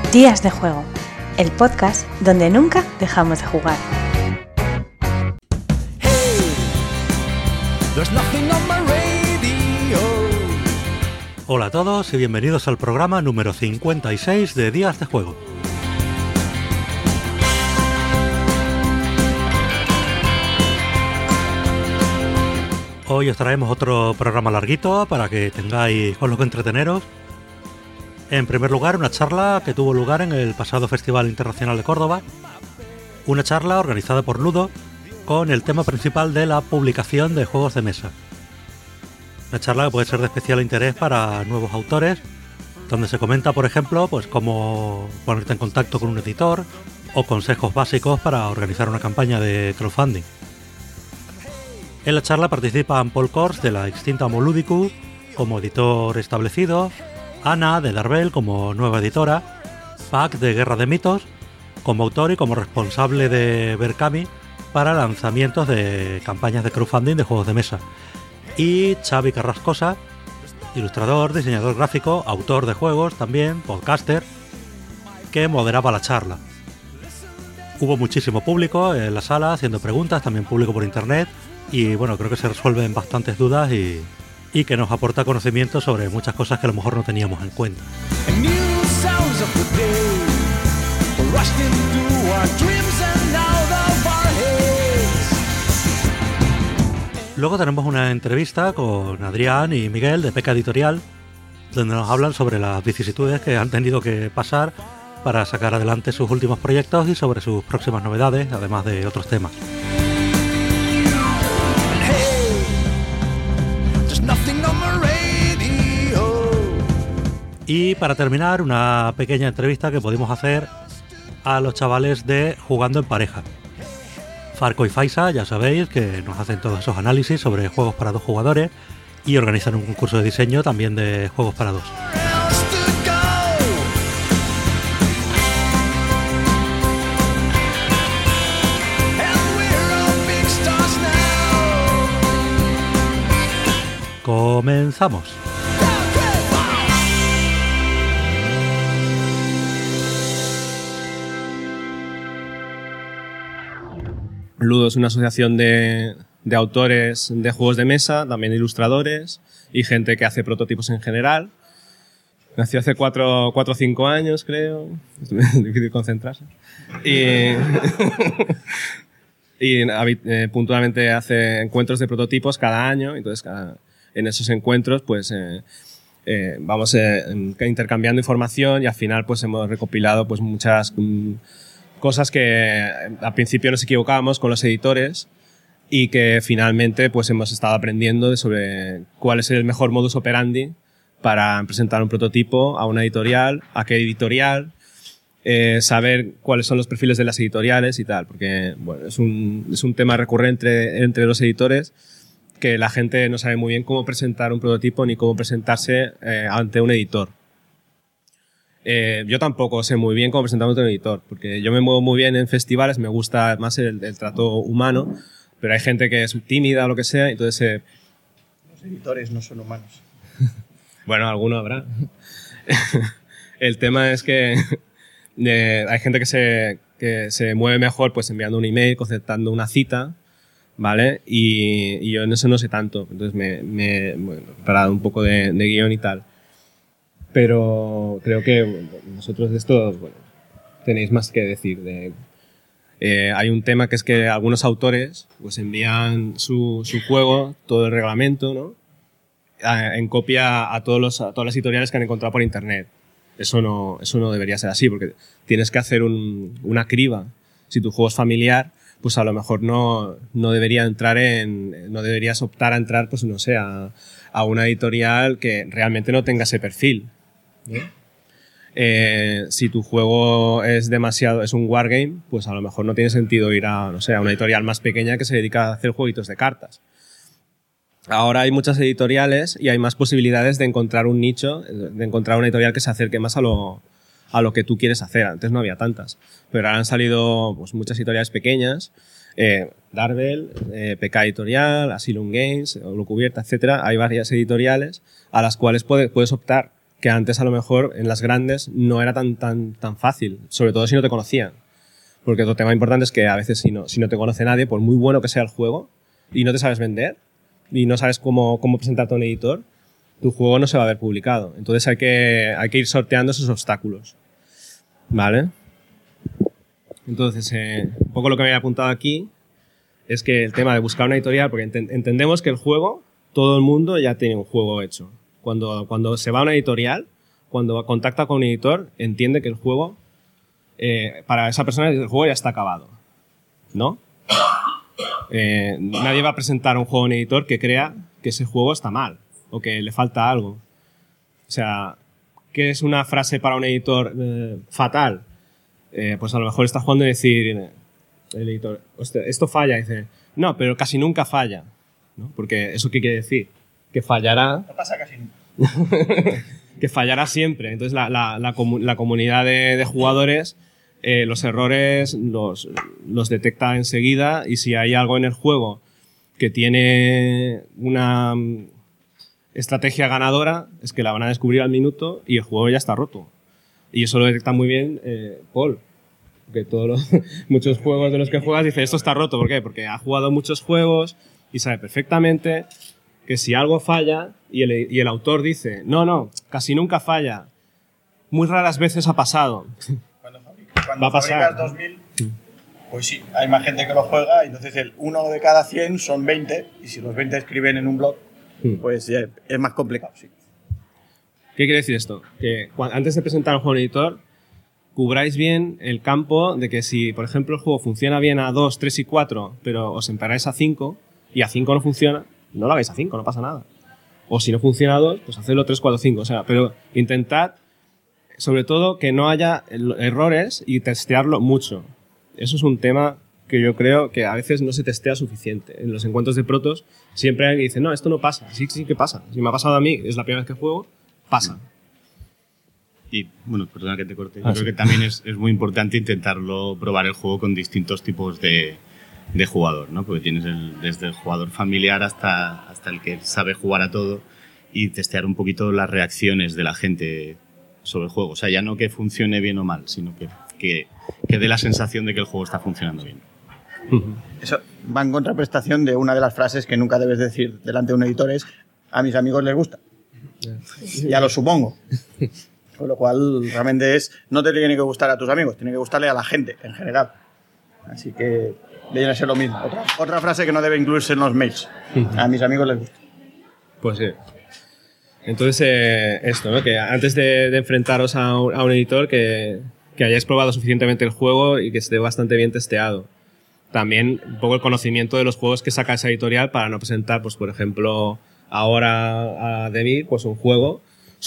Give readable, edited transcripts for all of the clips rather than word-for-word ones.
Días de Juego, el podcast donde nunca dejamos de jugar. Hola a todos y bienvenidos al programa número 56 de Días de Juego. Hoy os traemos otro programa larguito para que tengáis con lo que entreteneros. En primer lugar, una charla que tuvo lugar en el pasado Festival Internacional de Córdoba. Una charla organizada por Ludo con el tema principal de la publicación de juegos de mesa. Una charla que puede ser de especial interés para nuevos autores, donde se comenta, por ejemplo, pues cómo ponerte en contacto con un editor o consejos básicos para organizar una campaña de crowdfunding. En la charla participan Paul Kors de la extinta Moludicus como editor establecido, Ana de Darbel como nueva editora, Pac de Guerra de Mitos como autor y como responsable de Berkami para lanzamientos de campañas de crowdfunding de juegos de mesa, y Xavi Carrascosa, ilustrador, diseñador gráfico, autor de juegos también, podcaster, que moderaba la charla. Hubo muchísimo público en la sala haciendo preguntas, también público por internet, y bueno, creo que se resuelven bastantes dudas y que nos aporta conocimiento sobre muchas cosas que a lo mejor no teníamos en cuenta. Luego tenemos una entrevista con Adrián y Miguel de Peca Editorial, donde nos hablan sobre las vicisitudes que han tenido que pasar para sacar adelante sus últimos proyectos y sobre sus próximas novedades, además de otros temas. Y para terminar, una pequeña entrevista que pudimos hacer a los chavales de Jugando en Pareja. Farco y Faisa, ya sabéis, que nos hacen todos esos análisis sobre juegos para dos jugadores y organizan un concurso de diseño también de juegos para dos. Comenzamos. Ludo es una asociación de autores de juegos de mesa, también ilustradores y gente que hace prototipos en general. Nació hace 4 o 5 años, creo. Es difícil concentrarse. Y puntualmente hace encuentros de prototipos cada año. Entonces, en esos encuentros, pues vamos intercambiando información y al final, pues hemos recopilado pues muchas cosas que al principio nos equivocábamos con los editores y que finalmente pues hemos estado aprendiendo sobre cuál es el mejor modus operandi para presentar un prototipo a una editorial, a qué editorial, saber cuáles son los perfiles de las editoriales y tal, porque bueno, es un tema recurrente entre los editores, que la gente no sabe muy bien cómo presentar un prototipo ni cómo presentarse ante un editor. Yo tampoco sé muy bien cómo presentarme ante un editor, porque yo me muevo muy bien en festivales, me gusta más el trato humano, pero hay gente que es tímida o lo que sea, entonces... Los editores no son humanos. Bueno, alguno habrá. El tema es que hay gente que se mueve mejor pues enviando un email, concertando una cita, ¿vale? Y yo en eso no sé tanto, entonces me he preparado un poco de guión y tal. Pero creo que vosotros de esto, bueno, tenéis más que decir. Hay un tema que es que algunos autores pues envían su juego, todo el reglamento, ¿no? En copia a todas las editoriales que han encontrado por internet. Eso no debería ser así, porque tienes que hacer una criba. Si tu juego es familiar, pues a lo mejor no deberías optar a entrar, pues no sé, a una editorial que realmente no tenga ese perfil, ¿no? Si tu juego es un wargame, pues a lo mejor no tiene sentido ir a una editorial más pequeña que se dedica a hacer jueguitos de cartas. Ahora hay muchas editoriales y hay más posibilidades de encontrar un nicho, de encontrar una editorial que se acerque más a lo que tú quieres hacer. Antes no había tantas, pero ahora han salido pues muchas editoriales pequeñas, Darbel, PK Editorial, Asylum Games, Holocubierta, etcétera. Hay varias editoriales a las cuales puedes optar que antes a lo mejor en las grandes no era tan fácil, sobre todo si no te conocían. Porque otro tema importante es que a veces si no te conoce nadie, por muy bueno que sea el juego, y no te sabes vender, y no sabes cómo presentarte a un editor, tu juego no se va a ver publicado. Entonces hay que ir sorteando esos obstáculos. ¿Vale? Entonces, un poco lo que me había apuntado aquí es que el tema de buscar una editorial, porque entendemos que el juego, todo el mundo ya tiene un juego hecho. Cuando se va a una editorial, cuando contacta con un editor, entiende que el juego, para esa persona, el juego ya está acabado. ¿No? Nadie va a presentar un juego a un editor que crea que ese juego está mal o que le falta algo. O sea, ¿qué es una frase para un editor fatal? Pues a lo mejor está jugando y decir el editor, hostia, esto falla. Y dice, no, pero casi nunca falla, ¿no? Porque ¿eso qué quiere decir? Que fallará. No pasa casi nunca. Que fallará siempre. Entonces la comunidad de jugadores los errores los detecta enseguida, y si hay algo en el juego que tiene una estrategia ganadora, es que la van a descubrir al minuto y el juego ya está roto. Y eso lo detecta muy bien Paul. Porque muchos juegos de los que juegas dice, esto está roto. ¿Por qué? Porque ha jugado muchos juegos y sabe perfectamente que si algo falla y el autor dice, no, casi nunca falla, muy raras veces ha pasado. Cuando va a pasar. fabricas 2000, pues sí, hay más gente que lo juega, y entonces el 1 de cada 100 son 20, y si los 20 escriben en un blog, pues ya es más complicado, sí. ¿Qué quiere decir esto? Que antes de presentar un juego en editor, cubráis bien el campo de que si, por ejemplo, el juego funciona bien a 2, 3 y 4, pero os emparáis a 5, y a 5 no funciona, no lo hagáis a 5, no pasa nada. O si no funciona a 2, pues hacedlo 3, 4, 5. O sea, pero intentad, sobre todo, que no haya errores y testearlo mucho. Eso es un tema que yo creo que a veces no se testea suficiente. En los encuentros de protos siempre hay alguien que dice, no, esto no pasa. Sí que pasa. Si me ha pasado a mí, es la primera vez que juego, pasa. Y, bueno, perdona que te corte. Yo creo que también es muy importante intentarlo, probar el juego con distintos tipos de jugador, ¿no? Porque tienes desde el jugador familiar hasta el que sabe jugar a todo, y testear un poquito las reacciones de la gente sobre el juego. O sea, ya no que funcione bien o mal, sino que dé la sensación de que el juego está funcionando bien. Eso va en contraprestación de una de las frases que nunca debes decir delante de un editor, es, a mis amigos les gusta. Ya lo supongo. Con lo cual, realmente no te tiene que gustar a tus amigos, tiene que gustarle a la gente en general. Así que viene a ser lo mismo. Otra frase que no debe incluirse en los mails. A mis amigos les gusta. Pues sí. Entonces, esto, ¿no? Que antes de enfrentaros a un editor, que hayáis probado suficientemente el juego y que esté bastante bien testeado. También un poco el conocimiento de los juegos que saca esa editorial, para no presentar, pues por ejemplo, ahora a David, pues un juego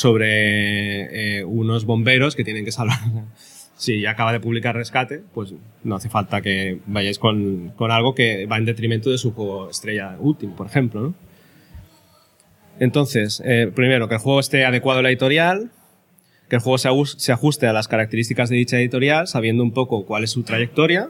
sobre unos bomberos que tienen que salvar. Si ya acaba de publicar Rescate, pues no hace falta que vayáis con algo que va en detrimento de su juego estrella último, por ejemplo, ¿no? Entonces, primero, que el juego esté adecuado a la editorial, que el juego se ajuste a las características de dicha editorial, sabiendo un poco cuál es su trayectoria.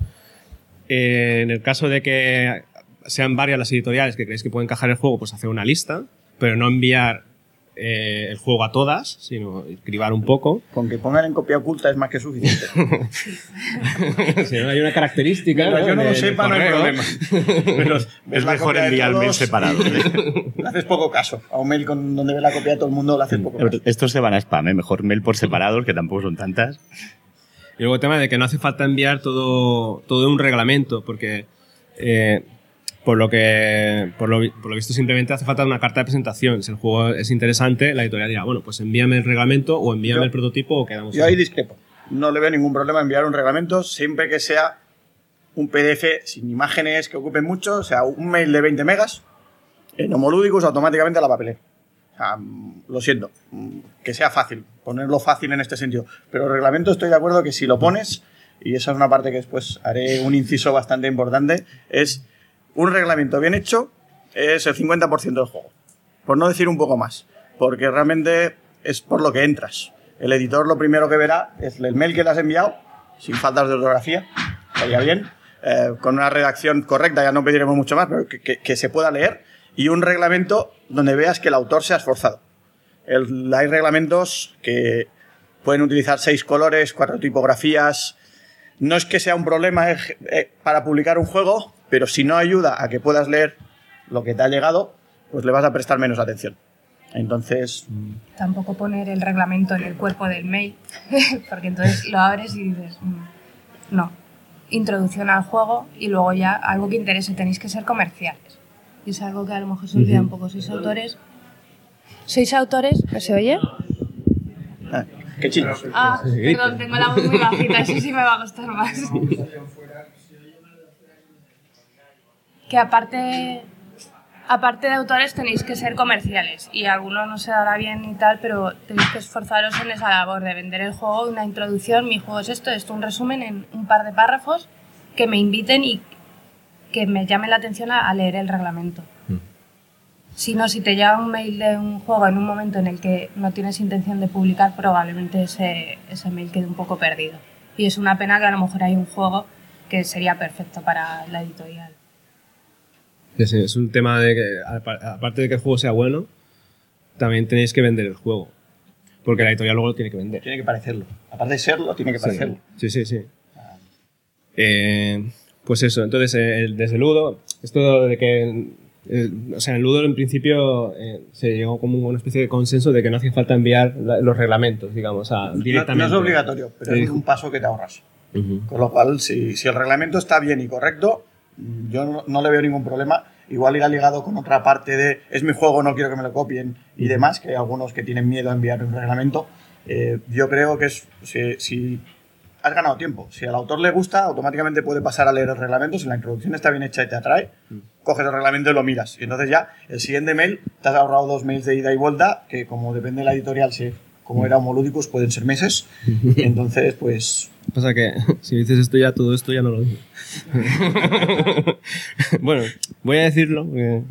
En el caso de que sean varias las editoriales que creéis que pueden encajar el juego, pues hacer una lista, pero no enviar el juego a todas, sino cribar un poco. Con que pongan en copia oculta es más que suficiente. Si no hay una característica, pero yo no lo sepa, no hay problema. Pero es mejor enviar mail separado. Le haces poco caso. A un mail donde ves la copia de todo el mundo le haces poco caso. Estos se van a spam, ¿eh? Mejor mail por separado, que tampoco son tantas. Y luego el tema de que no hace falta enviar todo un reglamento, porque por lo visto simplemente hace falta una carta de presentación. Si el juego es interesante, la editorial dirá, bueno, pues envíame el reglamento o envíame el prototipo o quedamos. Yo ahí discrepo. No le veo ningún problema enviar un reglamento, siempre que sea un PDF sin imágenes que ocupen mucho, o sea, un mail de 20 megas, en homolúdicos automáticamente a la papelera. O sea, lo siento, que sea fácil, ponerlo fácil en este sentido. Pero el reglamento estoy de acuerdo que si lo pones, y esa es una parte que después haré un inciso bastante importante, es un reglamento bien hecho es el 50% del juego. Por no decir un poco más, porque realmente es por lo que entras. El editor lo primero que verá es el mail que le has enviado, sin faltas de ortografía, estaría bien, con una redacción correcta, ya no pediremos mucho más, pero que se pueda leer, y un reglamento donde veas que el autor se ha esforzado. Hay reglamentos que pueden utilizar 6 colores, 4 tipografías. No es que sea un problema para publicar un juego, pero si no ayuda a que puedas leer lo que te ha llegado, pues le vas a prestar menos atención. Entonces... Tampoco poner el reglamento en el cuerpo del mail, porque entonces lo abres y dices, no. Introducción al juego y luego ya algo que interese, tenéis que ser comerciales. Y es algo que a lo mejor se olvida un poco. ¿Sois autores? ¿Se oye? Qué chinos. Perdón, tengo la voz muy bajita, eso sí me va a costar más. Que aparte de autores tenéis que ser comerciales y a algunos no se dará bien y tal, pero tenéis que esforzaros en esa labor de vender el juego, una introducción, mi juego es esto, un resumen en un par de párrafos que me inviten y que me llamen la atención a leer el reglamento. Si no, si te llega un mail de un juego en un momento en el que no tienes intención de publicar, probablemente ese mail quede un poco perdido. Y es una pena que a lo mejor hay un juego que sería perfecto para la editorial. Sí, es un tema de que, aparte de que el juego sea bueno, también tenéis que vender el juego. Porque la editorial luego lo tiene que vender. Tiene que parecerlo. Aparte de serlo, tiene que parecerlo. Sí. Pues eso, entonces, desde Ludo, esto de que... o sea, en Ludo en principio se llegó como una especie de consenso de que no hacía falta enviar los reglamentos, digamos, directamente. No es obligatorio, pero es un paso que te ahorras. Con lo cual, si el reglamento está bien y correcto, yo no le veo ningún problema. Igual irá ligado con otra parte de es mi juego, no quiero que me lo copien y demás, que hay algunos que tienen miedo a enviar un reglamento. Yo creo que si has ganado tiempo. Si al autor le gusta, automáticamente puede pasar a leer el reglamento. Si la introducción está bien hecha y te atrae, coges el reglamento y lo miras. Y entonces ya, el siguiente mail, te has ahorrado 2 mails de ida y vuelta, que como depende de la editorial, como era Homoludicus, pueden ser meses. Entonces, pues... Pasa que si dices esto ya, todo esto ya no lo digo. Bueno, voy a decirlo.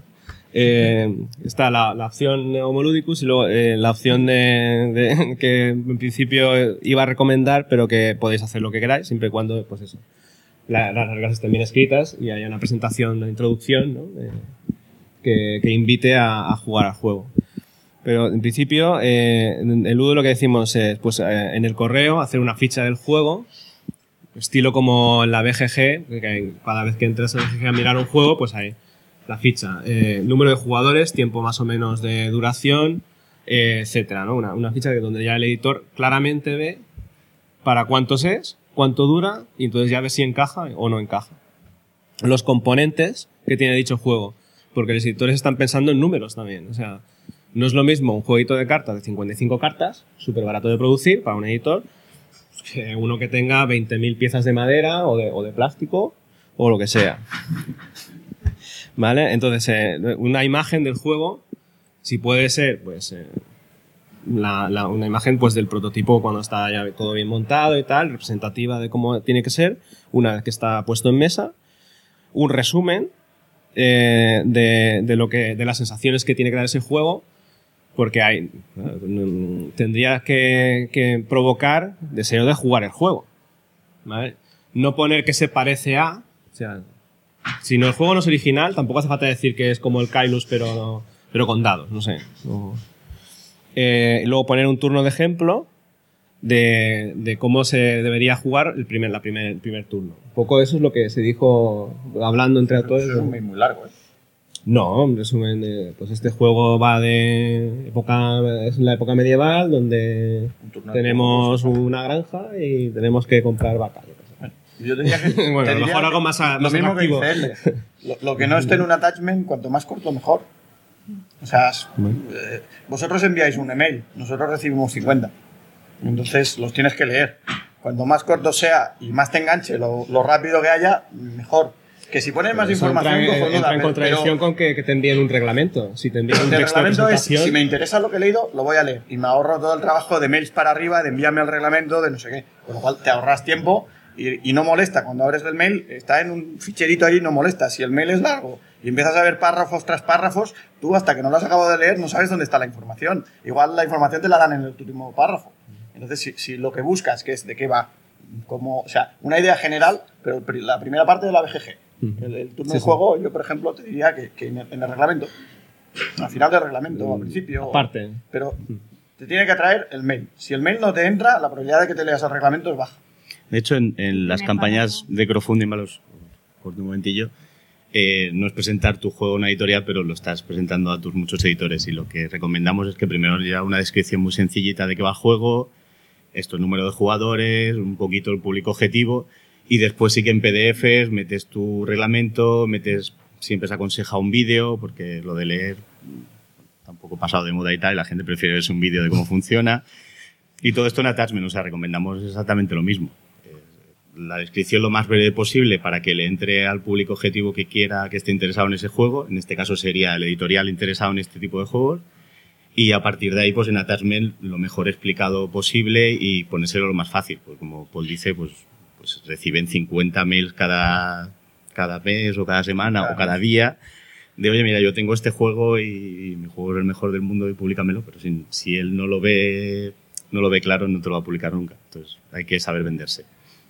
Está la opción Homoludicus y luego la opción de que en principio iba a recomendar, pero que podéis hacer lo que queráis, siempre y cuando, pues eso, las reglas estén bien escritas y haya una presentación, una introducción, ¿no? que invite a jugar al juego. Pero en principio, en el Ludo lo que decimos es, pues en el correo, hacer una ficha del juego, estilo como en la BGG, que cada vez que entras en la BGG a mirar un juego, pues hay la ficha, número de jugadores, tiempo más o menos de duración, etcétera, ¿no? Una ficha donde ya el editor claramente ve para cuántos es, cuánto dura, y entonces ya ve si encaja o no encaja. Los componentes que tiene dicho juego, porque los editores están pensando en números también, o sea, no es lo mismo un jueguito de cartas de 55 cartas, súper barato de producir para un editor, que uno que tenga 20.000 piezas de madera o de plástico o lo que sea. ¿Vale? Entonces, una imagen del juego, si puede ser, pues, una imagen pues del prototipo cuando está ya todo bien montado y tal, representativa de cómo tiene que ser, una vez que está puesto en mesa, un resumen de las sensaciones que tiene que dar ese juego, porque tendría que provocar deseo de jugar el juego, ¿vale? No poner que se parece a, o sea, si no, el juego no es original, tampoco hace falta decir que es como el Kailus pero con dados, no sé. Luego poner un turno de ejemplo de cómo se debería jugar el primer turno. Un poco eso es lo que se dijo hablando entre autores. Es un mail muy largo, ¿eh? No, en resumen, pues este juego va es la época medieval donde tenemos una granja y tenemos que comprar vacas. Bueno, yo diría que bueno, a lo mejor algo más lo mismo atractivo. que dice él. Lo que no esté en un attachment, cuanto más corto mejor. O sea, vosotros enviáis un email, nosotros recibimos 50. Entonces los tienes que leer. Cuanto más corto sea y más te enganche, lo rápido que haya, mejor. Que si pones más información, entra en contradicción con que te envíen un reglamento. Si te envían un texto de presentación... Si me interesa lo que he leído, lo voy a leer. Y me ahorro todo el trabajo de mails para arriba, de enviarme el reglamento, de no sé qué. Con lo cual te ahorras tiempo y no molesta. Cuando abres el mail, está en un ficherito ahí, no molesta. Si el mail es largo y empiezas a ver párrafos tras párrafos, tú hasta que no lo has acabado de leer no sabes dónde está la información. Igual la información te la dan en el último párrafo. Entonces, si lo que buscas, que es de qué va, o sea, una idea general, pero la primera parte de la BGG. El turno de juego, yo por ejemplo te diría que en el reglamento al final del reglamento o al principio. Aparte. Pero te tiene que atraer el mail. Si el mail no te entra, la probabilidad de que te leas el reglamento es baja. De hecho, en las campañas de crowdfunding, corto un momentillo, no es presentar tu juego a una editorial, pero lo estás presentando a tus muchos editores, y lo que recomendamos es que primero haya una descripción muy sencillita de qué va el juego, esto es número de jugadores, un poquito el público objetivo, y después sí que en PDFs metes tu reglamento, siempre se aconseja un vídeo, porque lo de leer tampoco ha pasado de moda y tal, y la gente prefiere verse un vídeo de cómo funciona, y todo esto en attachment, o sea, recomendamos exactamente lo mismo. La descripción lo más breve posible para que le entre al público objetivo que quiera, que esté interesado en ese juego. En este caso sería el editorial interesado en este tipo de juegos. Y a partir de ahí, pues en attachment, lo mejor explicado posible y ponérselo lo más fácil. Pues como Paul dice, pues reciben 50 mails cada mes o cada semana o cada día de, oye, mira, yo tengo este juego y mi juego es el mejor del mundo y públicamelo. Pero si él no lo ve claro, no te lo va a publicar nunca. Entonces hay que saber venderse.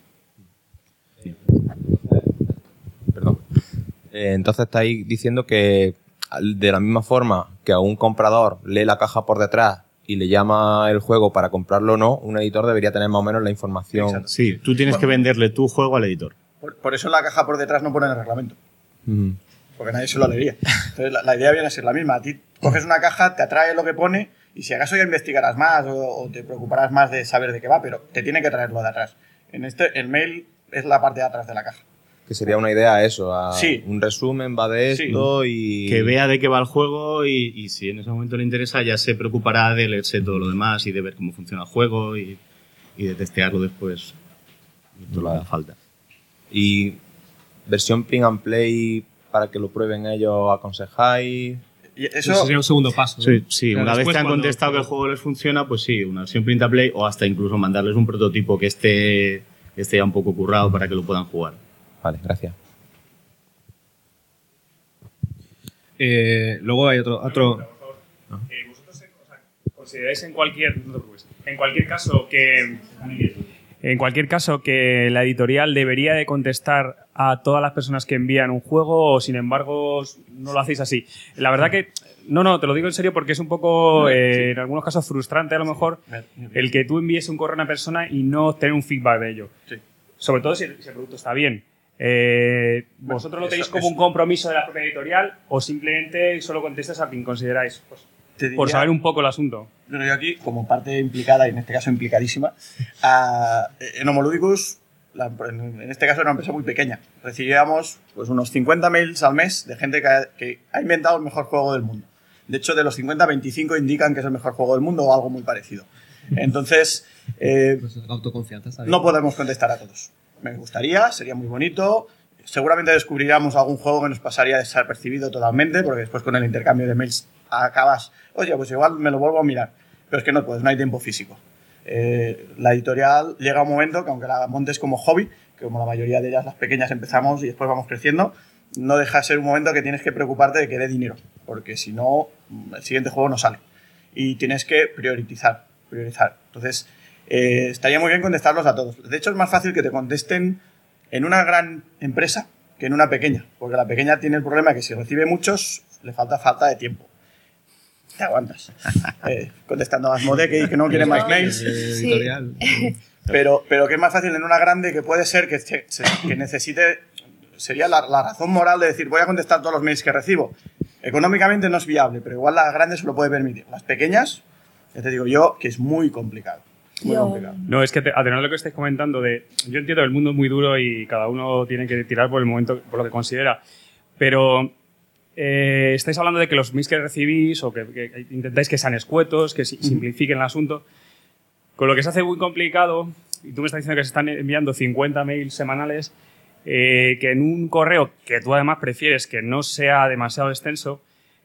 Perdón. Entonces estáis diciendo que de la misma forma que a un comprador lee la caja por detrás y le llama el juego para comprarlo o no, un editor debería tener más o menos la información. Exacto. Sí, tú tienes que venderle tu juego al editor. Por eso en la caja por detrás no ponen el reglamento. Porque nadie se lo leería. Entonces la idea viene a ser la misma. A ti coges una caja, te atrae lo que pone, y si acaso ya investigarás más o te preocuparás más de saber de qué va, pero te tiene que traer lo de atrás. El mail es la parte de atrás de la caja. Que sería una idea eso, sí. Un resumen va de esto y... Que vea de qué va el juego y si en ese momento le interesa ya se preocupará de leerse todo lo demás y de ver cómo funciona el juego y de testearlo después. Esto lo haga falta. Y versión print and play para que lo prueben ellos, ¿aconsejáis? Y Eso sería un segundo paso. Sí, sí. Pero Una vez después, que han cuando- contestado que el juego les funciona, pues sí, una versión print and play o hasta incluso mandarles un prototipo que esté ya un poco currado para que lo puedan jugar. Vale, gracias. Luego hay otro Vosotros consideráis en cualquier caso que la editorial debería de contestar a todas las personas que envían un juego, o sin embargo no lo hacéis así. La verdad que no, te lo digo en serio porque es un poco en algunos casos frustrante a lo mejor el que tú envíes un correo a una persona y no tener un feedback de ello. Sí. Sobre todo si el producto está bien. ¿Vosotros lo tenéis como un compromiso de la propia editorial o simplemente solo contestas a quien consideráis? Pues, por saber un poco el asunto. Yo aquí, como parte implicada, y en este caso implicadísima, en Homoludicus, en este caso era una empresa muy pequeña. Recibíamos pues, unos 50 mails al mes de gente que ha inventado el mejor juego del mundo. De hecho, de los 50, 25 indican que es el mejor juego del mundo o algo muy parecido. Entonces, Pues autoconfianza, ¿sabes? no podemos contestar a todos. Me gustaría, sería muy bonito. Seguramente descubriríamos algún juego que nos pasaría desapercibido totalmente, porque después con el intercambio de mails acabas, oye, pues igual me lo vuelvo a mirar. Pero es que no puedes, no hay tiempo físico. La editorial llega un momento que aunque la montes como hobby, que como la mayoría de ellas, las pequeñas, empezamos y después vamos creciendo, no deja de ser un momento que tienes que preocuparte de que dé dinero, porque si no, el siguiente juego no sale. Y tienes que priorizar. Entonces, estaría muy bien contestarlos a todos. De hecho, es más fácil que te contesten en una gran empresa que en una pequeña, porque la pequeña tiene el problema que si recibe muchos, le falta de tiempo. Te aguantas. Contestando a Asmodee que no quiere más mails. Editorial. Pero que es más fácil en una grande, que puede ser que necesite... Sería la razón moral de decir, voy a contestar todos los mails que recibo. Económicamente no es viable, pero igual la grande se lo puede permitir. Las pequeñas, ya te digo yo, que es muy complicado. Muy complicado. No, es que a tener lo que estáis comentando yo entiendo que el mundo es muy duro y cada uno tiene que tirar por el momento, por lo que considera, pero estáis hablando de que los mails que recibís o que intentáis que sean escuetos, que simplifiquen el asunto, con lo que se hace muy complicado, y tú me estás diciendo que se están enviando 50 mails semanales, que en un correo que tú además prefieres que no sea demasiado extenso,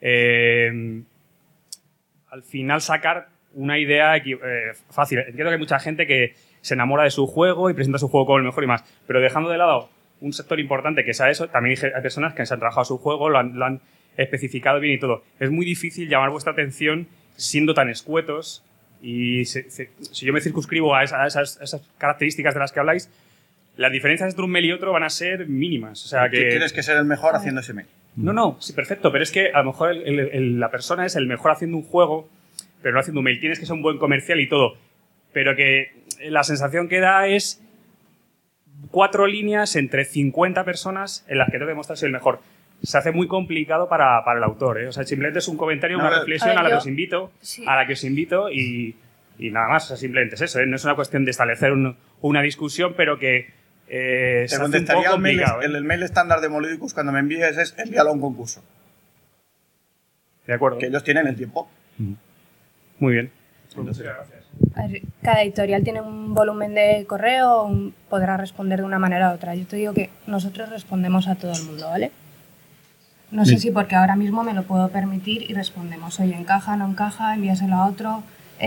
al final sacar una idea fácil. Entiendo que hay mucha gente que se enamora de su juego y presenta su juego como el mejor y más, pero dejando de lado un sector importante que sea eso, también hay personas que se han trabajado su juego, lo han especificado bien y todo. Es muy difícil llamar vuestra atención siendo tan escuetos y si yo me circunscribo a esas características de las que habláis, las diferencias entre un mail y otro van a ser mínimas. O sea que Tienes que ser el mejor haciendo ese mail. No, sí, perfecto, pero es que a lo mejor la persona es el mejor haciendo un juego, pero no haciendo un mail. Tienes que ser un buen comercial y todo, pero que la sensación que da es 4 líneas entre 50 personas en las que tengo que demostrar ser el mejor. Se hace muy complicado para el autor, ¿eh? O sea, simplemente es un comentario, una reflexión a la que os invito, y nada más. O sea, simplemente es eso, ¿eh? No es una cuestión de establecer una discusión, pero que te se hace un contestaría poco complicado, el mail estándar de Moludicus cuando me envíes es envíalo a un concurso. De acuerdo. Que ellos tienen el tiempo. Muy bien. Entonces, A ver, cada editorial tiene un volumen de correo, podrá responder de una manera u otra. Yo te digo que nosotros respondemos a todo el mundo, ¿vale? No sé si porque ahora mismo me lo puedo permitir y respondemos. Oye, encaja, no encaja, envíaselo a otro.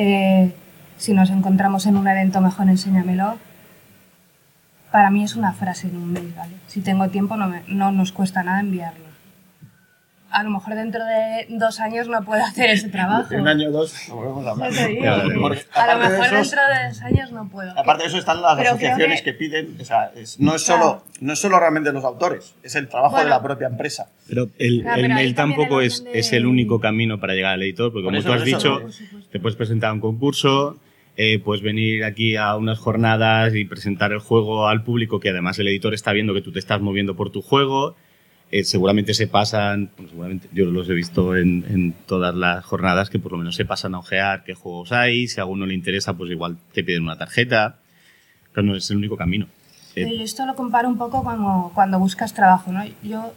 Si nos encontramos en un evento, mejor enséñamelo. Para mí es una frase en un mail, ¿vale? Si tengo tiempo no nos cuesta nada enviarlo. A lo mejor dentro de 2 años no puedo hacer ese trabajo. En un año o 2 lo volvemos a hablar. Ya te digo, Porque, a lo mejor de esos, dentro de 2 años no puedo. aparte de eso están las Pero asociaciones que piden, o sea, no es solo realmente los autores, es el trabajo de la propia empresa. Pero el pero mail ahí también tampoco el es orden de- el único camino para llegar al editor, porque como tú has dicho, te puedes presentar a un concurso, puedes venir aquí a unas jornadas y presentar el juego al público, que además el editor está viendo que tú te estás moviendo por tu juego. Seguramente se pasan, bueno, seguramente yo los he visto en todas las jornadas, que por lo menos se pasan a ojear qué juegos hay, si a alguno le interesa pues igual te piden una tarjeta, pero no es el único camino. Yo esto lo comparo un poco cuando buscas trabajo, ¿no? Yo,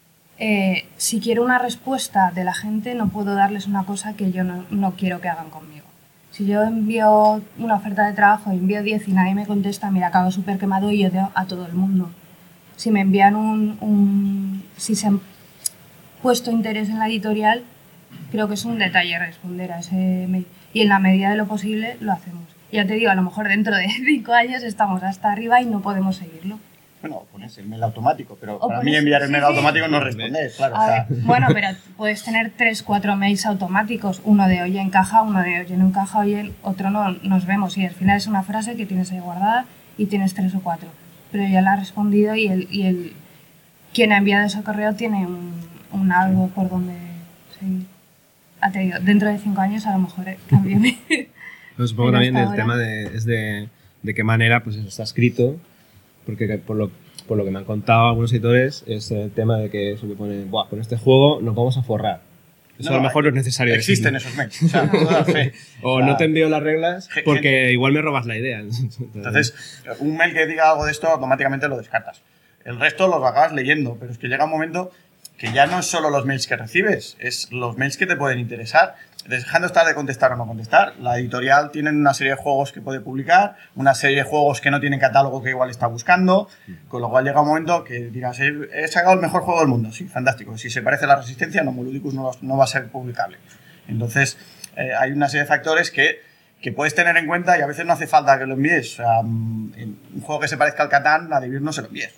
si quiero una respuesta de la gente, no puedo darles una cosa que yo no quiero que hagan conmigo. Si yo envío una oferta de trabajo, envío 10 y nadie me contesta, mira, acabo súper quemado y odio a todo el mundo. Si me envían si se han puesto interés en la editorial, creo que es un detalle responder a ese mail. Y en la medida de lo posible lo hacemos. Ya te digo, a lo mejor dentro de 5 años estamos hasta arriba y no podemos seguirlo. Bueno, pones el mail automático, pero O para pones- mí enviar el sí, mail sí. automático no respondes, claro. A O sea, ver, bueno, pero puedes tener 3, 4 mails automáticos. Uno de oye encaja, uno de oye no encaja, oye otro no, nos vemos. Y al final es una frase que tienes ahí guardada y tienes 3 o 4. Pero ya la ha respondido y quien ha enviado ese correo tiene un algo por donde seguir. Te digo, dentro de 5 años a lo mejor cambio. Pero supongo Pero también hasta el ahora- tema es de qué manera pues eso está escrito, porque por lo que me han contado algunos editores es el tema de que eso que pone, buah, con este juego nos vamos a forrar. Eso a lo mejor no es necesario. existen decirlo. esos mails. O sea, puedo dar fe. O O sea, no te envío las reglas Gen- porque igual me robas la idea. Entonces, un mail que diga algo de esto automáticamente lo descartas. El resto los acabas leyendo, pero es que llega un momento que ya no es solo los mails que recibes, es los mails que te pueden interesar. Dejando estar de contestar o no contestar, la editorial tiene una serie de juegos que puede publicar, una serie de juegos que no tienen catálogo que igual está buscando, con lo cual llega un momento que dirás, he sacado el mejor juego del mundo, sí, fantástico. Si se parece a la Resistencia, no, Moludicus no va a ser publicable. Entonces, hay una serie de factores que puedes tener en cuenta y a veces no hace falta que lo envíes. O sea, en un juego que se parezca al Catán, a Divir no se lo envíes.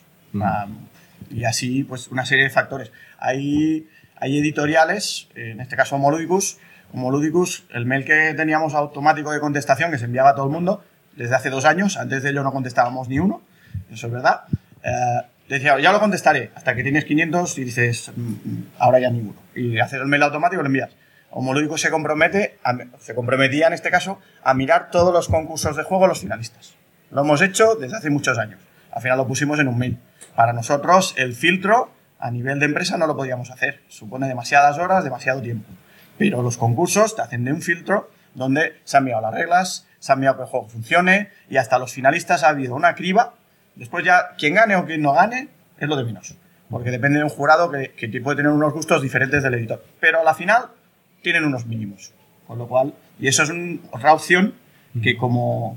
Y así, pues, una serie de factores. Hay editoriales, en este caso Moludicus. Moludicus, el mail que teníamos automático de contestación que se enviaba a todo el mundo desde hace 2 años, antes de ello no contestábamos ni uno, eso es verdad. Decía, ya lo contestaré, hasta que tienes 500 y dices, ahora ya ninguno. Y haces el mail automático y lo envías. O Moludicus se comprometía en este caso a mirar todos los concursos de juego, los finalistas. Lo hemos hecho desde hace muchos años. Al final lo pusimos en un mail. Para nosotros el filtro a nivel de empresa no lo podíamos hacer. Supone demasiadas horas, demasiado tiempo. Pero los concursos te hacen de un filtro donde se han enviado las reglas, se ha enviado que el juego funcione y hasta los finalistas ha habido una criba. Después ya quien gane o quien no gane es lo de menos. Porque depende de un jurado que puede tener unos gustos diferentes del editor. Pero a la final tienen unos mínimos. Con lo cual, y eso es otra opción que como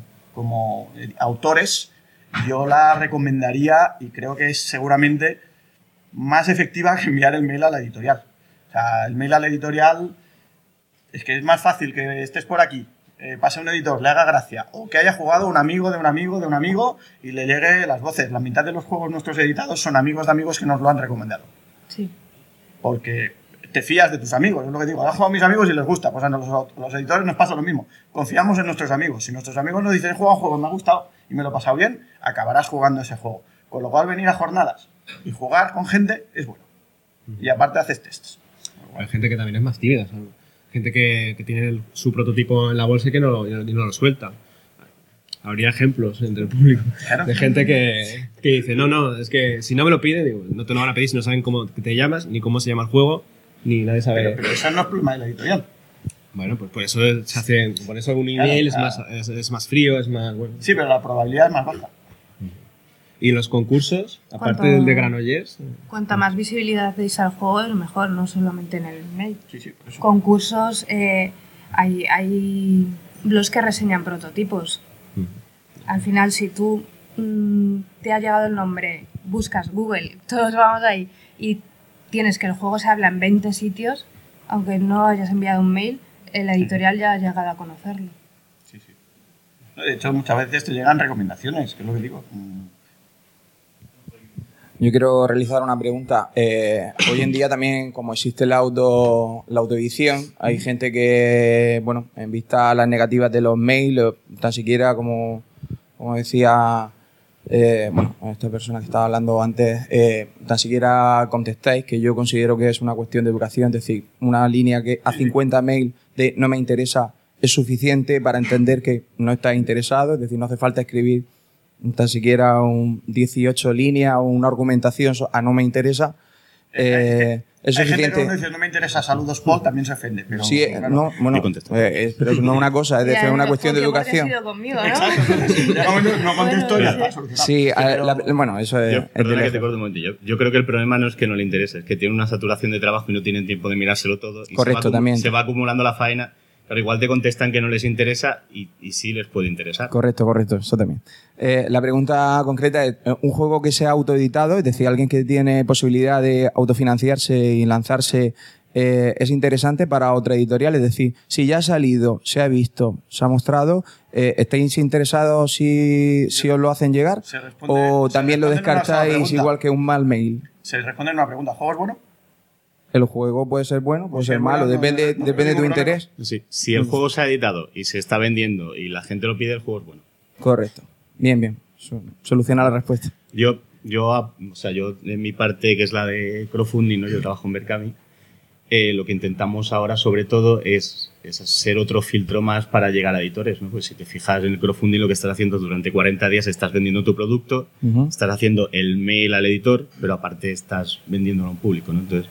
autores yo la recomendaría y creo que es seguramente más efectiva que enviar el mail a la editorial. O sea, el mail a la editorial es que es más fácil que estés por aquí, pase un editor, le haga gracia, o que haya jugado un amigo de un amigo de un amigo y le llegue las voces. La mitad de los juegos nuestros editados son amigos de amigos que nos lo han recomendado. Sí. Porque te fías de tus amigos, es lo que digo. He jugado a mis amigos y les gusta. Pues a los editores nos pasa lo mismo. Confiamos en nuestros amigos. Si nuestros amigos nos dicen, he jugado un juego, me ha gustado y me lo he pasado bien, acabarás jugando ese juego. Con lo cual, venir a jornadas y jugar con gente es bueno. y aparte haces tests. Hay gente que también es más tímida, ¿sabes? Gente que tiene su prototipo en la bolsa y que no lo suelta. Habría ejemplos entre el público de gente que dice, no, es que si no me lo piden, digo, no te lo van a pedir si no saben cómo te llamas, ni cómo se llama el juego, ni nadie sabe. Pero eso no es problema de la editorial. Bueno, pues por eso se hace, por eso un email es más frío, es más bueno. Sí, pero la probabilidad es más baja. Y los concursos, aparte del de Granollers, Cuanta más visibilidad deis al juego, es mejor, no solamente en el mail. Sí, por eso. Concursos, hay blogs que reseñan prototipos. Al final, si tú te ha llegado el nombre, buscas Google, todos vamos ahí, y tienes que el juego se habla en 20 sitios, aunque no hayas enviado un mail, la editorial ya ha llegado a conocerlo. Sí. De hecho, muchas veces te llegan recomendaciones, que es lo que digo. Yo quiero realizar una pregunta. Hoy en día también, como existe la autoedición, hay gente que, bueno, en vista a las negativas de los mails, tan siquiera como decía esta persona que estaba hablando antes, tan siquiera contestáis, que yo considero que es una cuestión de educación, es decir, una línea que a 50 mails de no me interesa es suficiente para entender que no estás interesado, es decir, no hace falta escribir tan siquiera 18 líneas o una argumentación a no me interesa. Es hay suficiente. gente que cuando dice no me interesa saludos Paul también se ofende. Pero, Sí, claro. no, bueno, pero no es una cosa, es decir, es una cuestión de educación. Conmigo, ¿no? Exacto. No contesto y ya está solucionado. Sí, bueno, eso es. Perdona que te corte un momento. Yo creo que el problema no es que no le interese, es que tiene una saturación de trabajo y no tienen tiempo de mirárselo todo. Y Correcto, también. Se va acumulando la faena. Pero igual te contestan que no les interesa y sí les puede interesar. Correcto, eso también. La pregunta concreta es, ¿un juego que sea autoeditado, es decir, alguien que tiene posibilidad de autofinanciarse y lanzarse, es interesante para otra editorial? Es decir, si ya ha salido, se ha visto, se ha mostrado, ¿estáis interesados si os lo hacen llegar? ¿O también lo descartáis igual que un mal mail? Se responde en una pregunta. ¿Juego es bueno? El juego puede ser bueno, puede ser malo, depende de tu interés. Sí. Si el juego se ha editado y se está vendiendo y la gente lo pide, el juego es bueno. Correcto. Bien. Soluciona la respuesta. Yo en mi parte, que es la de crowdfunding, ¿no? Yo trabajo en Berkami, lo que intentamos ahora sobre todo es ser otro filtro más para llegar a editores, ¿no? Pues si te fijas en el crowdfunding, lo que estás haciendo durante 40 días, estás vendiendo tu producto, estás haciendo el mail al editor, pero aparte estás vendiéndolo a un público, ¿no? Entonces,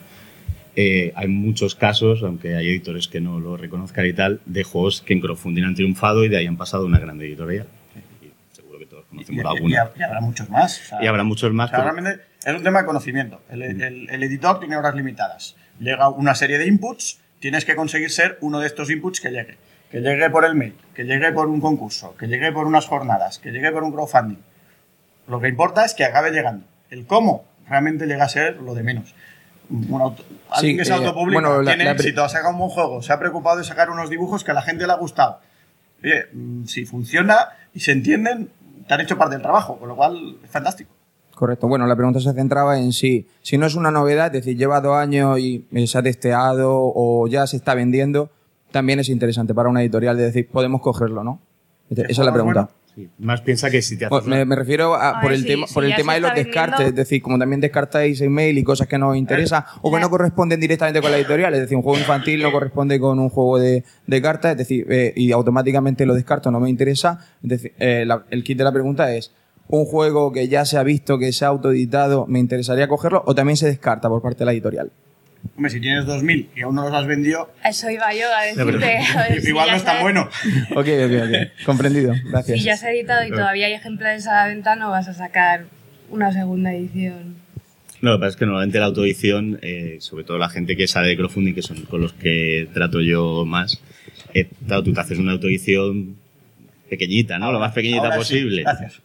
hay muchos casos, aunque hay editores que no lo reconozcan y tal, de juegos que en crowdfunding han triunfado y de ahí han pasado una gran editorial. Y seguro que todos conocemos alguna. Y habrá muchos más. O sea, y habrá muchos más. O sea, realmente es un tema de conocimiento. El editor tiene horas limitadas. Llega una serie de inputs, tienes que conseguir ser uno de estos inputs que llegue. Que llegue por el mail, que llegue por un concurso, que llegue por unas jornadas, que llegue por un crowdfunding. Lo que importa es que acabe llegando. El cómo realmente llega a ser lo de menos. Alguien que se autopublica, tiene éxito, ha sacado un buen juego, se ha preocupado de sacar unos dibujos que a la gente le ha gustado. Oye, si funciona y se entienden, te han hecho parte del trabajo, con lo cual es fantástico. Correcto. Bueno, la pregunta se centraba en si no es una novedad, es decir, lleva 2 años y se ha testeado o ya se está vendiendo, también es interesante para una editorial de decir, podemos cogerlo, ¿no? Esa es la pregunta. Bueno. Sí. Más piensa que si te haces me refiero a por el tema de los descartes, es decir, como también descartáis email y cosas que no os interesan o que no corresponden directamente con la editorial, es decir, un juego infantil no corresponde con un juego de cartas, es decir, y automáticamente lo descarto, no me interesa. Es decir, el kit de la pregunta es, ¿un juego que ya se ha visto, que se ha autoeditado, me interesaría cogerlo o también se descarta por parte de la editorial? Hombre, si tienes 2.000 y aún no los has vendido... Eso iba yo a decirte. Igual no es tan bueno. Ok. Comprendido. Gracias. Si ya se ha editado y todavía hay ejemplares a la venta, no vas a sacar una segunda edición. No, lo que pasa es que normalmente la autoedición, sobre todo la gente que sale de crowdfunding, que son con los que trato yo más, claro, tú te haces una autoedición pequeñita, ¿no? Lo más pequeñita posible. Sí, gracias.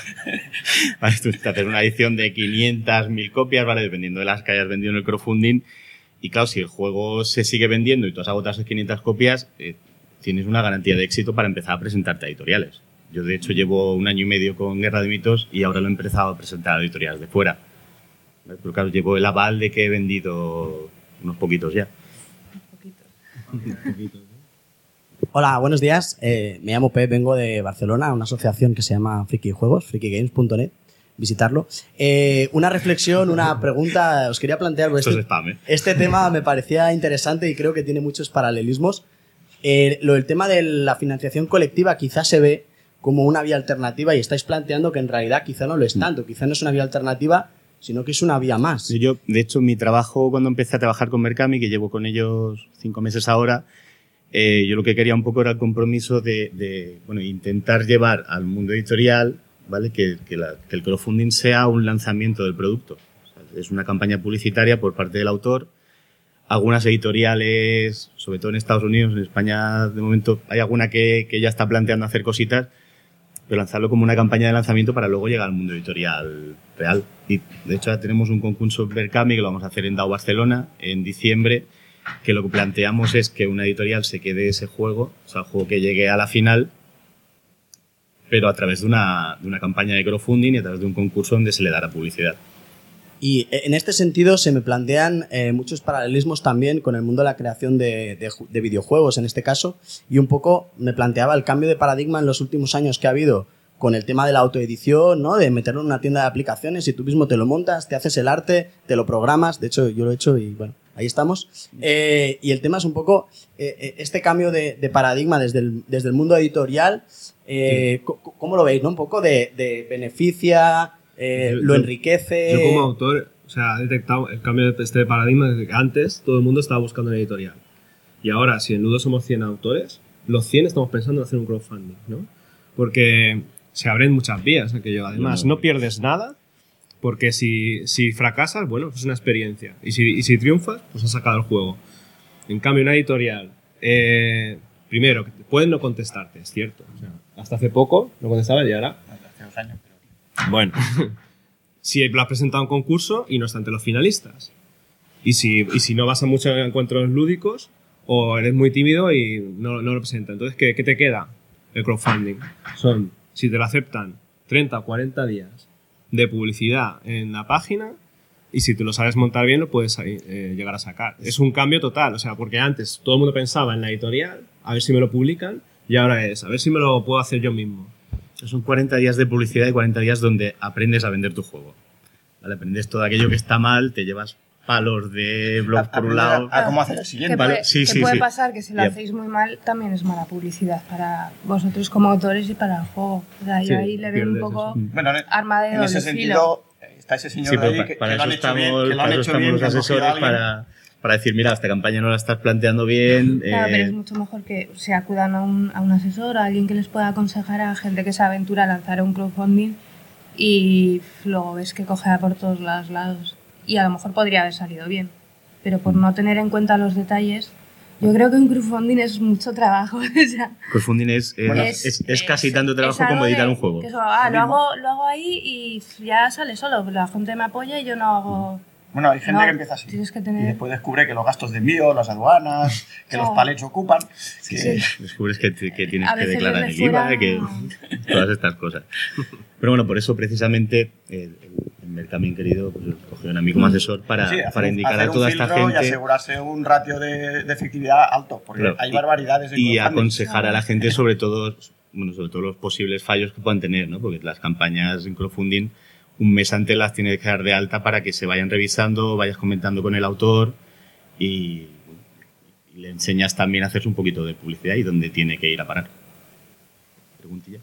Vale, tú te haces una edición de 500, 1000 copias, ¿vale? Dependiendo de las que hayas vendido en el crowdfunding. Y claro, si el juego se sigue vendiendo y tú has agotado esas 500 copias, tienes una garantía de éxito para empezar a presentarte a editoriales. Yo, de hecho, llevo 1 año y medio con Guerra de Mitos y ahora lo he empezado a presentar a editoriales de fuera. ¿Vale? Pero claro, llevo el aval de que he vendido unos poquitos ya. Hola, buenos días. Me llamo Pep, vengo de Barcelona, una asociación que se llama Friki Juegos, frikigames.net. visitarlo. Una reflexión, una pregunta, os quería plantear. Esto es spam, ¿eh? Este tema me parecía interesante y creo que tiene muchos paralelismos. El tema de la financiación colectiva quizás se ve como una vía alternativa y estáis planteando que en realidad quizá no lo es tanto, quizá no es una vía alternativa, sino que es una vía más. Yo, de hecho, mi trabajo cuando empecé a trabajar con Mercami, que llevo con ellos 5 meses ahora, yo lo que quería un poco era el compromiso de intentar llevar al mundo editorial, ¿vale? Que el crowdfunding sea un lanzamiento del producto. O sea, es una campaña publicitaria por parte del autor. Algunas editoriales, sobre todo en Estados Unidos, en España de momento hay alguna que ya está planteando hacer cositas, pero lanzarlo como una campaña de lanzamiento para luego llegar al mundo editorial real. Y de hecho ya tenemos un concurso Mercami que lo vamos a hacer en DAO Barcelona en diciembre, que lo que planteamos es que una editorial se quede ese juego, o sea, el juego que llegue a la final, pero a través de una campaña de crowdfunding y a través de un concurso donde se le dará publicidad. Y en este sentido se me plantean muchos paralelismos también con el mundo de la creación de videojuegos en este caso, y un poco me planteaba el cambio de paradigma en los últimos años que ha habido con el tema de la autoedición, ¿no? De meterlo en una tienda de aplicaciones y tú mismo te lo montas, te haces el arte, te lo programas. De hecho, yo lo he hecho y bueno, ahí estamos. Y el tema es un poco este cambio de paradigma desde el mundo editorial. ¿Cómo lo veis, no? Un poco de beneficia, lo enriquece. Yo como autor, o sea, he detectado el cambio de este paradigma desde que antes todo el mundo estaba buscando una editorial. Y ahora, si en Ludo somos 100 autores, los 100 estamos pensando en hacer un crowdfunding, ¿no? Porque se abren muchas vías. Aquello. Además, no pierdes nada, porque si fracasas, bueno, pues es una experiencia. Y si triunfas, pues has sacado el juego. En cambio, una editorial, primero, pueden no contestarte, es cierto. O sea, hasta hace poco no contestaban y ahora... Hace 2 años, creo. Bueno, si lo has presentado en concurso y no está entre los finalistas. Y si no vas a muchos encuentros lúdicos o eres muy tímido y no lo presentas. Entonces, ¿qué te queda? El crowdfunding. Son, si te lo aceptan, 30 o 40 días de publicidad en la página y si te lo sabes montar bien lo puedes llegar a sacar. Es un cambio total, o sea, porque antes todo el mundo pensaba en la editorial, a ver si me lo publican, y ahora es, a ver si me lo puedo hacer yo mismo. Son 40 días de publicidad y 40 días donde aprendes a vender tu juego. ¿Vale? Aprendes todo aquello que está mal, te llevas palos de blog por un lado. A cómo hacer el siguiente. ¿Qué puede pasar? Que si lo hacéis muy mal, también es mala publicidad para vosotros como autores y para el juego. O sea, yo ahí le veo un poco arma de doble filo. En ese sentido, está ese señor de ahí que lo han hecho bien, que lo han hecho bien, los asesores para decir, mira, esta campaña no la estás planteando bien. Claro, pero es mucho mejor que se acudan a un asesor, a alguien que les pueda aconsejar, a gente que se aventura a lanzar un crowdfunding y luego ves que cogea por todos los lados. Y a lo mejor podría haber salido bien, pero por no tener en cuenta los detalles, yo creo que un crowdfunding es mucho trabajo. O sea, crowdfunding es casi tanto trabajo como editar un juego. Lo hago ahí y ya sale solo, la gente me apoya y yo no hago... Bueno, hay gente que empieza así. Tienes que tener... Y después descubre que los gastos de envío, las aduanas, que los palets ocupan. Descubres que tienes que declarar el IVA, que todas estas cosas. Pero bueno, por eso precisamente el Mercami querido pues, cogieron a mí como asesor para indicar a toda esta gente. Y asegurarse un ratio de efectividad alto, porque claro, hay barbaridades. Y aconsejar a la gente sobre todo los posibles fallos que puedan tener, ¿no? Porque las campañas en crowdfunding un mes antes las tienes que dar de alta para que se vayan revisando, vayas comentando con el autor y le enseñas también a hacerse un poquito de publicidad y dónde tiene que ir a parar. Preguntilla.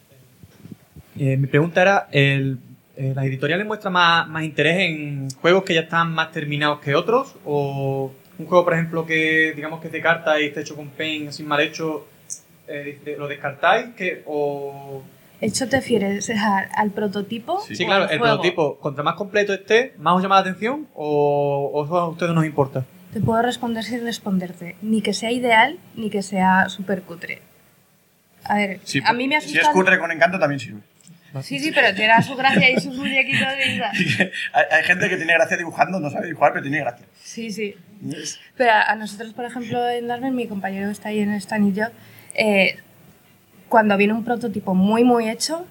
Mi pregunta era, ¿las editoriales muestran más interés en juegos que ya están más terminados que otros? ¿O un juego, por ejemplo, que digamos que es de carta y está hecho con paint, así mal hecho, lo descartáis? ¿Hecho te refieres al prototipo? Sí, claro, el prototipo, contra más completo esté, ¿más os llama la atención o eso a ustedes no os importa? Te puedo responder sin responderte. Ni que sea ideal, ni que sea súper cutre. A ver, sí, a mí me asusta... Si es cutre con encanto también sirve. Sí, pero tiene su gracia y sus muñequitos de vida. Hay gente que tiene gracia dibujando, no sabe dibujar, pero tiene gracia. Sí. Pero a nosotros, por ejemplo, en Darmen, mi compañero que está ahí en el stand y yo, cuando viene un prototipo muy, muy hecho,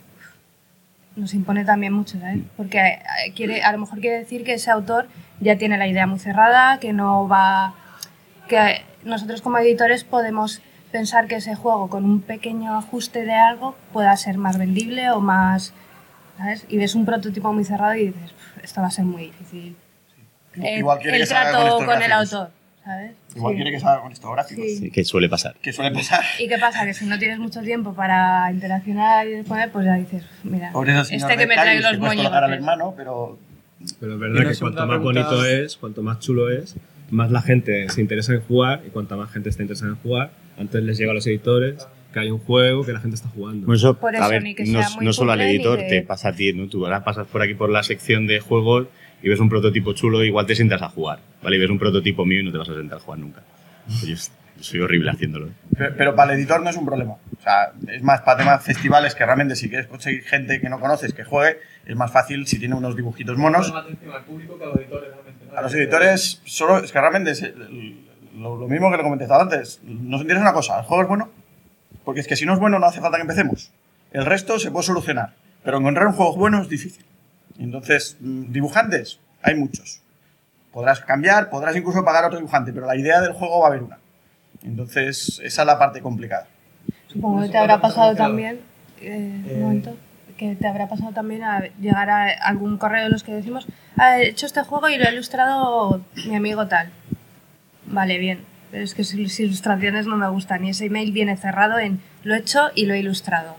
nos impone también mucho, ¿sabes? Porque a lo mejor quiere decir que ese autor ya tiene la idea muy cerrada, que no va... que nosotros como editores podemos pensar que ese juego con un pequeño ajuste de algo pueda ser más vendible o más ¿sabes? Y ves un prototipo muy cerrado y dices, esto va a ser muy difícil. Igual quiere el que salga trato estos con el gráficos. autor, ¿sabes? Igual quiere que salga con estos gráficos. Sí. Sí, que suele pasar. Que suele pasar. ¿Y qué pasa? Que si no tienes mucho tiempo para interaccionar y responder, pues ya dices, mira, Por eso, señor este que me trae Rectarius, los puedes colocar al moños. hermano, pero Pero es Y verdad una que segunda cuanto más pregunta- bonito es, cuanto más chulo es, más la gente se interesa en jugar, y cuanta más gente está interesada en jugar, antes les llega a los editores que hay un juego que la gente está jugando. Bueno, eso, Por eso, a ver, ni que no, sea muy no solo al puzzle, ni editor, que- te pasa a ti, ¿no? Tú ahora pasas por aquí por la sección de juegos y ves un prototipo chulo, igual te sientas a jugar, ¿vale? Y ves un prototipo mío y no te vas a sentar a jugar nunca. Yo soy horrible haciéndolo. Pero para el editor no es un problema. O sea, es más para temas festivales que realmente si quieres conseguir gente que no conoces que juegue, es más fácil si tiene unos dibujitos monos. Más atención al público que a los editores realmente, ¿no? A los editores solo es que realmente es lo mismo que le comenté antes. Nos interesa una cosa, el juego es bueno, porque es que si no es bueno no hace falta que empecemos. El resto se puede solucionar, pero encontrar un juego bueno es difícil. Entonces, dibujantes, hay muchos. Podrás cambiar, podrás incluso pagar a otro dibujante, pero la idea del juego va a haber una. Entonces, esa es la parte complicada. Supongo que te habrá pasado también, un momento, que te habrá pasado también a llegar a algún correo de los que decimos, he hecho este juego y lo ha ilustrado mi amigo tal. Vale, bien, pero es que las ilustraciones no me gustan y ese email viene cerrado en lo he hecho y lo he ilustrado.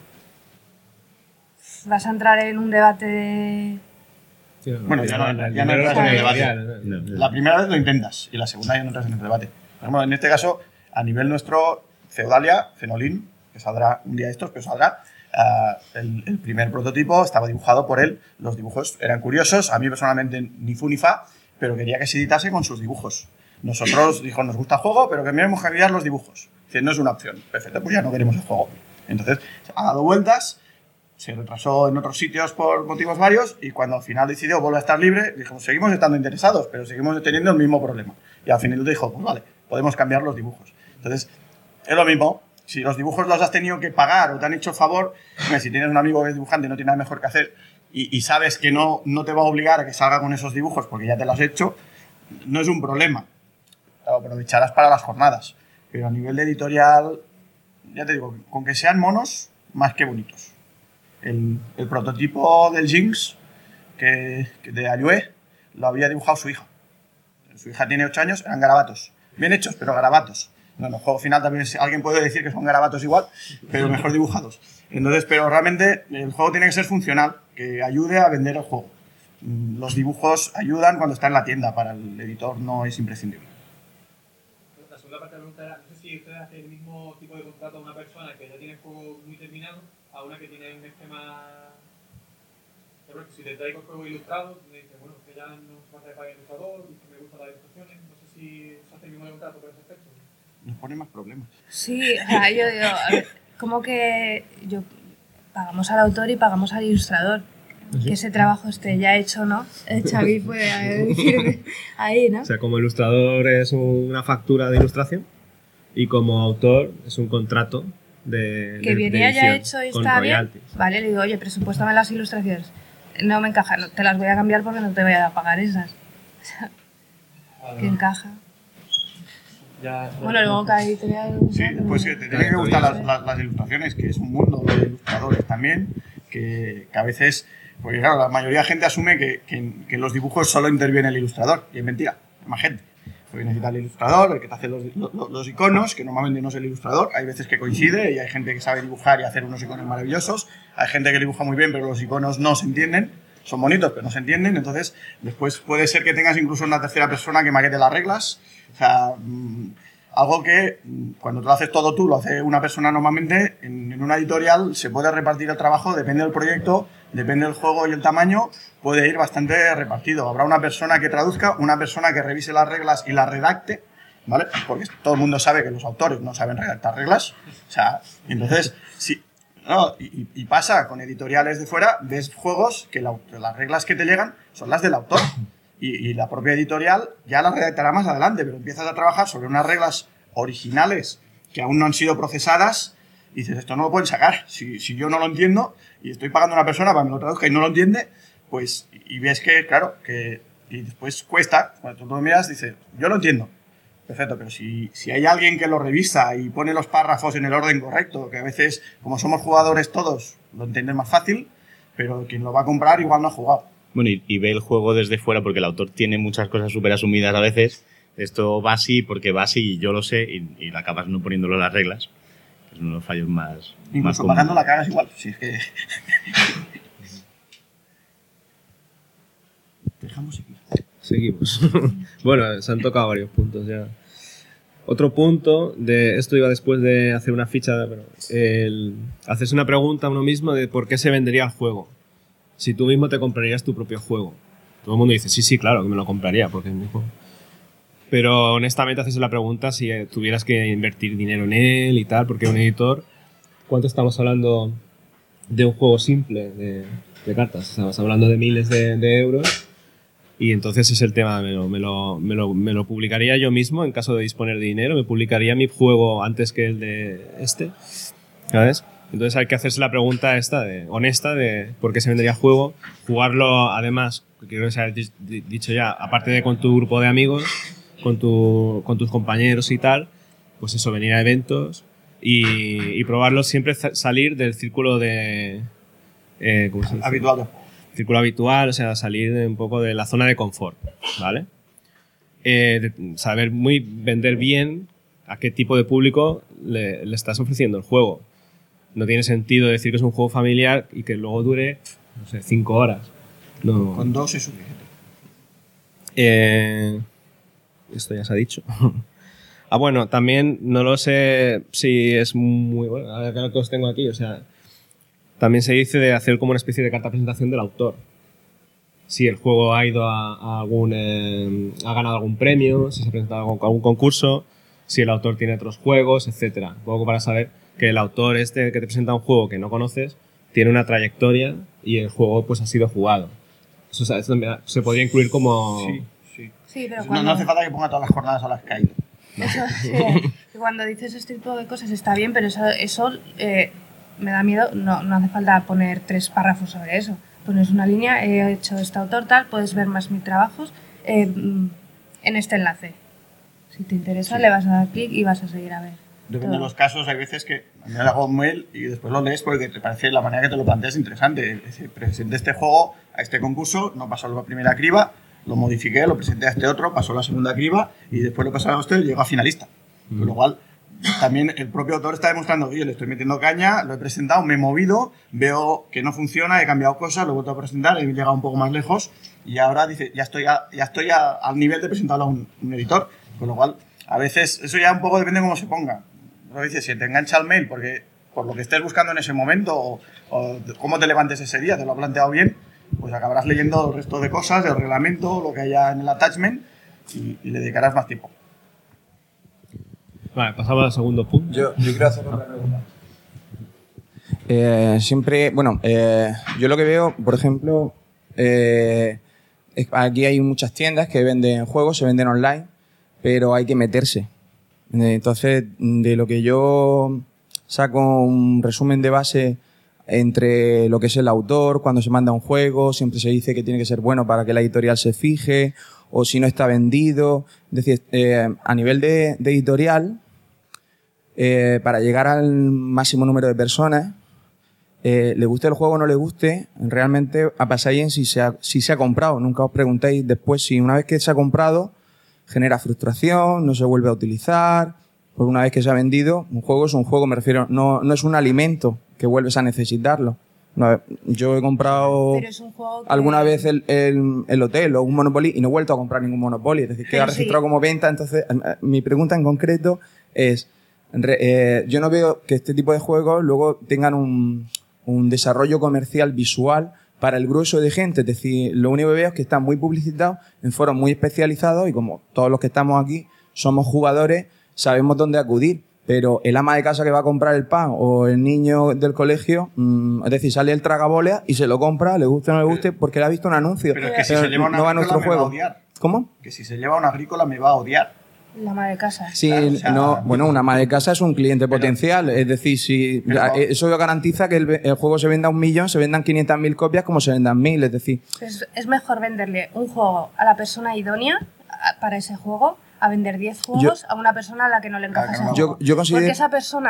Vas a entrar en un debate de... Bueno, ya no el entras dinero en el lo debate. no. La primera vez lo intentas y la segunda ya no entras en el debate. Por ejemplo, en este caso, a nivel nuestro, Feudalia, Fenolin, que saldrá un día de estos, pero saldrá, el primer prototipo estaba dibujado por él, los dibujos eran curiosos, a mí personalmente ni fu ni fa, pero quería que se editase con sus dibujos. Nosotros, dijo, nos gusta el juego, pero queremos cambiar los dibujos. Dice, no es una opción. Perfecto, pues ya no queremos el juego. Entonces, ha dado vueltas, se retrasó en otros sitios por motivos varios y cuando al final decidió volver a estar libre, dijimos, seguimos estando interesados, pero seguimos teniendo el mismo problema. Y al final dijo, pues vale, podemos cambiar los dibujos. Entonces, es lo mismo. Si los dibujos los has tenido que pagar o te han hecho el favor, si tienes un amigo que es dibujante y no tiene nada mejor que hacer y sabes que no te va a obligar a que salga con esos dibujos porque ya te los has hecho, no es un problema. Lo aprovecharás para las jornadas. Pero a nivel de editorial, ya te digo, con que sean monos, más que bonitos. El prototipo del Jinx que de Ayue lo había dibujado su hija. Su hija tiene 8 años, eran garabatos. Bien hechos, pero garabatos. Bueno, el juego final también alguien puede decir que son garabatos igual, pero mejor dibujados. Entonces, pero realmente el juego tiene que ser funcional, que ayude a vender el juego. Los dibujos ayudan cuando está en la tienda, para el editor no es imprescindible. La segunda parte de la pregunta era, no sé si ustedes hacen el mismo tipo de contrato a una persona que ya tiene el juego muy terminado a una que tiene un esquema... Por ejemplo, si te traigo el juego ilustrado, me dices, bueno, que ya no se hace para el ilustrador y que me gustan las ilustraciones, no sé si se hace el mismo contrato por ese aspecto. Nos pone más problemas. Sí, o sea, yo digo, a ver, como que pagamos al autor y pagamos al ilustrador. Que ese trabajo esté ya hecho, ¿no? Xavi puede decirme ahí, ¿no? O sea, como ilustrador es una factura de ilustración y como autor es un contrato de Que venía ya edición hecho y con está bien. royalties. Vale, le digo, oye, presupuéstame las ilustraciones. No me encaja, no, te las voy a cambiar porque no te voy a pagar esas. O sea, que encaja. Bueno, luego cada editorial... Sí, pues te tienen que gustar las ilustraciones, que es un mundo de ilustradores también, que a veces, porque claro, la mayoría de gente asume que en los dibujos solo interviene el ilustrador, y es mentira, hay más gente. Porque necesita el ilustrador, el que te hace los iconos, que normalmente no es el ilustrador, hay veces que coincide y hay gente que sabe dibujar y hacer unos iconos maravillosos, hay gente que dibuja muy bien pero los iconos no se entienden, son bonitos pero no se entienden, entonces después puede ser que tengas incluso una tercera persona que maquete las reglas, o sea, algo que cuando tú lo haces todo tú, lo hace una persona normalmente, en una editorial se puede repartir el trabajo, depende del proyecto, depende del juego y el tamaño, puede ir bastante repartido. Habrá una persona que traduzca, una persona que revise las reglas y las redacte, ¿vale? Porque todo el mundo sabe que los autores no saben redactar reglas, o sea, entonces, sí. No, y pasa con editoriales de fuera, ves juegos que las reglas que te llegan son las del autor. Y la propia editorial ya las redactará más adelante, pero empiezas a trabajar sobre unas reglas originales que aún no han sido procesadas y dices, esto no lo pueden sacar. Si yo no lo entiendo y estoy pagando a una persona para que me lo traduzca y no lo entiende, pues, y ves que, claro, y después cuesta, cuando tú lo miras, dices, yo lo entiendo. Perfecto, pero si hay alguien que lo revisa y pone los párrafos en el orden correcto, que a veces, como somos jugadores todos, lo entienden más fácil, pero quien lo va a comprar igual no ha jugado. Bueno, y ve el juego desde fuera porque el autor tiene muchas cosas súper asumidas a veces. Esto va así porque va así y yo lo sé y acabas no poniéndolo las reglas. Es uno de los fallos más Incluso comunes. pagando la cagas igual. Si es que... Dejamos seguir. Seguimos. Bueno, se han tocado varios puntos ya. Otro punto, esto iba después de hacer una ficha, pero hacerse una pregunta a uno mismo de por qué se vendería el juego. Si tú mismo te comprarías tu propio juego. Todo el mundo dice, sí, claro que me lo compraría porque es mi juego. Pero honestamente haces la pregunta si tuvieras que invertir dinero en él y tal, porque un editor, ¿cuánto estamos hablando de un juego simple de cartas? Estamos hablando de miles de euros. Y entonces es el tema, me lo publicaría yo mismo en caso de disponer de dinero, me publicaría mi juego antes que el de este, ¿sabes? Entonces hay que hacerse la pregunta honesta de por qué se vendería el juego, jugarlo además, quiero que se haya dicho ya, aparte de con tu grupo de amigos, con tus compañeros y tal, pues eso, venir a eventos y probarlo, siempre salir del círculo de... ¿cómo se dice? Habitual. Círculo habitual, o sea, salir un poco de la zona de confort, ¿vale? Saber vender bien a qué tipo de público le estás ofreciendo el juego. No tiene sentido decir que es un juego familiar y que luego dure, no sé, 5 horas. No. Con 2 es suficiente. Esto ya se ha dicho. Bueno, también no lo sé si es muy... Bueno, a ver qué os tengo aquí, o sea... También se dice de hacer como una especie de carta de presentación del autor. Si el juego ha ido ha ganado algún premio, si se ha presentado a algún concurso, si el autor tiene otros juegos, etcétera. Un poco para saber que el autor que te presenta un juego que no conoces tiene una trayectoria y el juego pues ha sido jugado. Eso se podría incluir como... Sí, pero no hace falta que ponga todas las jornadas a las que ha ido. Eso, sí, cuando dices este tipo de cosas está bien, pero eso me da miedo. No hace falta poner 3 párrafos sobre eso. Pones una línea, he hecho este autor tal, puedes ver más mis trabajos en este enlace. Si te interesa, le vas a dar clic y vas a seguir a ver. Depende de los casos, hay veces que me hago un mail y después lo lees porque te parece la manera que te lo planteas interesante. Es decir, presenté este juego a este concurso, no pasó la primera criba, lo modifiqué, lo presenté a este otro, pasó la segunda criba y después lo pasé a usted y llegó a finalista. Con lo cual, también el propio autor está demostrando, oye, le estoy metiendo caña, lo he presentado, me he movido, veo que no funciona, he cambiado cosas, lo he vuelto a presentar, he llegado un poco más lejos y ahora dice, ya estoy al nivel de presentarlo a un editor. Con lo cual, a veces, eso ya un poco depende de cómo se ponga. A veces, si te engancha el mail porque por lo que estés buscando en ese momento o cómo te levantes ese día, te lo ha planteado bien, pues acabarás leyendo el resto de cosas, el reglamento, lo que haya en el attachment y le dedicarás más tiempo. Vale, pasamos al segundo punto. Yo quiero hacer otra pregunta. Yo lo que veo, por ejemplo, aquí hay muchas tiendas que venden juegos, se venden online, pero hay que meterse. Entonces, de lo que yo saco un resumen de base entre lo que es el autor, cuando se manda un juego, siempre se dice que tiene que ser bueno para que la editorial se fije, o si no está vendido. Es decir, a nivel de editorial, para llegar al máximo número de personas, le guste el juego o no le guste, realmente pasáis en si se ha comprado. Nunca os preguntéis después si una vez que se ha comprado genera frustración, no se vuelve a utilizar, porque una vez que se ha vendido, un juego es un juego, me refiero, no es un alimento que vuelves a necesitarlo. Yo he comprado alguna vez el hotel o un Monopoly y no he vuelto a comprar ningún Monopoly, es decir, queda registrado como venta. Entonces, mi pregunta en concreto es, yo no veo que este tipo de juegos luego tengan un desarrollo comercial visual para el grueso de gente. Es decir, lo único que veo es que están muy publicitados en foros muy especializados y como todos los que estamos aquí somos jugadores, sabemos dónde acudir. Pero el ama de casa que va a comprar el pan o el niño del colegio, es decir, sale el tragaboleas y se lo compra, le guste o no le guste, porque le ha visto un anuncio. Pero es que si se lleva una no va a agrícola nuestro me juego. va a odiar. ¿Cómo? Que si se lleva una agrícola me va a odiar. La ama de casa. Sí, Claro, una ama de casa es un cliente potencial. Es decir, eso garantiza que el juego se venda 1 millón, se vendan 500.000 copias como se vendan 1.000. Es decir, es mejor venderle un juego a la persona idónea para ese juego a vender 10 juegos a una persona a la que no le encaja ese juego. Yo considero... Porque esa persona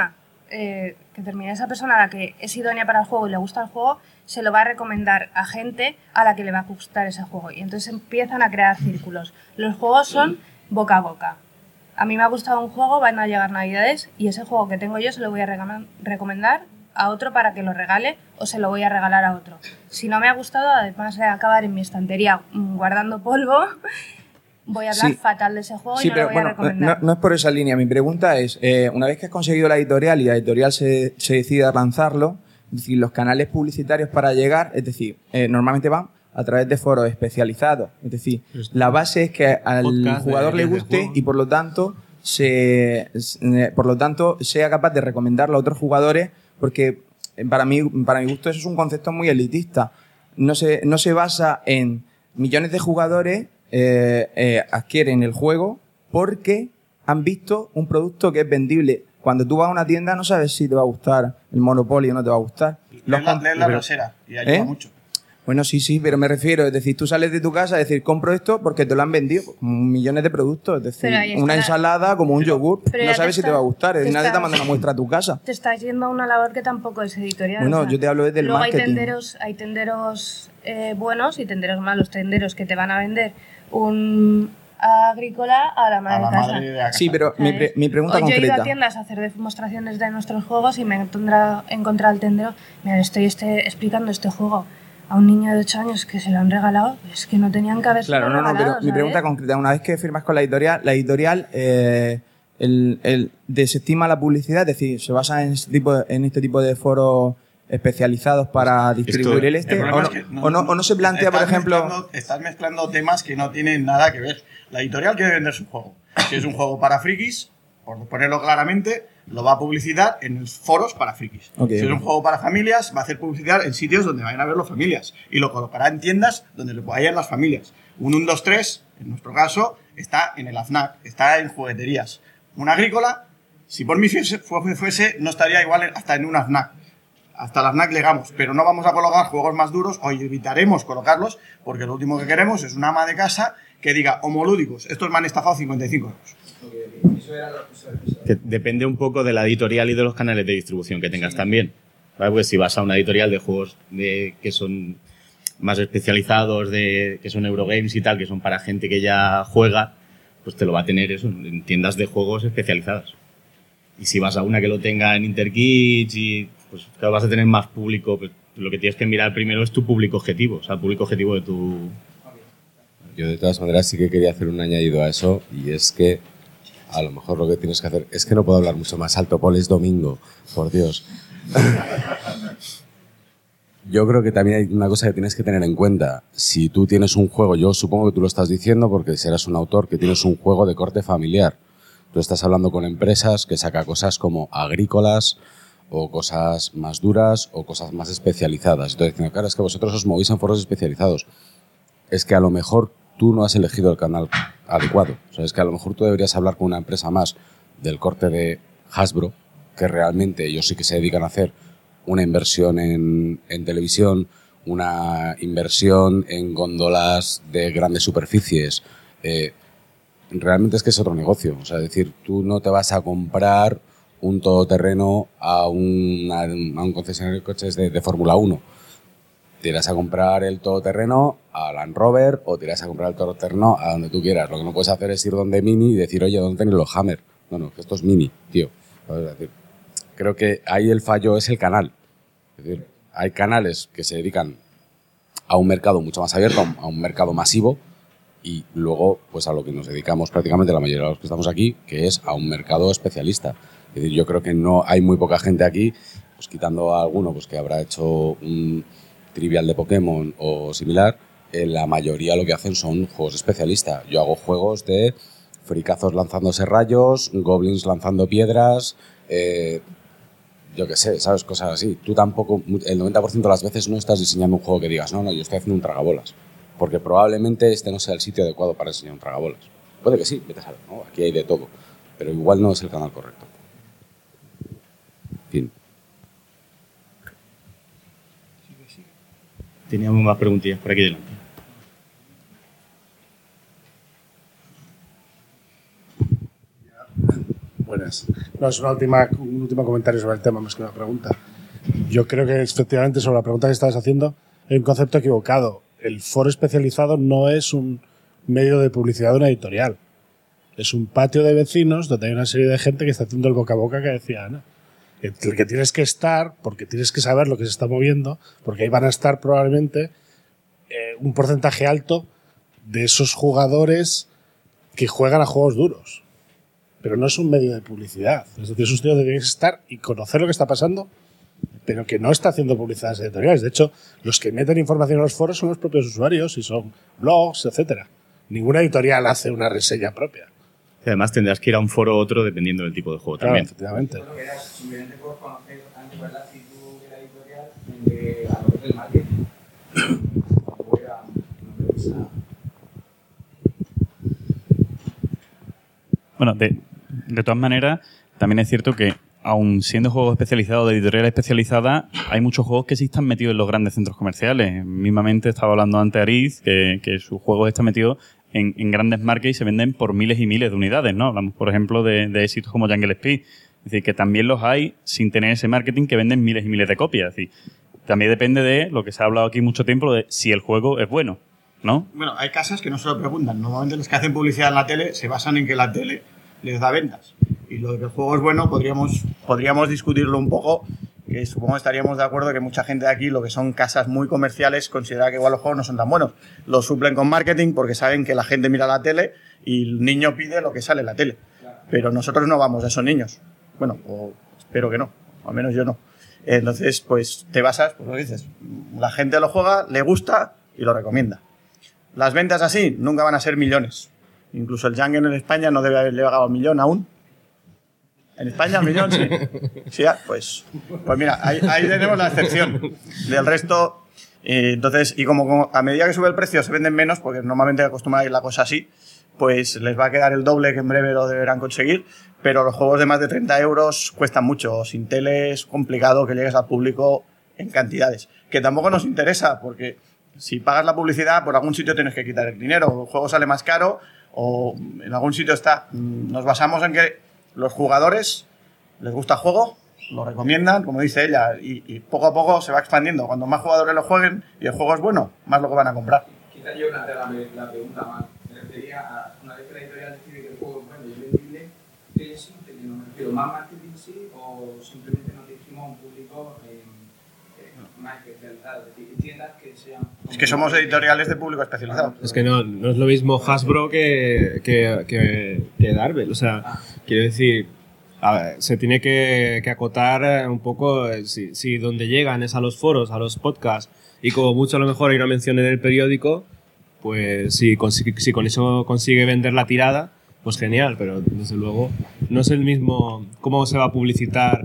que termine esa persona a la que es idónea para el juego y le gusta el juego, se lo va a recomendar a gente a la que le va a gustar ese juego. Y entonces empiezan a crear círculos. Los juegos son boca a boca. A mí me ha gustado un juego, van a llegar Navidades y ese juego que tengo yo se lo voy a recomendar a otro para que lo regale o se lo voy a regalar a otro. Si no me ha gustado, además de acabar en mi estantería guardando polvo, voy a hablar fatal de ese juego y no lo voy a recomendar. No es por esa línea. Mi pregunta es, una vez que has conseguido la editorial y la editorial se decide a lanzarlo, es decir, los canales publicitarios para llegar, es decir, normalmente van a través de foros especializados. Es decir, la base es que al jugador le guste y por lo tanto sea capaz de recomendarlo a otros jugadores, porque para mi gusto eso es un concepto muy elitista. No se basa en millones de jugadores adquieren el juego porque han visto un producto que es vendible. Cuando tú vas a una tienda no sabes si te va a gustar el Monopoly o no te va a gustar. Lees la grosera y ayuda mucho. Bueno, sí, pero me refiero, es decir, tú sales de tu casa a decir, compro esto porque te lo han vendido, millones de productos, es decir, una ensalada como un yogur, no sabes si te va a gustar, nadie te manda una muestra a tu casa. Te estás yendo a una labor que tampoco es editorial. Bueno, o sea, yo te hablo desde el marketing. Luego hay tenderos buenos y tenderos malos, tenderos que te van a vender un agrícola a la madre de casa. Sí, pero mi pregunta concreta. Yo he ido a tiendas a hacer demostraciones de nuestros juegos y me he encontrado el tendero, mira, estoy explicando este juego a un niño de 8 años que se lo han regalado, es que no tenían que haberse regalado. Claro, pero mi pregunta concreta, una vez que firmas con la editorial desestima la publicidad, es decir, se basa en este tipo de foros especializados para distribuir o no se plantea, por ejemplo... Estás mezclando temas que no tienen nada que ver. La editorial quiere vender su juego. Si es un juego para frikis, por ponerlo claramente, lo va a publicitar en foros para frikis. Si es un juego para familias, va a hacer publicidad en sitios donde vayan a verlo familias. Y lo colocará en tiendas donde lo vayan las familias. Un 1, 2, 3, en nuestro caso, está en el AFNAC, está en jugueterías. Un agrícola, si por mí fuese, no estaría igual hasta en un AFNAC. Hasta la FNAC llegamos, pero no vamos a colocar juegos más duros o evitaremos colocarlos porque lo último que queremos es una ama de casa que diga homolúdicos, estos me han estafado 55 euros. Que depende un poco de la editorial y de los canales de distribución que tengas también. ¿Vale? Pues si vas a una editorial de juegos que son más especializados, que son Eurogames y tal, que son para gente que ya juega, pues te lo va a tener eso en tiendas de juegos especializadas. Y si vas a una que lo tenga en Interkids pues claro, vas a tener más público. Pues, lo que tienes que mirar primero es tu público objetivo, o sea, el público objetivo de tu... Yo de todas maneras sí que quería hacer un añadido a eso, y es que a lo mejor lo que tienes que hacer es que no puedo hablar mucho más alto, Paul, es domingo, por Dios. Yo creo que también hay una cosa que tienes que tener en cuenta. Si tú tienes un juego, yo supongo que tú lo estás diciendo porque serás un autor que tienes un juego de corte familiar. Tú estás hablando con empresas que saca cosas como agrícolas, o cosas más duras, o cosas más especializadas. Entonces, diciendo, claro, es que vosotros os movéis en foros especializados. Es que a lo mejor tú no has elegido el canal adecuado. O sea, es que a lo mejor tú deberías hablar con una empresa más del corte de Hasbro, que realmente ellos sí que se dedican a hacer una inversión en televisión, una inversión en góndolas de grandes superficies. Realmente es que es otro negocio. O sea, es decir, tú no te vas a comprar un todoterreno a un concesionario de coches de Fórmula 1. Te irás a comprar el todoterreno a Land Rover o te irás a comprar el todoterreno a donde tú quieras. Lo que no puedes hacer es ir donde Mini y decir, oye, ¿dónde tenéis los Hammer? No, que esto es Mini, tío. Es decir, creo que ahí el fallo es el canal. Es decir, hay canales que se dedican a un mercado mucho más abierto, a un mercado masivo, y luego pues a lo que nos dedicamos prácticamente la mayoría de los que estamos aquí, que es a un mercado especialista. Es decir, yo creo que no hay muy poca gente aquí, pues quitando a alguno pues que habrá hecho un trivial de Pokémon o similar, la mayoría lo que hacen son juegos especialistas. Yo hago juegos de fricazos lanzándose rayos, goblins lanzando piedras, yo qué sé, ¿sabes? Cosas así. Tú tampoco, el 90% de las veces no estás diseñando un juego que digas, no, yo estoy haciendo un tragabolas, porque probablemente este no sea el sitio adecuado para diseñar un tragabolas. Puede que sí, vete a saber, ¿no? Aquí hay de todo, pero igual no es el canal correcto. Fin. Teníamos más preguntillas por aquí delante. Buenas. No, es un último comentario sobre el tema, más que una pregunta. Yo creo que efectivamente sobre la pregunta que estabas haciendo hay un concepto equivocado. El foro especializado no es un medio de publicidad de una editorial. Es un patio de vecinos donde hay una serie de gente que está haciendo el boca a boca que decía Ana. El que tienes que estar, porque tienes que saber lo que se está moviendo, porque ahí van a estar probablemente un porcentaje alto de esos jugadores que juegan a juegos duros. Pero no es un medio de publicidad. Es decir, es un sitio donde tienes que estar y conocer lo que está pasando, pero que no está haciendo publicidades editoriales. De hecho, los que meten información a los foros son los propios usuarios y son blogs, etcétera. Ninguna editorial hace una reseña propia. Y además tendrás que ir a un foro u otro dependiendo del tipo de juego también. Efectivamente. Bueno, era simplemente por conocer antes la actitud de la editorial a lo que es el marketing. Bueno, de todas maneras, también es cierto que aun siendo juegos especializados de editorial especializada, hay muchos juegos que sí están metidos en los grandes centros comerciales. Mismamente estaba hablando antes Ariz, que sus juegos están metidos en grandes marcas y se venden por miles y miles de unidades, ¿no? Hablamos, por ejemplo, de éxitos como Jungle Speed. Es decir, que también los hay sin tener ese marketing que venden miles y miles de copias. Es decir, también depende de lo que se ha hablado aquí mucho tiempo, de si el juego es bueno, ¿no? Bueno, hay casas que no se lo preguntan. Normalmente los que hacen publicidad en la tele se basan en que la tele les da ventas. Y lo de que el juego es bueno podríamos discutirlo un poco, que supongo que estaríamos de acuerdo que mucha gente de aquí, lo que son casas muy comerciales, considera que igual los juegos no son tan buenos. Los suplen con marketing porque saben que la gente mira la tele y el niño pide lo que sale en la tele. Pero nosotros no vamos a esos niños. Bueno, o espero que no, al menos yo no. Entonces, pues te basas, pues lo dices, la gente lo juega, le gusta y lo recomienda. Las ventas así nunca van a ser millones. Incluso el Jungle en España no debe haberle pagado 1 millón aún. En España 1 millón, sí. Sí, pues mira, ahí tenemos la excepción. Del resto, entonces, y como a medida que sube el precio se venden menos, porque normalmente acostumbra a ir la cosa así, pues les va a quedar el doble, que en breve lo deberán conseguir, pero los juegos de más de 30 euros cuestan mucho. Sin tele es complicado que llegues al público en cantidades. Que tampoco nos interesa, porque si pagas la publicidad, por algún sitio tienes que quitar el dinero, el juego sale más caro, o en algún sitio está. Nos basamos en que los jugadores les gusta el juego, lo recomiendan, como dice ella, y poco a poco se va expandiendo. Cuando más jugadores lo jueguen y el juego es bueno, más lo que van a comprar. Quizás yo planteara la pregunta más. Me refería a una vez que la editorial decide que el juego es bueno y es vendible, ¿qué es no me refiero más marketing sí o simplemente nos dirigimos a un público más especializado? Es decir, tiendas que sean... Es que somos editoriales de público especializado. Es que no es lo mismo Hasbro que Darvel. O sea, quiero decir, a ver, se tiene que acotar un poco si donde llegan es a los foros, a los podcasts, y como mucho a lo mejor hay una mención en el periódico, pues si con eso consigue vender la tirada, pues genial, pero desde luego no es el mismo cómo se va a publicitar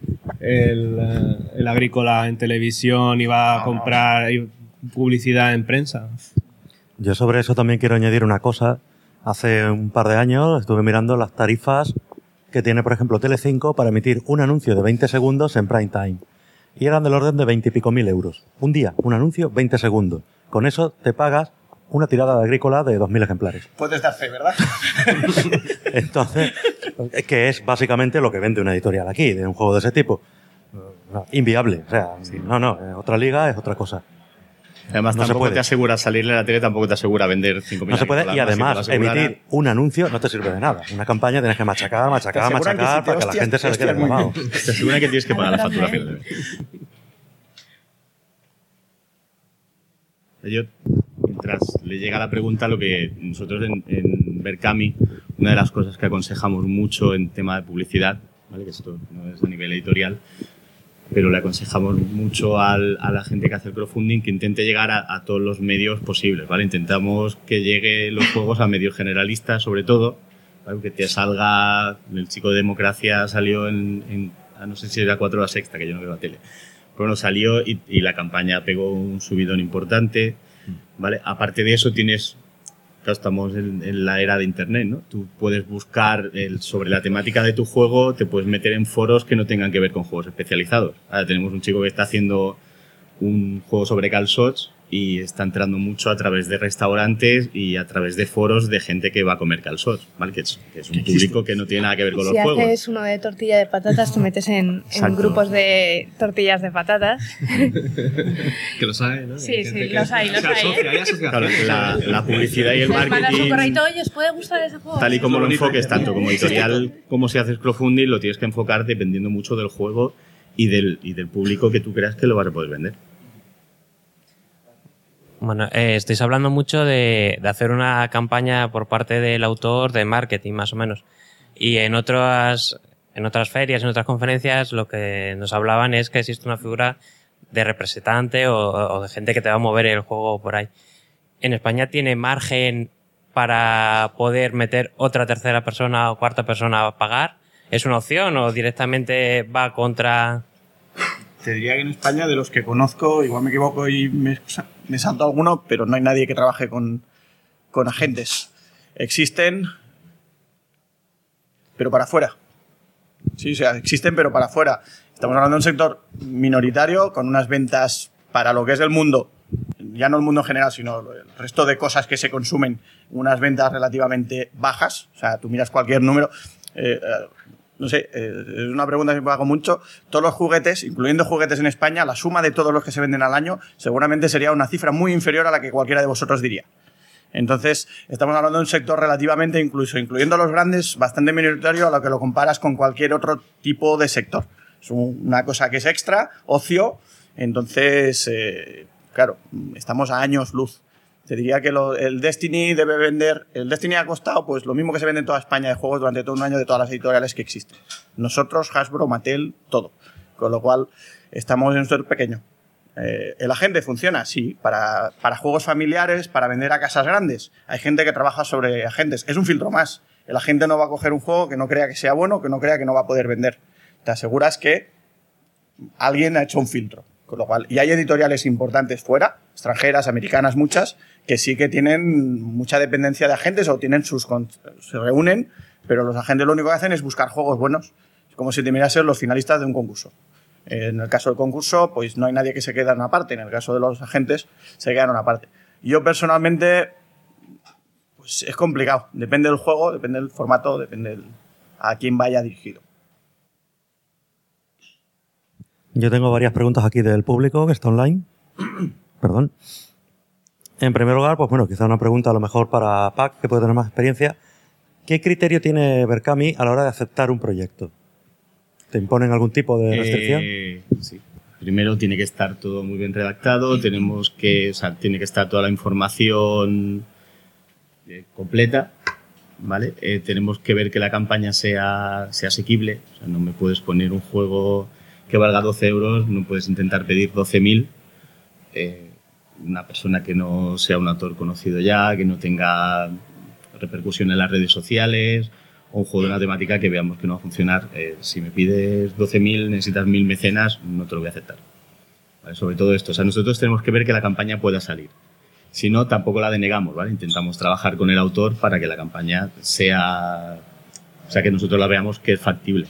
el agrícola en televisión y va a comprar publicidad en prensa. Yo sobre eso también quiero añadir una cosa. Hace un par de años estuve mirando las tarifas que tiene, por ejemplo, Telecinco para emitir un anuncio de 20 segundos en prime time. Y eran del orden de 20 y pico mil euros. Un día, un anuncio, 20 segundos. Con eso te pagas una tirada de agrícola de 2.000 ejemplares. Puedes dar fe, ¿verdad? Entonces, que es básicamente lo que vende una editorial aquí, de un juego de ese tipo. Inviable. O sea, sí. No, otra liga es otra cosa. Además, no tampoco te asegura salirle a la tele, tampoco te asegura vender 5.000. No se puede, y además, emitir un anuncio no te sirve de nada. Una campaña tienes que machacar para que la gente se le quede mamado. Te asegura que tienes que pagar la factura final. Yo, mientras le llega la pregunta, lo que nosotros en Berkami, una de las cosas que aconsejamos mucho en tema de publicidad, ¿vale? Que esto no es a nivel editorial, pero le aconsejamos mucho a la gente que hace el crowdfunding que intente llegar a todos los medios posibles, ¿vale? Intentamos que llegue los juegos a medios generalistas, sobre todo, ¿vale? Que te salga... El chico de Democracia salió no sé si era 4 o la Sexta, que yo no veo la tele. Pero bueno, salió y la campaña pegó un subidón importante, ¿vale? Aparte de eso tienes... Claro, estamos en la era de Internet, ¿no? Tú puedes buscar sobre la temática de tu juego, te puedes meter en foros que no tengan que ver con juegos especializados. Ahora tenemos un chico que está haciendo un juego sobre calzots y está entrando mucho a través de restaurantes y a través de foros de gente que va a comer calzots, ¿vale? Que es un público que no tiene nada que ver con los juegos. Si haces uno de tortilla de patatas, te metes en grupos de tortillas de patatas. Que los hay, ¿no? Sí, los hay. Claro, la publicidad y el les mandas un marketing, correo, oye, ¿os puede gustar ese juego? tal y como lo enfoques, tanto como editorial como si haces crowdfunding, lo tienes que enfocar dependiendo mucho del juego y del público que tú creas que lo vas a poder vender. Bueno, estáis hablando mucho de hacer una campaña por parte del autor de marketing, más o menos. Y en otras ferias, en otras conferencias, lo que nos hablaban es que existe una figura de representante o de gente que te va a mover el juego por ahí. ¿En España tiene margen para poder meter otra tercera persona o cuarta persona a pagar? ¿Es una opción o directamente va contra...? Te diría que en España, de los que conozco, igual me equivoco y me salto alguno, pero no hay nadie que trabaje con agentes. Existen, pero para afuera. Sí, o sea, existen, pero para afuera. Estamos hablando de un sector minoritario con unas ventas para lo que es el mundo, ya no el mundo en general, sino el resto de cosas que se consumen, unas ventas relativamente bajas. O sea, tú miras cualquier número... no sé, es una pregunta que me hago mucho. Todos los juguetes, incluyendo juguetes en España, la suma de todos los que se venden al año seguramente sería una cifra muy inferior a la que cualquiera de vosotros diría. Entonces, estamos hablando de un sector relativamente, incluso incluyendo los grandes, bastante minoritario a lo que lo comparas con cualquier otro tipo de sector. Es una cosa que es extra, ocio. Entonces, claro, estamos a años luz. Te diría que el Destiny debe vender... El Destiny ha costado pues lo mismo que se vende en toda España de juegos durante todo un año de todas las editoriales que existen. Nosotros, Hasbro, Mattel, todo. Con lo cual, estamos en un sector pequeño. ¿El agente funciona? Sí. Para juegos familiares, para vender a casas grandes. Hay gente que trabaja sobre agentes. Es un filtro más. El agente no va a coger un juego que no crea que sea bueno, que no crea que no va a poder vender. Te aseguras que alguien ha hecho un filtro. Con lo cual, y hay editoriales importantes fuera, extranjeras, americanas, muchas, que sí que tienen mucha dependencia de agentes o tienen se reúnen, pero los agentes lo único que hacen es buscar juegos buenos. Es como si te mirases los finalistas de un concurso. En el caso del concurso, pues no hay nadie que se quede en una parte. En el caso de los agentes, se quedan en una parte. Yo personalmente, pues es complicado. Depende del juego, depende del formato, depende a quién vaya dirigido. Yo tengo varias preguntas aquí del público que está online. Perdón. En primer lugar, pues bueno, quizá una pregunta a lo mejor para Pac, que puede tener más experiencia. ¿Qué criterio tiene Berkami a la hora de aceptar un proyecto? ¿Te imponen algún tipo de restricción? Sí. Primero tiene que estar todo muy bien redactado, tiene que estar toda la información completa, ¿vale? Tenemos que ver que la campaña sea asequible. O sea, no me puedes poner un juego que valga 12 euros, no puedes intentar pedir 12.000. Una persona que no sea un autor conocido ya, que no tenga repercusión en las redes sociales, o un juego de una temática que veamos que no va a funcionar. Si me pides 12.000, necesitas 1.000 mecenas, no te lo voy a aceptar. ¿Vale? Sobre todo esto, o sea, nosotros tenemos que ver que la campaña pueda salir. Si no, tampoco la denegamos, ¿vale? Intentamos trabajar con el autor para que la campaña sea, o sea, que nosotros la veamos que es factible.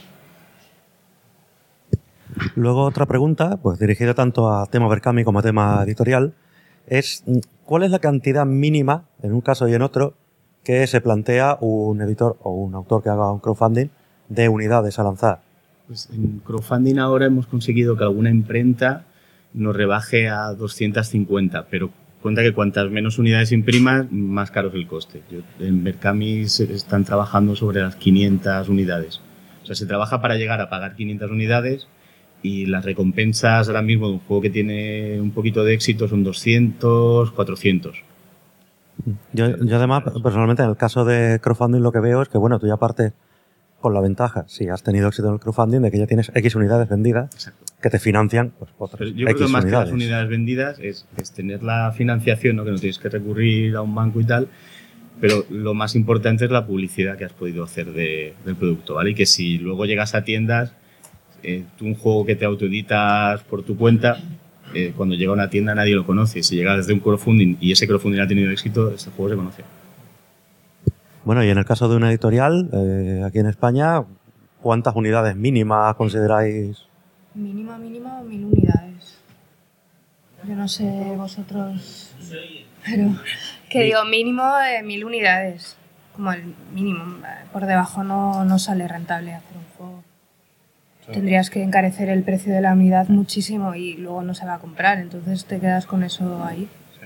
Luego otra pregunta, pues dirigida tanto a tema Berkami como a tema editorial, es ¿cuál es la cantidad mínima, en un caso y en otro, que se plantea un editor o un autor que haga un crowdfunding de unidades a lanzar? Pues en crowdfunding ahora hemos conseguido que alguna imprenta nos rebaje a 250, pero cuenta que cuantas menos unidades imprimas, más caro es el coste. En Berkami se están trabajando sobre las 500 unidades. O sea, se trabaja para llegar a pagar 500 unidades y las recompensas ahora mismo de un juego que tiene un poquito de éxito son 200, 400. Yo además, personalmente, en el caso de crowdfunding lo que veo es que, bueno, tú ya partes con la ventaja, si has tenido éxito en el crowdfunding, de que ya tienes X unidades vendidas. Exacto. Que te financian pues, otras Pero yo X creo que más unidades. que las unidades vendidas es tener la financiación, ¿no? Que no tienes que recurrir a un banco y tal, pero lo más importante es la publicidad que has podido hacer del producto, ¿vale? Y que si luego llegas a tiendas, tú un juego que te autoeditas por tu cuenta, cuando llega a una tienda nadie lo conoce. Si llega desde un crowdfunding y ese crowdfunding ha tenido éxito, ese juego se conoce. Bueno, y en el caso de una editorial, aquí en España, ¿cuántas unidades mínimas consideráis? Mínimo, 1000 unidades. Yo no sé vosotros, pero que digo mínimo de 1000 unidades, como el mínimo. Por debajo no sale rentable hacer un juego. Sí. Tendrías que encarecer el precio de la unidad muchísimo y luego no se va a comprar, entonces te quedas con eso ahí. Sí.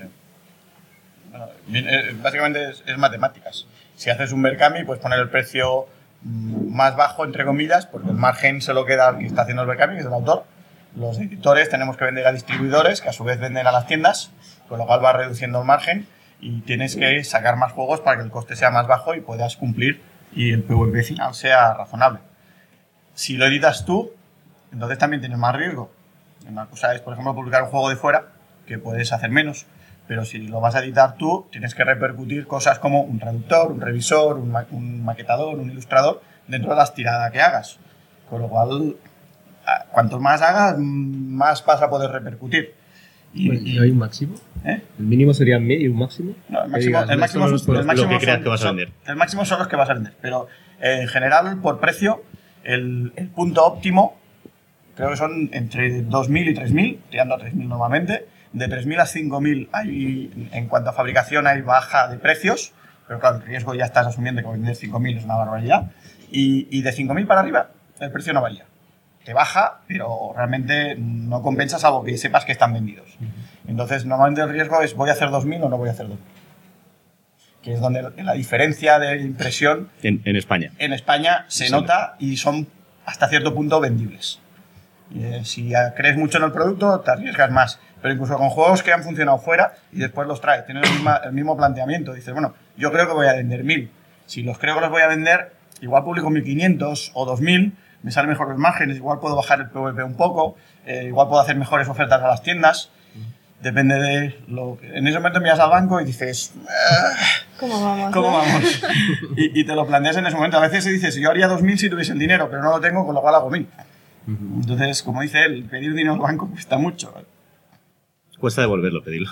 Bueno, básicamente es matemáticas. Si haces un Berkami, puedes poner el precio más bajo, entre comillas, porque el margen se lo queda al que está haciendo el Berkami, que es el autor. Los editores tenemos que vender a distribuidores, que a su vez venden a las tiendas, con lo cual va reduciendo el margen y tienes que sacar más juegos para que el coste sea más bajo y puedas cumplir y el PVP final sea razonable. Si lo editas tú, entonces también tienes más riesgo. Una cosa es, por ejemplo, publicar un juego de fuera, que puedes hacer menos, pero si lo vas a editar tú, tienes que repercutir cosas como un traductor, un revisor, un maquetador, un ilustrador, dentro de las tiradas que hagas. Con lo cual, cuanto más hagas, más vas a poder repercutir. ¿Y hay un máximo? ¿El mínimo sería medio y un máximo? No, el máximo lo que creas que vas a vender. El máximo son los que vas a vender, pero en general, por precio, el punto óptimo creo que son entre 2.000 y 3.000, tirando a 3.000 normalmente. De 3.000 a 5.000 en cuanto a fabricación hay baja de precios, pero claro, el riesgo ya estás asumiendo que vender 5.000 es una barbaridad. Y de 5.000 para arriba, el precio no varía. Te baja, pero realmente no compensa salvo que sepas que están vendidos. Entonces, normalmente el riesgo es ¿voy a hacer 2.000 o no voy a hacer 2.000? Que es donde la diferencia de impresión en España. En España se nota y son hasta cierto punto vendibles. Si crees mucho en el producto, te arriesgas más. Pero incluso con juegos que han funcionado fuera y después los traes, tienes el mismo planteamiento. Dices, bueno, yo creo que voy a vender 1.000. Si los creo que los voy a vender, igual publico 1.500 o 2.000, me salen mejores márgenes, igual puedo bajar el PVP un poco, igual puedo hacer mejores ofertas a las tiendas. Depende de lo que... En ese momento miras al banco y dices... ¿Cómo vamos? ¿Cómo vamos? y te lo planteas en ese momento. A veces dices, yo haría 2.000 si tuviese el dinero, pero no lo tengo, con lo cual hago 1.000. Entonces, como dice él, pedir dinero al banco cuesta mucho. Cuesta devolverlo, pedirlo.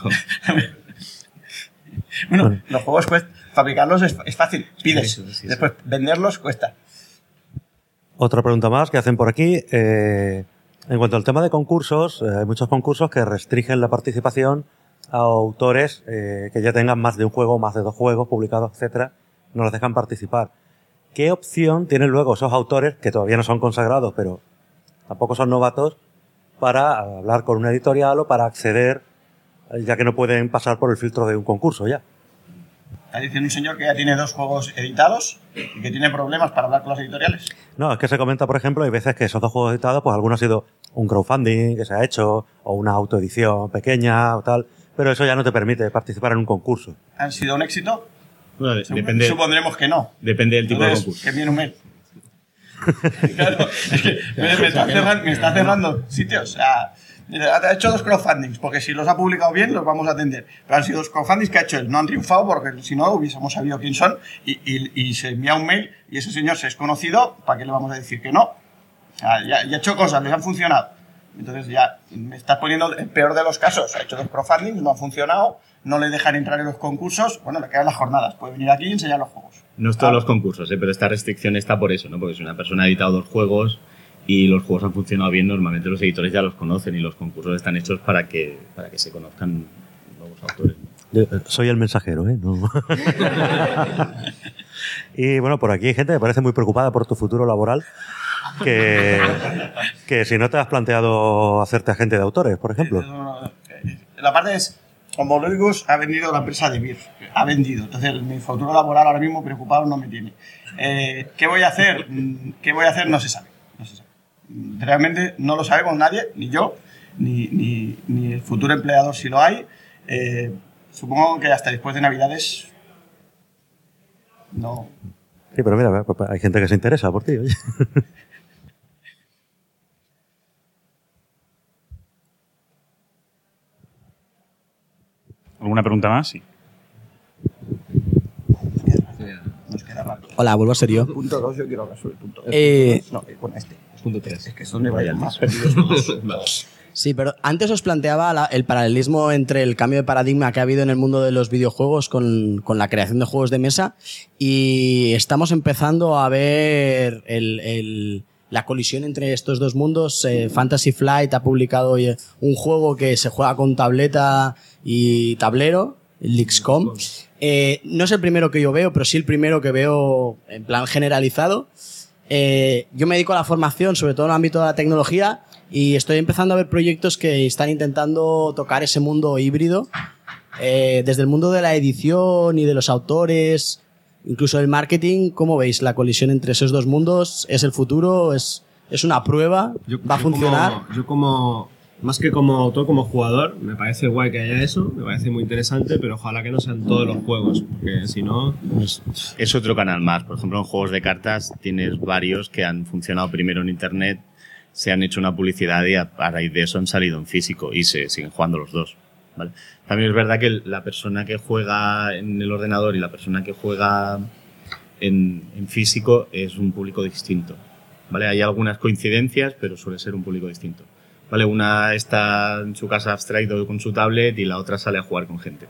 Bueno, los juegos fabricarlos es fácil, pides. Sí. Después venderlos cuesta. Otra pregunta más que hacen por aquí. En cuanto al tema de concursos, hay muchos concursos que restringen la participación a autores que ya tengan más de un juego, más de 2 juegos publicados, etcétera. No los dejan participar. ¿Qué opción tienen luego esos autores, que todavía no son consagrados, pero tampoco son novatos, para hablar con una editorial o para acceder, ya que no pueden pasar por el filtro de un concurso ya? Está diciendo un señor que ya tiene 2 juegos editados y que tiene problemas para hablar con las editoriales. No, es que se comenta, por ejemplo, hay veces que esos 2 juegos editados, pues alguno ha sido un crowdfunding que se ha hecho, o una autoedición pequeña o tal, pero eso ya no te permite participar en un concurso. ¿Han sido un éxito? Bueno, depende, supondremos que no. Depende del tipo de concurso. Que viene un mail. Claro, es que me está cerrando sitios. O sea, ha hecho 2 crowdfundings, porque si los ha publicado bien, los vamos a atender. Pero han sido 2 crowdfundings que ha hecho él. No han triunfado, porque si no, hubiésemos sabido quién son. Y se envía un mail y ese señor se es conocido, ¿para qué le vamos a decir que no? O sea, ya ha hecho cosas, les han funcionado. Entonces ya me estás poniendo el peor de los casos. Ha hecho 2 crowdfundings, no ha funcionado, no le dejan entrar en los concursos. Bueno, le quedan las jornadas. Puede venir aquí y enseñar los juegos. No es todos los concursos, pero esta restricción está por eso, ¿no? Porque si una persona ha editado 2 juegos y los juegos han funcionado bien, normalmente los editores ya los conocen y los concursos están hechos para que se conozcan nuevos autores. Soy el mensajero, ¿eh? No. Y bueno, por aquí hay gente que parece muy preocupada por tu futuro laboral, que si no te has planteado hacerte agente de autores, por ejemplo. La parte es, como Ludicus ha vendido la empresa de Beer, ha vendido, entonces mi futuro laboral ahora mismo preocupado no me tiene. ¿Qué voy a hacer? ¿Qué voy a hacer? No se sabe. Realmente no lo sabemos nadie, ni yo, ni el futuro empleador si lo hay. Supongo que hasta después de Navidades no. Sí, pero mira, hay gente que se interesa por ti, oye. ¿Alguna pregunta más? Sí. Nos queda rato. Hola, vuelvo a ser yo. Punto 2, yo quiero hablar sobre el punto 2. No, bueno, Punto 3. Es que son más perdidos. Sí, pero antes os planteaba el paralelismo entre el cambio de paradigma que ha habido en el mundo de los videojuegos con la creación de juegos de mesa, y estamos empezando a ver la colisión entre estos dos mundos. Fantasy Flight ha publicado un juego que se juega con tableta y tablero, el XCOM. No es el primero que yo veo, pero sí el primero que veo en plan generalizado. Yo me dedico a la formación, sobre todo en el ámbito de la tecnología, y estoy empezando a ver proyectos que están intentando tocar ese mundo híbrido, desde el mundo de la edición y de los autores, incluso el marketing. ¿Cómo veis la colisión entre esos dos mundos? ¿Es el futuro? ¿Es una prueba? ¿Va a funcionar? Más que como autor, como jugador, me parece guay que haya eso, me parece muy interesante, pero ojalá que no sean todos los juegos, porque si no... Es otro canal más. Por ejemplo, en juegos de cartas tienes varios que han funcionado primero en internet, se han hecho una publicidad y a raíz de eso han salido en físico y se siguen jugando los dos, ¿vale? También es verdad que la persona que juega en el ordenador y la persona que juega en físico es un público distinto, ¿vale? Hay algunas coincidencias, pero suele ser un público distinto. Vale, una está en su casa abstraído con su tablet y la otra sale a jugar con gente.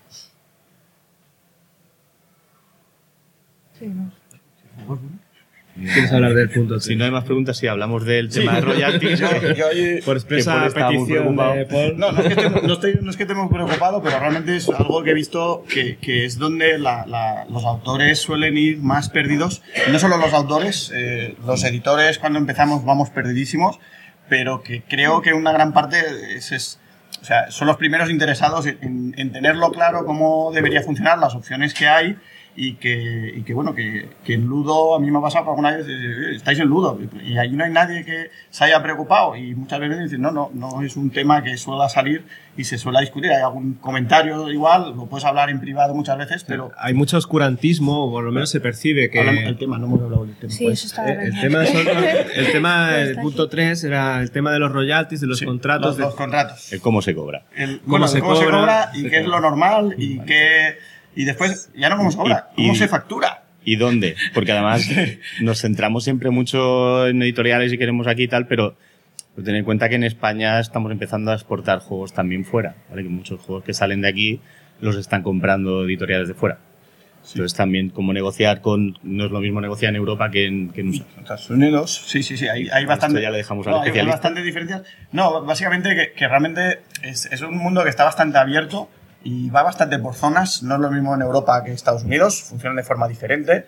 Sí, no. ¿Quieres hablar del punto 3? Si no hay más preguntas, sí, hablamos del tema de royalties. Por expresa petición de Paul. No es que estemos preocupados, pero realmente es algo que he visto que es donde los autores suelen ir más perdidos. No solo los autores, los editores cuando empezamos vamos perdidísimos, pero que creo que una gran parte o sea, son los primeros interesados en tenerlo claro cómo debería funcionar, las opciones que hay, y que bueno, que en Ludo, a mí me ha pasado por alguna vez, estáis en Ludo y ahí no hay nadie que se haya preocupado, y muchas veces dicen no es un tema que suele salir y se suele discutir. Hay algún comentario igual, lo puedes hablar en privado muchas veces, pero hay mucho oscurantismo, o por lo menos se percibe que... El tema, no hemos hablado del tema. Sí, pues. eso está el tema del punto 3 era el tema de los royalties, de los contratos. Los contratos. El cómo se cobra. Cómo se cobra y qué es lo normal y después ya no cómo se cobra, cómo se factura. ¿Y dónde? Porque además nos centramos siempre mucho en editoriales y queremos aquí y tal, pero ten en cuenta que en España estamos empezando a exportar juegos también fuera, ¿vale? Que muchos juegos que salen de aquí los están comprando editoriales de fuera. Sí. Entonces también como negociar no es lo mismo negociar en Europa que en Estados Unidos. Sí, hay bastante. Esto ya le dejamos al especialista. Hay bastantes diferencias. No, básicamente que realmente es un mundo que está bastante abierto y va bastante por zonas. No es lo mismo en Europa que en Estados Unidos, funcionan de forma diferente.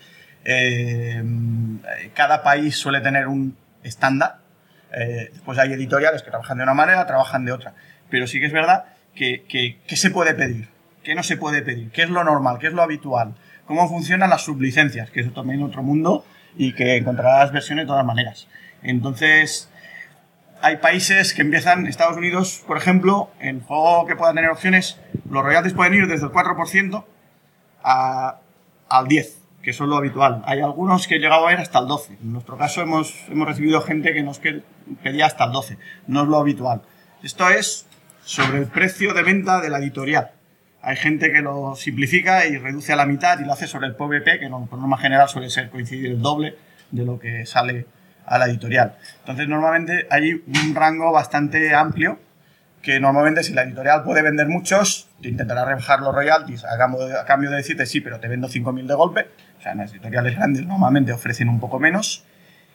Cada país suele tener un estándar. Después hay editoriales que trabajan de una manera, trabajan de otra. Pero sí que es verdad que se puede pedir, qué no se puede pedir, qué es lo normal, qué es lo habitual, cómo funcionan las sublicencias, que es también otro mundo y que encontrarás versiones de todas maneras. Entonces, hay países que empiezan, Estados Unidos, por ejemplo, en juego que pueda tener opciones, los royalties pueden ir desde el 4% al 10%, que eso es lo habitual. Hay algunos que he llegado a ir hasta el 12%. En nuestro caso hemos recibido gente que nos pedía hasta el 12%. No es lo habitual. Esto es sobre el precio de venta de la editorial. Hay gente que lo simplifica y reduce a la mitad y lo hace sobre el PVP, que por norma general suele ser coincidir el doble de lo que sale a la editorial. Entonces, normalmente hay un rango bastante amplio que normalmente si la editorial puede vender muchos, te intentará rebajar los royalties a cambio de decirte sí, pero te vendo 5.000 de golpe. O sea, en las editoriales grandes normalmente ofrecen un poco menos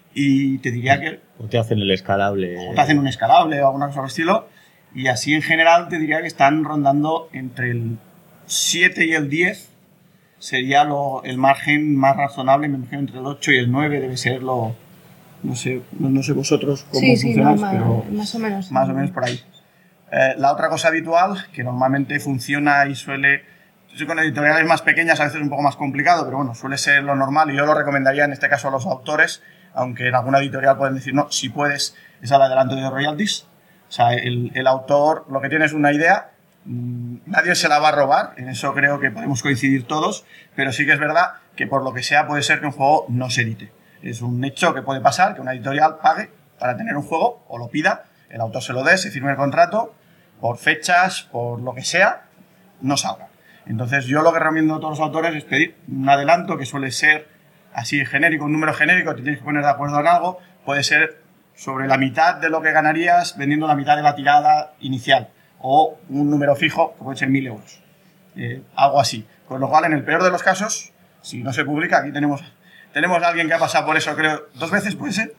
y te diría que... O te hacen el escalable. O te hacen un escalable o alguna cosa por el estilo. Y así en general te diría que están rondando entre el 7 y el 10 sería el margen más razonable. Me imagino entre el 8 y el 9 debe ser lo... No sé vosotros cómo funcionáis, pero más o menos. Más o menos por ahí. La otra cosa habitual, que normalmente funciona y suele... Con editoriales más pequeñas a veces es un poco más complicado, pero bueno, suele ser lo normal y yo lo recomendaría en este caso a los autores, aunque en alguna editorial pueden decir, no, si puedes, es al adelanto de royalties. O sea, el autor lo que tiene es una idea, nadie se la va a robar, en eso creo que podemos coincidir todos, pero sí que es verdad que por lo que sea puede ser que un juego no se edite. Es un hecho que puede pasar, que una editorial pague para tener un juego, o lo pida, el autor se lo dé, se firme el contrato, por fechas, por lo que sea, no salga. Entonces yo lo que recomiendo a todos los autores es pedir un adelanto que suele ser así genérico, un número genérico, te tienes que poner de acuerdo en algo, puede ser sobre la mitad de lo que ganarías vendiendo la mitad de la tirada inicial, o un número fijo que puede ser 1.000 euros, algo así. Con lo cual, en el peor de los casos, si no se publica, aquí tenemos a alguien que ha pasado por eso, creo, 2 veces, puede ser.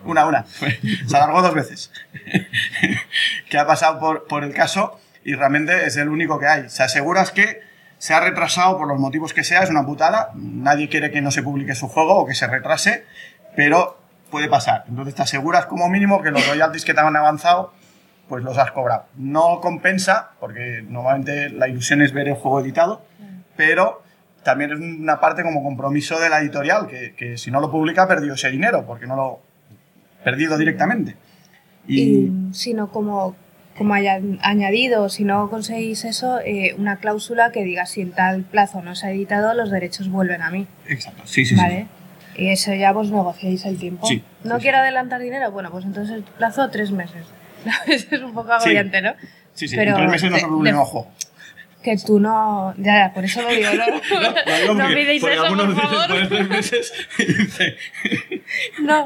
Una. Se alargó 2 veces. Que ha pasado por el caso y realmente es el único que hay. Se aseguras que se ha retrasado por los motivos que sea, es una putada. Nadie quiere que no se publique su juego o que se retrase, pero puede pasar. Entonces te aseguras como mínimo que los royalties que te han avanzado, pues los has cobrado. No compensa, porque normalmente la ilusión es ver el juego editado, pero también es una parte como compromiso de la editorial, que si no lo publica ha perdido ese dinero, porque no lo ha perdido directamente. Y si no, como haya añadido, si no conseguís eso, una cláusula que diga si en tal plazo no se ha editado, los derechos vuelven a mí. Exacto, sí. ¿Vale? Y eso ya vos negociáis el tiempo. Sí, ¿No quiero adelantar dinero? Bueno, pues entonces el plazo 3 meses. Es un poco agobiante, ¿no? Sí, pero en 3 meses no se publica un juego. Que tú no... Ya, por eso lo digo, ¿no? No pidéis eso, por favor. Dicen, 3 meses y dice... No.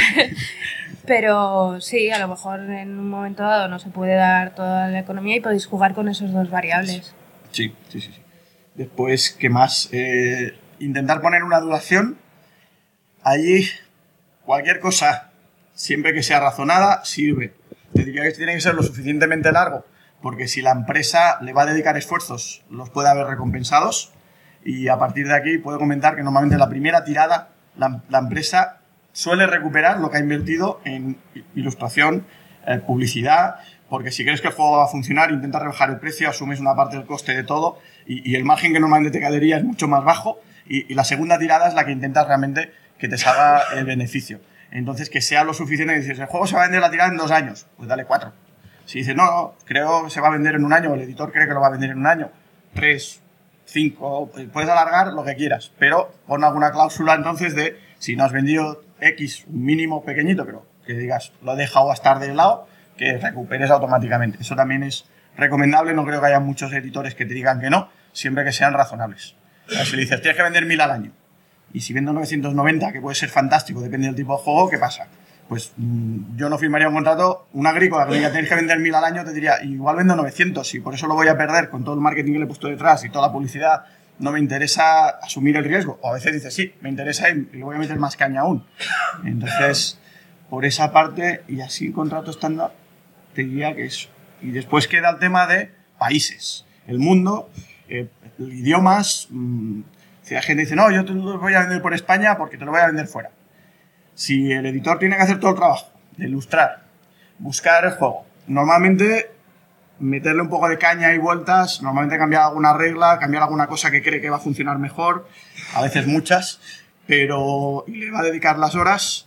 Pero sí, a lo mejor en un momento dado no se puede dar toda la economía y podéis jugar con esos 2 variables. Sí. Después, ¿qué más? Intentar poner una duración. Allí, cualquier cosa, siempre que sea razonada, sirve. Te diría que tiene que ser lo suficientemente largo, porque si la empresa le va a dedicar esfuerzos, los puede haber recompensados. Y a partir de aquí puedo comentar que normalmente la primera tirada, la empresa suele recuperar lo que ha invertido en ilustración, publicidad, porque si crees que el juego va a funcionar, intenta rebajar el precio, asumes una parte del coste de todo y el margen que normalmente te quedaría es mucho más bajo y la segunda tirada es la que intentas realmente que te salga el beneficio. Entonces, que sea lo suficiente que dices, el juego se va a vender la tirada en 2 años, pues dale 4. Si dices, no, creo que se va a vender en 1 año, o el editor cree que lo va a vender en 1 año, 3, 5, puedes alargar lo que quieras, pero pon alguna cláusula entonces de si no has vendido X, un mínimo pequeñito, pero que digas, lo he dejado a estar de lado, que recuperes automáticamente. Eso también es recomendable, no creo que haya muchos editores que te digan que no, siempre que sean razonables. O sea, si le dices, tienes que vender 1000 al año, y si vendo 990, que puede ser fantástico, depende del tipo de juego, ¿qué pasa? Pues yo no firmaría un contrato, un agrícola que diga, tienes que vender 1000 al año, te diría, igual vendo 900, y por eso lo voy a perder con todo el marketing que le he puesto detrás y toda la publicidad, no me interesa asumir el riesgo. O a veces dices, sí, me interesa y le voy a meter más caña aún. Entonces, por esa parte, y así el contrato estándar, te diría que eso. Y después queda el tema de países, el mundo, idiomas. Si la gente dice, no, yo te lo voy a vender por España porque te lo voy a vender fuera. Si el editor tiene que hacer todo el trabajo de ilustrar, buscar el juego, normalmente meterle un poco de caña y vueltas, normalmente cambiar alguna regla, cambiar alguna cosa que cree que va a funcionar mejor, a veces muchas, pero y le va a dedicar las horas.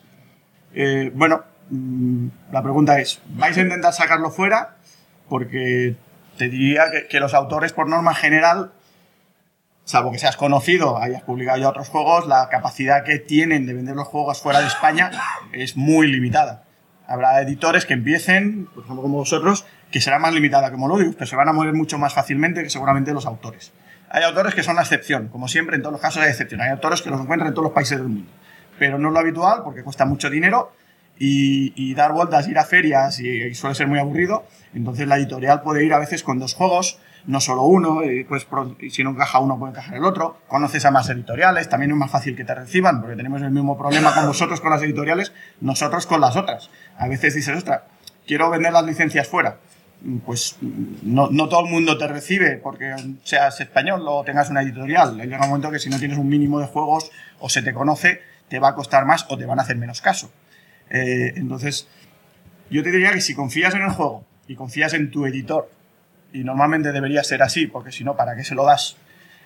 La pregunta es, ¿vais a intentar sacarlo fuera? Porque te diría que los autores, por norma general, salvo que seas conocido, hayas publicado ya otros juegos, la capacidad que tienen de vender los juegos fuera de España es muy limitada. Habrá editores que empiecen, por ejemplo como vosotros, que será más limitada que Moludicus, pero se van a mover mucho más fácilmente que seguramente los autores. Hay autores que son la excepción, como siempre en todos los casos hay excepción. Hay autores que los encuentran en todos los países del mundo, pero no es lo habitual porque cuesta mucho dinero y dar vueltas, ir a ferias y suele ser muy aburrido. Entonces la editorial puede ir a veces con 2 juegos, no solo uno, y pues si no encaja uno puede encajar el otro. Conoces a más editoriales, también es más fácil que te reciban porque tenemos el mismo problema con vosotros con las editoriales, nosotros con las otras. A veces dices, ostras, quiero vender las licencias fuera. Pues no todo el mundo te recibe porque seas español o tengas una editorial. Llega un momento que si no tienes un mínimo de juegos o se te conoce, te va a costar más o te van a hacer menos caso. Entonces, yo te diría que si confías en el juego y confías en tu editor, y normalmente debería ser así, porque si no, ¿para qué se lo das?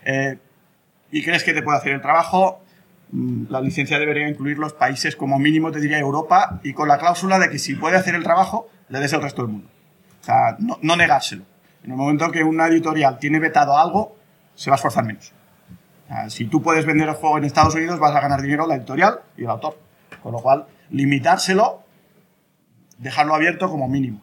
Y crees que te puede hacer el trabajo, la licencia debería incluir los países como mínimo, te diría Europa, y con la cláusula de que si puede hacer el trabajo, le des el resto del mundo. O sea, no negárselo. En el momento que una editorial tiene vetado algo, se va a esforzar menos. O sea, si tú puedes vender el juego en Estados Unidos, vas a ganar dinero la editorial y el autor. Con lo cual, limitárselo, dejarlo abierto como mínimo.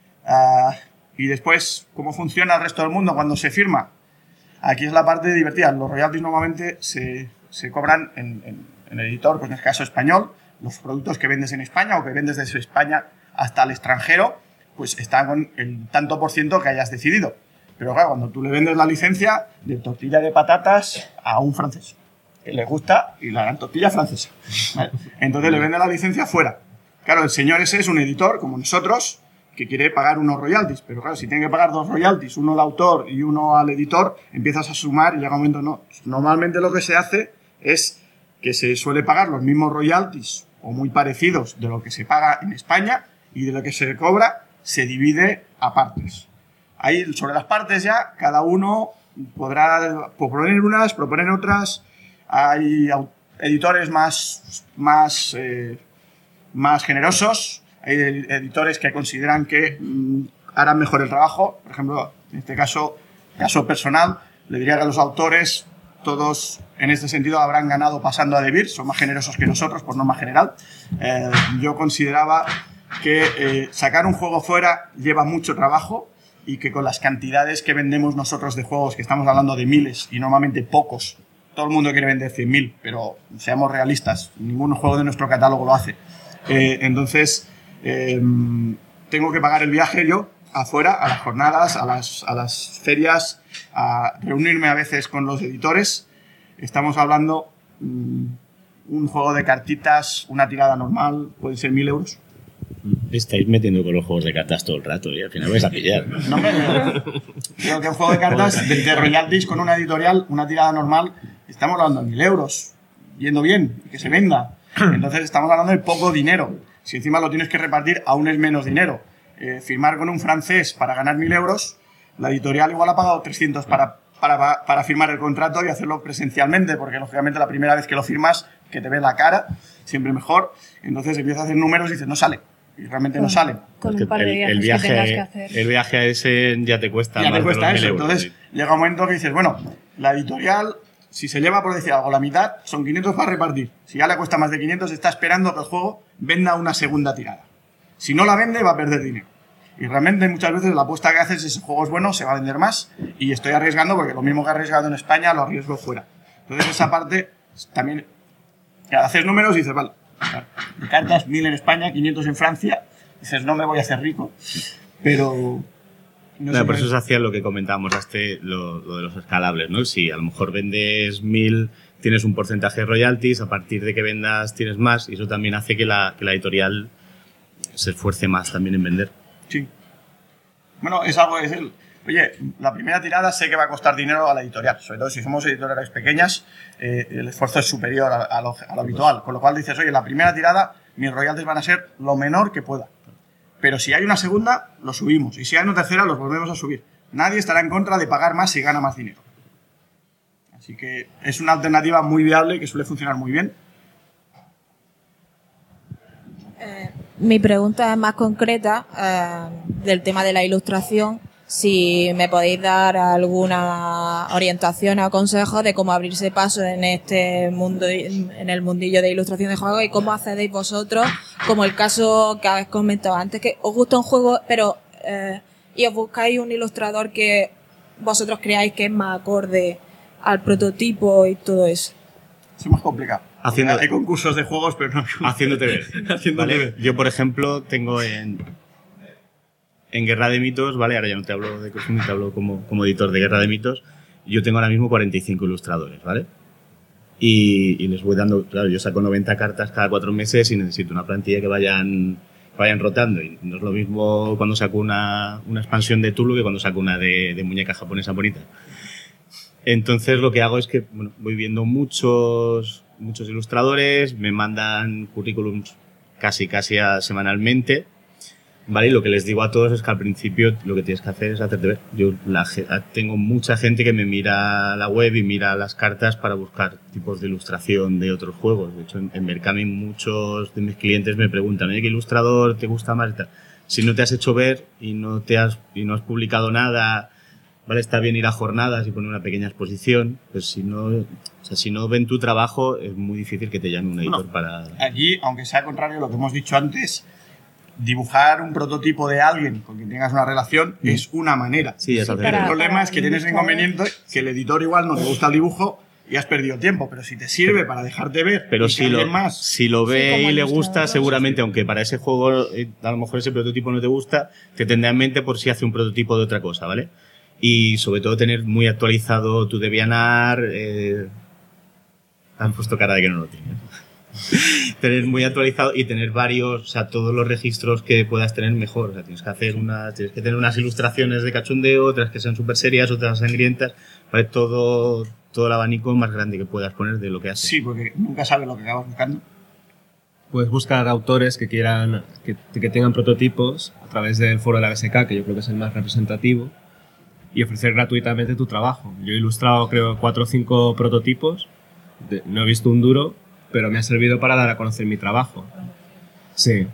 Y después, ¿cómo funciona el resto del mundo cuando se firma? Aquí es la parte divertida. Los royalties normalmente se cobran en el editor, pues en este caso español. Los productos que vendes en España o que vendes desde España hasta el extranjero, pues están con el tanto por ciento que hayas decidido. Pero claro, cuando tú le vendes la licencia de tortilla de patatas a un francés, que le gusta y la tortilla francesa, ¿vale? Entonces le vende la licencia fuera. Claro, el señor ese es un editor, como nosotros, que quiere pagar unos royalties, pero claro, si tiene que pagar 2 royalties, uno al autor y uno al editor, empiezas a sumar y llega un momento no. Normalmente lo que se hace es que se suele pagar los mismos royalties o muy parecidos de lo que se paga en España y de lo que se cobra se divide a partes. Ahí sobre las partes ya cada uno podrá proponer unas, proponer otras. Hay editores más generosos. Hay editores que consideran que harán mejor el trabajo. Por ejemplo, en este caso personal, le diría que a los autores, todos en este sentido habrán ganado pasando a Devir, son más generosos que nosotros, por norma general. Yo consideraba que sacar un juego fuera lleva mucho trabajo y que con las cantidades que vendemos nosotros de juegos, que estamos hablando de miles y normalmente pocos, todo el mundo quiere vender 100.000, pero seamos realistas, ningún juego de nuestro catálogo lo hace. Entonces, tengo que pagar el viaje yo afuera, a las jornadas, a las ferias, a reunirme a veces con los editores. Estamos hablando un juego de cartitas, una tirada normal, puede ser 1.000 euros. Estáis metiendo con los juegos de cartas todo el rato y al final vais a pillar. No, creo que un juego de cartas de royalties con una editorial, una tirada normal, estamos hablando de 1.000 euros, yendo bien, que se venda. Entonces estamos hablando de poco dinero. Si encima lo tienes que repartir, aún es menos dinero. Firmar con un francés para ganar 1.000 euros, la editorial igual ha pagado 300 para firmar el contrato y hacerlo presencialmente, porque lógicamente la primera vez que lo firmas, que te ve la cara, siempre mejor. Entonces empiezas a hacer números y dices, no sale. Y realmente no sale. Con un par de viajes que tengas que hacer. El viaje a ese ya te cuesta ya más te cuesta de los 1.000 eso. euros. Entonces llega un momento que dices, bueno, la editorial, si se lleva, por decir algo, la mitad, son 500 para repartir. Si ya le cuesta más de 500, está esperando que el juego venda una segunda tirada. Si no la vende, va a perder dinero. Y realmente muchas veces la apuesta que haces es, ese juego es bueno, se va a vender más y estoy arriesgando porque lo mismo que he arriesgado en España lo arriesgo fuera. Entonces esa parte también, haces números y dices, vale, de cartas 1.000 en España, 500 en Francia, dices, no me voy a hacer rico, pero... No, por eso se hacía lo que comentábamos, lo de los escalables, ¿no? Si a lo mejor vendes 1.000, tienes un porcentaje de royalties, a partir de que vendas tienes más, y eso también hace que la editorial se esfuerce más también en vender. Sí. Bueno, es algo que decir. Oye, la primera tirada sé que va a costar dinero a la editorial, sobre todo si somos editoriales pequeñas, el esfuerzo es superior a lo habitual, con lo cual dices, oye, la primera tirada mis royalties van a ser lo menor que pueda. Pero si hay una segunda, lo subimos. Y si hay una tercera, los volvemos a subir. Nadie estará en contra de pagar más si gana más dinero. Así que es una alternativa muy viable que suele funcionar muy bien. Mi pregunta es más concreta del tema de la ilustración. Si me podéis dar alguna orientación o consejo de cómo abrirse paso en este mundo, en el mundillo de ilustración de juegos y cómo accedéis vosotros, como el caso que habéis comentado antes, que os gusta un juego, pero y os buscáis un ilustrador que vosotros creáis que es más acorde al prototipo y todo eso. Es más complicado. Hay concursos de juegos, pero no... Haciéndote ver. ¿Vale? Ver. Yo, por ejemplo, tengo en Guerra de Mitos, ¿vale? Ahora ya no te hablo de Cosmos, te hablo como editor de Guerra de Mitos. Yo tengo ahora mismo 45 ilustradores, ¿vale? Y les voy dando... Claro, yo saco 90 cartas cada 4 meses y necesito una plantilla que vayan rotando. Y no es lo mismo cuando saco una expansión de Tulu que cuando saco una de muñeca japonesa bonita. Entonces lo que hago es que voy viendo muchos ilustradores, me mandan currículums casi semanalmente, ¿vale? Y lo que les digo a todos es que al principio lo que tienes que hacer es hacerte ver. Yo tengo mucha gente que me mira la web y mira las cartas para buscar tipos de ilustración de otros juegos. De hecho, en Mercami muchos de mis clientes me preguntan, oye, ¿qué ilustrador te gusta más? Si no te has hecho ver y no has publicado nada, ¿vale? Está bien ir a jornadas y poner una pequeña exposición, pues si no ven tu trabajo es muy difícil que te llame un editor para... Allí, aunque sea contrario a lo que hemos dicho antes, dibujar un prototipo de alguien con quien tengas una relación es una manera. Sí, el problema es que tienes el inconveniente que el editor igual no te gusta el dibujo y has perdido tiempo, pero si te sirve para dejarte ver, pero si lo ve y le gusta, seguramente, aunque para ese juego a lo mejor ese prototipo no te gusta, te tendrá en mente por si hace un prototipo de otra cosa, ¿vale? Y sobre todo tener muy actualizado tu DeviantArt. Han puesto cara de que no lo tienes. tener muy actualizado y tener varios, o sea, todos los registros que puedas tener mejor. O sea, tienes que tener unas ilustraciones de cachondeo, otras que sean súper serias, otras sangrientas, para todo el abanico más grande que puedas poner de lo que haces. Sí, porque nunca sabes lo que acabas buscando. Puedes buscar autores que quieran, que tengan prototipos a través del foro de la BSK, que yo creo que es el más representativo, y ofrecer gratuitamente tu trabajo. Yo he ilustrado, creo, 4 o 5 prototipos, no he visto un duro, pero me ha servido para dar a conocer mi trabajo. Sí.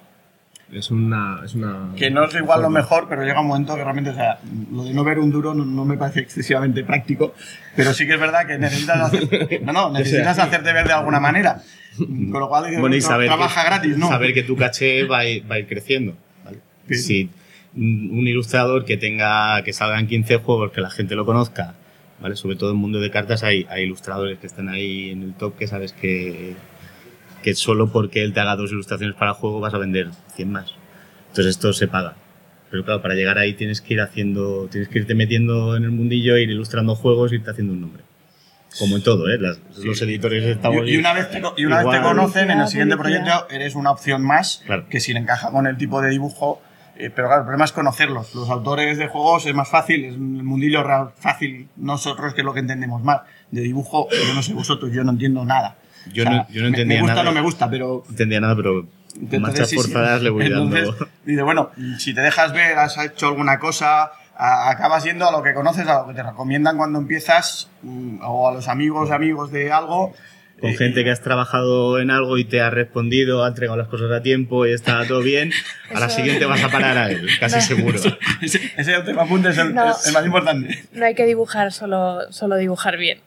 Es una que no es igual lo mejor, pero llega un momento que realmente, o sea, lo de no ver un duro no me parece excesivamente práctico, pero sí que es verdad que necesitas necesitas hacerte ver de alguna manera. Con lo cual, bueno, y saber trabaja gratis, ¿no? Saber que tu caché va a ir creciendo. ¿Vale? Sí. Si un ilustrador que salgan 15 juegos, que la gente lo conozca, ¿vale? Sobre todo en el mundo de cartas hay ilustradores que están ahí en el top, que sabes que solo porque él te haga 2 ilustraciones para el juego vas a vender 100 más. Entonces esto se paga. Pero claro, para llegar ahí tienes que irte metiendo en el mundillo, ir ilustrando juegos, irte haciendo un nombre. Como en todo, ¿eh? Los editores estamos... Y una vez te conocen, en el siguiente proyecto eres una opción más, claro, que si le encaja con el tipo de dibujo. Pero claro, el problema es conocerlos. Los autores de juegos es más fácil, es un mundillo fácil. Nosotros, que es lo que entendemos más. De dibujo, yo no sé vosotros, yo no entiendo nada. Yo no entendía me gusta nada. No me gusta, pero... No entendía nada, pero con marchas forzadas le voy dando. Dice, bueno, si te dejas ver, has hecho alguna cosa, acabas yendo a lo que conoces, a lo que te recomiendan cuando empiezas, o a los amigos de algo. Con gente que has trabajado en algo y te ha respondido, ha entregado las cosas a tiempo y está todo bien, a la siguiente vas a parar a él, casi seguro. Ese último apunte es el más importante. No hay que dibujar solo dibujar bien.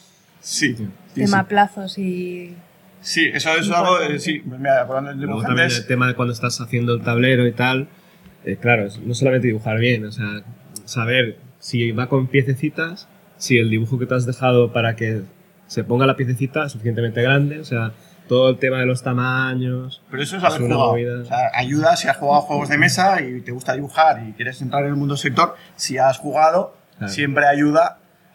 Sí. Tema plazos y... Sí, eso es algo... sí, mira, hablando de dibujantes... También el tema de cuando estás haciendo el tablero y tal, claro, no solamente dibujar bien, o sea, saber si va con piececitas, si el dibujo que te has dejado para que se ponga la piececita es suficientemente grande, o sea, todo el tema de los tamaños... Pero eso es haber jugado. O sea, ayuda si has jugado juegos de mesa y te gusta dibujar y quieres entrar en el mundo del sector, si has jugado, claro, siempre ayuda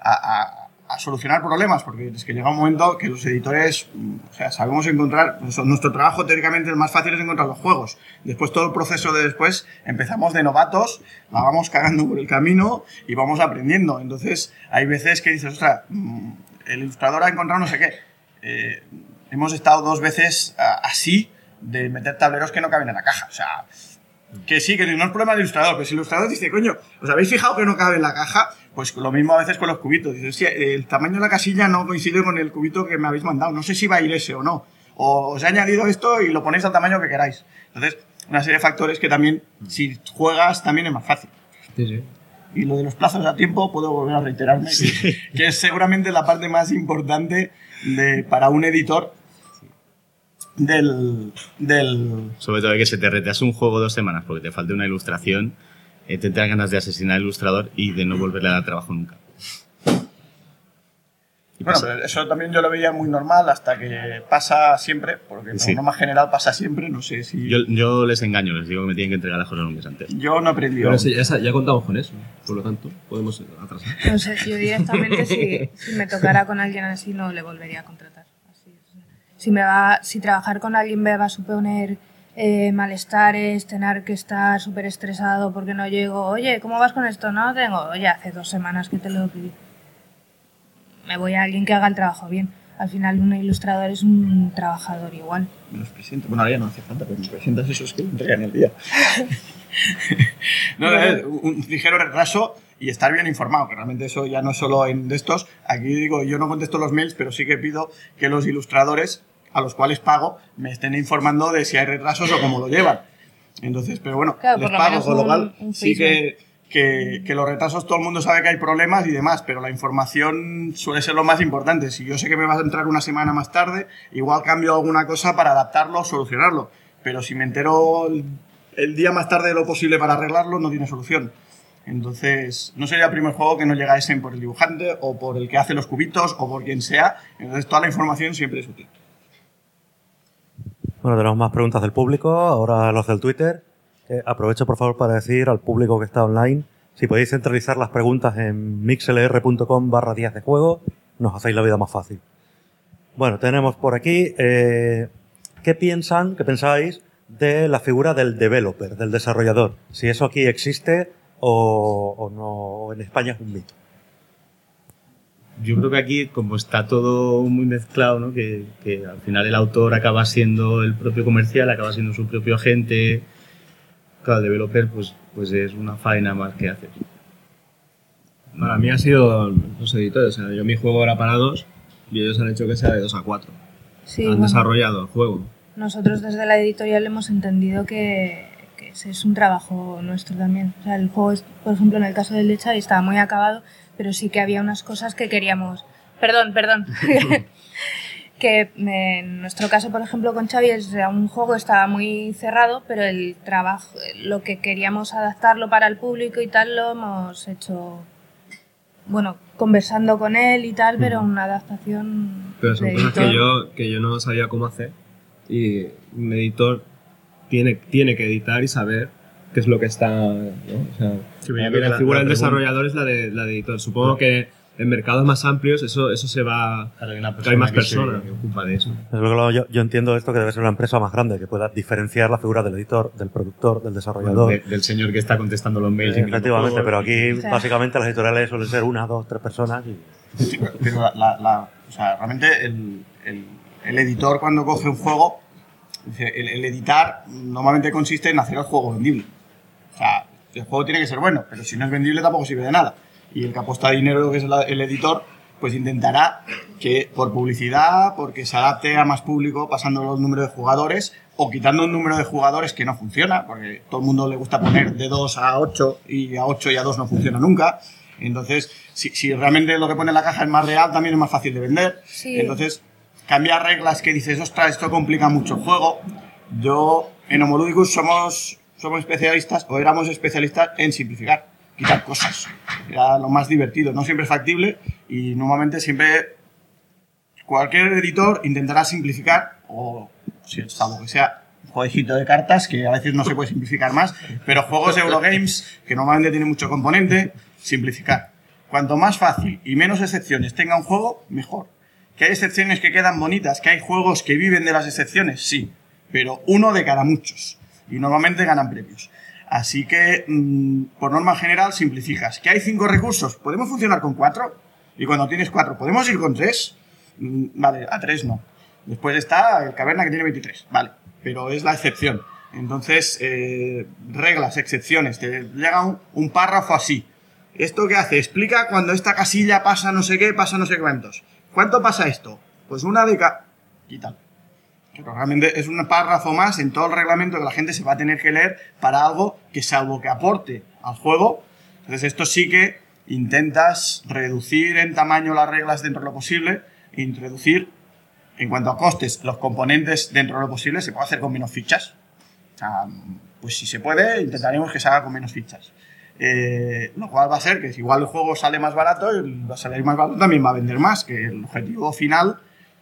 a solucionar problemas, porque es que llega un momento que los editores, o sea, sabemos encontrar, nuestro trabajo teóricamente el más fácil es encontrar los juegos. Después todo el proceso de después empezamos de novatos, la vamos cagando por el camino y vamos aprendiendo. Entonces hay veces que dices, ostras, el ilustrador ha encontrado no sé qué. Hemos estado 2 veces así de meter tableros que no caben en la caja. O sea, que sí, que no es problema del ilustrador, pero si el ilustrador dice, coño, ¿os habéis fijado que no cabe en la caja? Pues lo mismo a veces con los cubitos. Dices, hostia, el tamaño de la casilla no coincide con el cubito que me habéis mandado. No sé si va a ir ese o no. O os he añadido esto y lo ponéis al tamaño que queráis. Entonces, una serie de factores que también, si juegas, también es más fácil. Sí, sí. Y lo de los plazos a tiempo, puedo volver a reiterarme, sí, que es seguramente la parte más importante para un editor del... Sobre todo que se te retrase un juego 2 semanas porque te falte una ilustración, te dan ganas de asesinar al ilustrador y de no volverle a dar trabajo nunca. Bueno, pero eso también yo lo veía muy normal hasta que pasa siempre, porque por norma general pasa siempre, no sé si... Yo les engaño, les digo que me tienen que entregar las cosas un mes antes. Yo no he aprendido. Pero ya contamos con eso, por lo tanto, podemos atrasar. No sé, yo directamente si me tocara con alguien así no le volvería a contratar. Si trabajar con alguien me va a suponer malestares, tener que estar súper estresado porque no llego, oye, ¿cómo vas con esto? No tengo, oye, hace 2 semanas que te lo pedí. Me voy a alguien que haga el trabajo bien. Al final un ilustrador es un trabajador igual. Me los presento. Bueno, ahora ya no hace falta, pero me presentas esos que entregan el día. No, un ligero retraso y estar bien informado, que realmente eso ya no es solo de estos. Aquí digo, yo no contesto los mails, pero sí que pido que los ilustradores a los cuales pago me estén informando de si hay retrasos o cómo lo llevan. Entonces, pero bueno, claro, les pago, con lo cual sí que los retrasos todo el mundo sabe que hay problemas y demás, pero la información suele ser lo más importante. Si yo sé que me vas a entrar una semana más tarde, igual cambio alguna cosa para adaptarlo o solucionarlo. Pero si me entero el día más tarde de lo posible para arreglarlo, no tiene solución. Entonces, no sería el primer juego que no llega a ese por el dibujante o por el que hace los cubitos o por quien sea. Entonces, toda la información siempre es útil. Bueno, tenemos más preguntas del público, ahora los del Twitter. Aprovecho, por favor, para decir al público que está online, si podéis centralizar las preguntas en mixlr.com/días de juego, nos hacéis la vida más fácil. Bueno, tenemos por aquí, ¿qué ¿qué pensáis de la figura del developer, del desarrollador? Si eso aquí existe o no, o en España es un mito. Yo creo que aquí, como está todo muy mezclado, ¿no? Que al final el autor acaba siendo el propio comercial, acaba siendo su propio agente. Claro, el developer pues es una faena más que haces. Para mí ha sido los editores. O sea, yo mi juego era para 2 y ellos han hecho que sea de 2 a 4. Sí, han bueno, desarrollado el juego. Nosotros desde la editorial hemos entendido que ese es un trabajo nuestro también. O sea, el juego, por ejemplo, en el caso del de Xavi estaba muy acabado, pero sí que había unas cosas que queríamos... Perdón. Que en nuestro caso, por ejemplo, con Xavi, un juego estaba muy cerrado, pero el trabajo, lo que queríamos adaptarlo para el público y tal, lo hemos hecho, bueno, conversando con él y tal, pero una adaptación. Pero son de cosas editor. que yo no sabía cómo hacer, y un editor tiene que editar y saber qué es lo que está, ¿no? O sea, Sí, la figura del desarrollador es la de editor. Supongo que en mercados más amplios eso se va... hay más personas que ocupa de eso. Desde luego, yo entiendo esto, que debe ser una empresa más grande que pueda diferenciar la figura del editor, del productor, del desarrollador. Bueno, del señor que está contestando los mails. Efectivamente, pero aquí básicamente las editoriales suelen ser 1, 2, 3 personas. Sí, pero o sea, realmente el editor, cuando coge un juego, el editar normalmente consiste en hacer el juego vendible. O sea, el juego tiene que ser bueno, pero si no es vendible tampoco sirve de nada. Y el que apuesta dinero, que es el editor, pues intentará que por publicidad, porque se adapte a más público, pasando los números de jugadores o quitando un número de jugadores que no funciona, porque todo el mundo le gusta poner de 2 a 8 y a 8 y a 2 no funciona nunca. Entonces, si realmente lo que pone en la caja es más real, también es más fácil de vender. Sí. Entonces, cambiar reglas que dices, ostras, esto complica mucho el juego. Yo, en Homoludicus somos especialistas, o éramos especialistas en simplificar, quitar cosas. Era lo más divertido. No siempre es factible y normalmente siempre cualquier editor intentará simplificar, o salvo que sea un jueguecito de cartas, que a veces no se puede simplificar más, pero juegos de Eurogames, que normalmente tienen mucho componente, simplificar. Cuanto más fácil y menos excepciones tenga un juego, mejor. ¿Que hay excepciones que quedan bonitas? ¿Que hay juegos que viven de las excepciones? Sí, pero uno de cada muchos. Y normalmente ganan premios. Así que, por norma general, simplificas. ¿Que hay 5 recursos? ¿Podemos funcionar con 4? Y cuando tienes 4, ¿podemos ir con 3? Vale, a 3 no. Después está el Caverna, que tiene 23. Vale, pero es la excepción. Entonces, reglas, excepciones. Te llega un párrafo así. ¿Esto qué hace? Explica cuando esta casilla pasa no sé qué, pasa no sé cuántos. ¿Cuánto pasa esto? Pues una de cada... Quítalo. Pero realmente es un párrafo más en todo el reglamento que la gente se va a tener que leer para algo que, salvo que aporte al juego. Entonces esto sí que intentas reducir en tamaño las reglas dentro de lo posible e introducir, en cuanto a costes, los componentes dentro de lo posible. Se puede hacer con menos fichas. O sea, pues si se puede, intentaremos que se haga con menos fichas. Lo cual va a ser que si igual el juego sale más barato, y va a salir más barato, también va a vender más, que el objetivo final,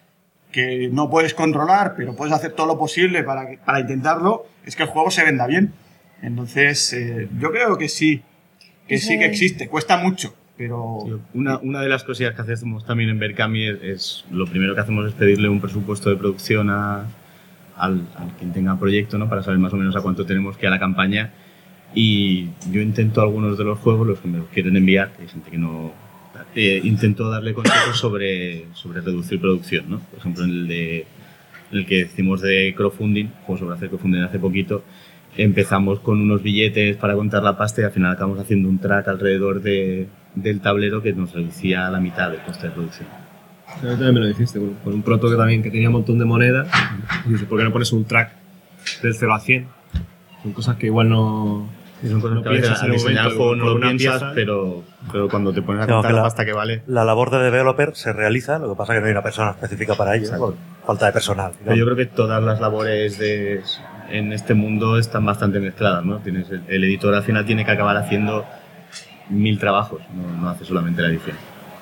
que no puedes controlar, pero puedes hacer todo lo posible para intentarlo, es que el juego se venda bien. Entonces, yo creo que sí que existe. Cuesta mucho, pero... Sí, una de las cosillas que hacemos también en Berkami es lo primero que hacemos es pedirle un presupuesto de producción al quien tenga proyecto, ¿no? Para saber más o menos a cuánto tenemos que ir a la campaña. Y yo intento algunos de los juegos, los que me los quieren enviar, que hay gente que no... intento darle consejos sobre reducir producción, ¿no? Por ejemplo, en el que decimos de crowdfunding, juego sobre hacer crowdfunding hace poquito, empezamos con unos billetes para contar la pasta y al final acabamos haciendo un track alrededor del tablero que nos reducía a la mitad del coste de producción. Tú también me lo dijiste, con un proto que también que tenía un montón de monedas. Y dices, ¿por qué no pones un track del 0 a 100? Son cosas que igual no... Son cosas que a veces al diseñar el juego no lo piensas, pero cuando te pones a contar la pasta que vale... La labor de developer se realiza, lo que pasa es que no hay una persona específica para ello, por falta de personal. Pero yo creo que todas las labores en este mundo están bastante mezcladas, ¿no? Tienes el editor al final tiene que acabar haciendo 1000 trabajos, no hace solamente la edición.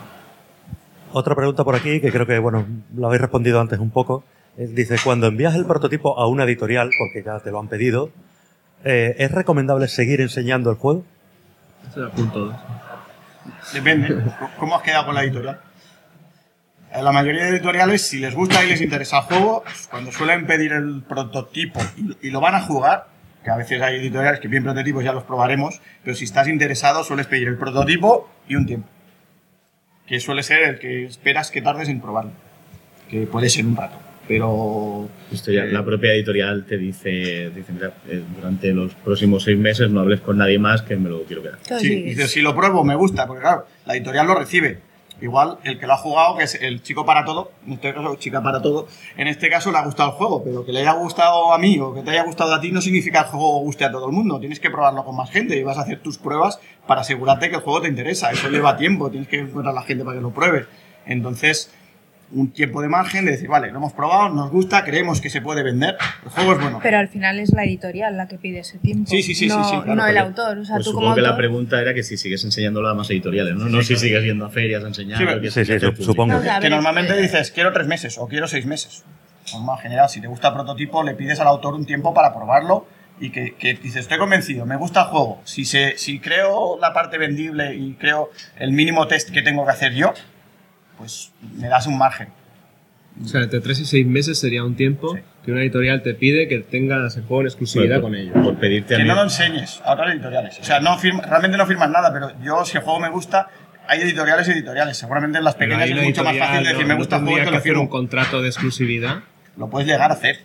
Otra pregunta por aquí, que creo que, bueno, lo habéis respondido antes un poco. Dice, cuando envías el prototipo a una editorial, porque ya te lo han pedido, ¿es recomendable seguir enseñando el juego? Ese era el punto 2. Depende. ¿Cómo has quedado con la editorial? La mayoría de editoriales, si les gusta y les interesa el juego, pues cuando suelen pedir el prototipo y lo van a jugar, que a veces hay editoriales que piden prototipos, ya los probaremos, pero si estás interesado sueles pedir el prototipo y un tiempo, que suele ser el que esperas que tardes en probarlo, que puede ser un rato, pero... Esto ya, la propia editorial te dice mira, durante los próximos 6 meses no hables con nadie más, que me lo quiero quedar. Sí, dice, si lo pruebo me gusta, porque claro, la editorial lo recibe. Igual el que lo ha jugado, que es el chico para todo, en este caso chica para todo, en este caso le ha gustado el juego, pero que le haya gustado a mí o que te haya gustado a ti no significa que el juego guste a todo el mundo. Tienes que probarlo con más gente y vas a hacer tus pruebas para asegurarte que el juego te interesa. Eso lleva tiempo, tienes que encontrar a la gente para que lo pruebe. Entonces, un tiempo de margen de decir, vale, lo hemos probado, nos gusta, creemos que se puede vender, el juego es bueno. Pero al final es la editorial la que pide ese tiempo. Sí, no, claro, no el autor. O sea, pues tú supongo como que autor... la pregunta era que si sigues enseñándolo a más editoriales, ¿no? No si sigues yendo a ferias a enseñar. Supongo. Que normalmente dices, quiero 3 meses o quiero 6 meses. Normal, general, si te gusta el prototipo, le pides al autor un tiempo para probarlo y que dices, estoy convencido, me gusta el juego. Si creo la parte vendible y creo el mínimo test que tengo que hacer yo, pues me das un margen. O sea, entre 3 y 6 meses sería un tiempo que una editorial te pide que tengas el juego en exclusividad con ellos. Por pedirte que no lo enseñes a otras editoriales. O sea, realmente no firman nada, pero yo, si el juego me gusta, hay editoriales y editoriales. Seguramente en las pequeñas es mucho más fácil decir, me gusta el juego y te lo hacer firmo. un contrato de exclusividad. Lo puedes llegar a hacer,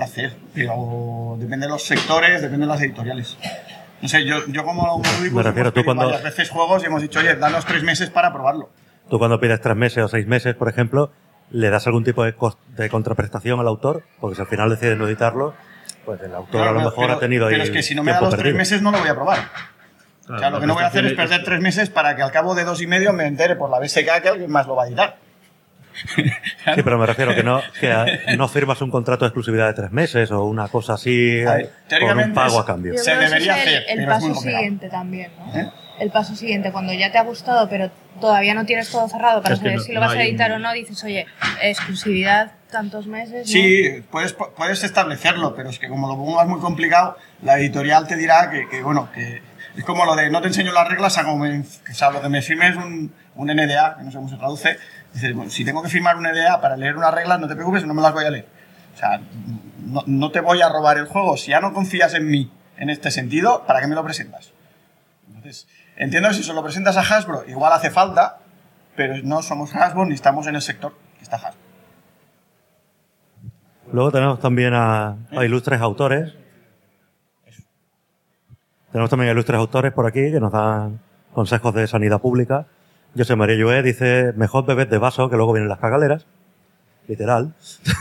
pero depende de los sectores, depende de las editoriales. No sé, yo como lúdico Me refiero, tú cuando... varias veces juegos y hemos dicho, oye, danos 3 meses para probarlo. Tú cuando pides 3 meses o 6 meses, por ejemplo, ¿le das algún tipo de contraprestación al autor? Porque si al final decide no editarlo, pues el autor a lo mejor ha tenido ahí. Pero es que si no me da los 3 meses no lo voy a probar. Claro, o sea, lo que no voy a hacer es perder 3 meses para que al cabo de 2 y medio me entere por la BSK que alguien más lo va a editar. Sí, pero me refiero que no firmas un contrato de exclusividad de 3 meses o una cosa así con un pago a cambio. Se debería hacer. El paso siguiente también, ¿no? El paso siguiente, cuando ya te ha gustado, pero todavía no tienes todo cerrado para saber si lo vas a editar o no, dices, oye, exclusividad tantos meses. Sí, ¿no? puedes establecerlo, pero es que como lo pongas muy complicado, la editorial te dirá que es como lo de no te enseño las reglas, lo que me firmes un NDA, que no sé cómo se traduce. Dices, bueno, si tengo que firmar un NDA para leer unas reglas, no te preocupes, no me las voy a leer. O sea, no te voy a robar el juego. Si ya no confías en mí en este sentido, ¿para qué me lo presentas? Entonces, entiendo que si se lo presentas a Hasbro, igual hace falta, pero no somos Hasbro ni estamos en el sector que está Hasbro. Luego tenemos también a ilustres autores. Tenemos también a ilustres autores por aquí que nos dan consejos de sanidad pública. José María Llué dice, mejor bebed de vaso que luego vienen las cagaleras. Literal.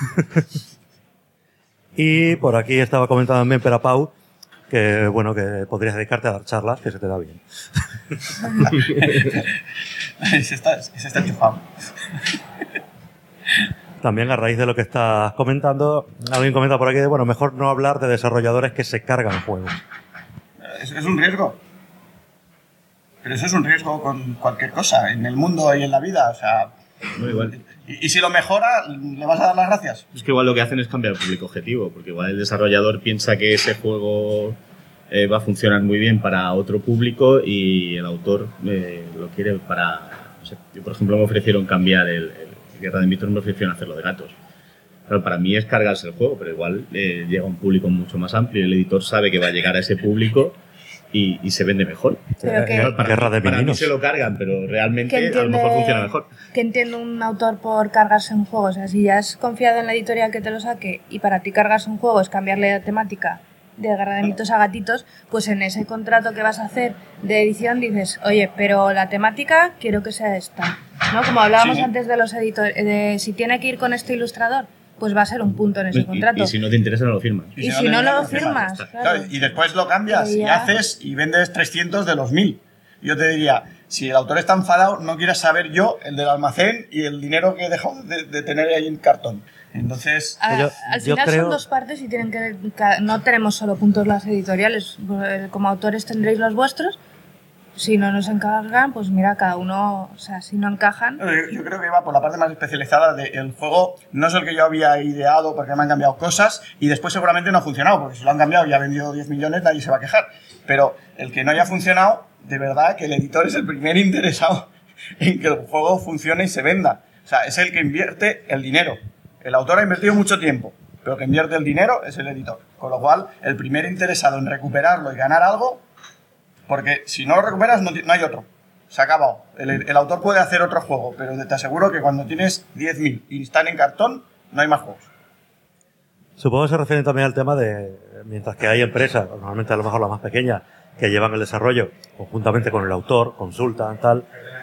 Y por aquí estaba comentando también Perapau que, bueno, que podrías dedicarte a dar charlas, que se te da bien. Ese está enchufado. También a raíz de lo que estás comentando, alguien comenta por aquí, bueno, mejor no hablar de desarrolladores que se cargan juegos. Es un riesgo. Pero eso es un riesgo con cualquier cosa, en el mundo y en la vida, o sea... No, igual. Y si lo mejora, ¿le vas a dar las gracias? Es que igual lo que hacen es cambiar el público objetivo, porque igual el desarrollador piensa que ese juego va a funcionar muy bien para otro público y el autor lo quiere para... No sé, yo, por ejemplo, me ofrecieron cambiar el Guerra de Mitos, me ofrecieron hacerlo de gatos. Claro, para mí es cargarse el juego, pero igual llega a un público mucho más amplio y el editor sabe que va a llegar a ese público y se vende mejor. Para mí se lo cargan, pero realmente a lo mejor funciona mejor. ¿Qué entiende un autor por cargarse un juego? O sea, si ya has confiado en la editorial que te lo saque y para ti cargarse un juego es cambiarle la temática de Guerra de Mitos a gatitos, pues en ese contrato que vas a hacer de edición dices, oye, pero la temática quiero que sea esta, ¿no? Como hablábamos antes de los editores, de si tiene que ir con este ilustrador, pues va a ser un punto en ese contrato. Y si no te interesa, no lo firmas. Y si no lo firmas, claro. Y después lo cambias y haces y vendes 300 de los 1000. Yo te diría, si el autor está enfadado, no quieras saber yo el del almacén y el dinero que he dejado de tener ahí en cartón. Entonces... Al final son dos partes y tienen que... No tenemos solo puntos las editoriales. Como autores tendréis los vuestros. Si no nos encargan, pues mira, cada uno, o sea, si no encajan... Yo creo que va por la parte más especializada del juego. No es el que yo había ideado porque me han cambiado cosas y después seguramente no ha funcionado, porque si lo han cambiado y ha vendido 10 millones, nadie se va a quejar. Pero el que no haya funcionado, de verdad que el editor es el primer interesado en que el juego funcione y se venda. O sea, es el que invierte el dinero. El autor ha invertido mucho tiempo, pero que invierte el dinero es el editor. Con lo cual, el primer interesado en recuperarlo y ganar algo, porque si no lo recuperas no hay otro. Se ha acabado. El autor puede hacer otro juego, pero te aseguro que cuando tienes 10.000 y están en cartón, no hay más juegos. Supongo que se refieren también al tema de, mientras que hay empresas, normalmente a lo mejor las más pequeñas, que llevan el desarrollo conjuntamente con el autor, consultan, tal.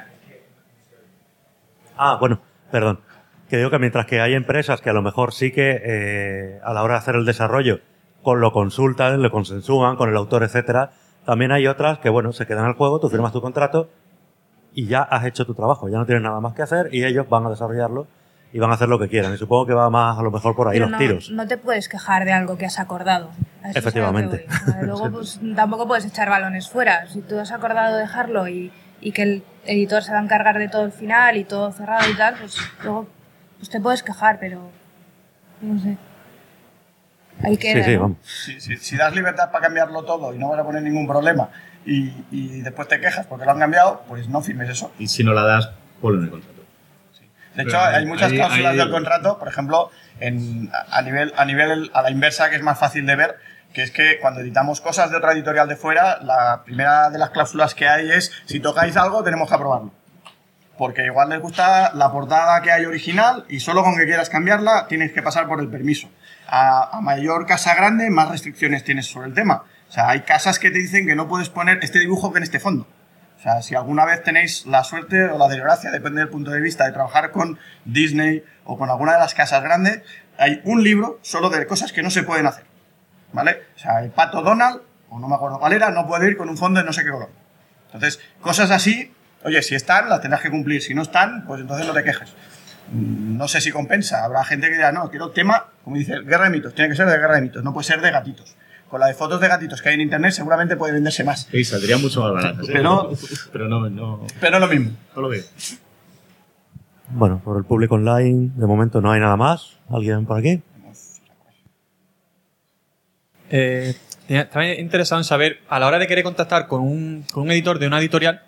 Bueno, perdón. Que digo que mientras que hay empresas que a lo mejor sí que a la hora de hacer el desarrollo lo consultan, lo consensúan con el autor, etcétera, también hay otras que, bueno, se quedan en el juego, tú firmas tu contrato y ya has hecho tu trabajo, ya no tienes nada más que hacer y ellos van a desarrollarlo y van a hacer lo que quieran. Y supongo que va más a lo mejor por ahí pero los tiros. No te puedes quejar de algo que has acordado. Efectivamente. Luego pues tampoco puedes echar balones fuera. Si tú has acordado dejarlo y que el editor se va a encargar de todo el final y todo cerrado y tal, pues luego pues te puedes quejar, pero no sé. Ahí queda, sí, ¿no? vamos. Si das libertad para cambiarlo todo y no vas a poner ningún problema y después te quejas porque lo han cambiado, pues no firmes eso. Y si no la das, ponlo en el contrato. De hecho, hay muchas cláusulas del contrato, por ejemplo, a la inversa, que es más fácil de ver, que es que cuando editamos cosas de otra editorial de fuera, la primera de las cláusulas que hay es, si tocáis algo, tenemos que aprobarlo. Porque igual les gusta la portada que hay original y solo con que quieras cambiarla tienes que pasar por el permiso. A mayor casa grande, más restricciones tienes sobre el tema. O sea, hay casas que te dicen que no puedes poner este dibujo que en este fondo. O sea, si alguna vez tenéis la suerte o la desgracia, depende del punto de vista, de trabajar con Disney o con alguna de las casas grandes, hay un libro solo de cosas que no se pueden hacer, ¿vale? O sea, el Pato Donald, o no me acuerdo cuál era, no puede ir con un fondo de no sé qué color. Entonces, cosas así, oye, si están, las tendrás que cumplir. Si no están, pues entonces no te quejes. No sé si compensa. Habrá gente que dirá, no, quiero tema, como dice, Guerra de Mitos, tiene que ser de Guerra de Mitos, no puede ser de gatitos. Con la de fotos de gatitos que hay en internet seguramente puede venderse más. Sí, saldría mucho más barato. ¿Sí? Pero no. Pero lo mismo. No lo veo. Bueno, por el público online, de momento no hay nada más. ¿Alguien por aquí? Estaba interesado en saber, a la hora de querer contactar con un editor de una editorial,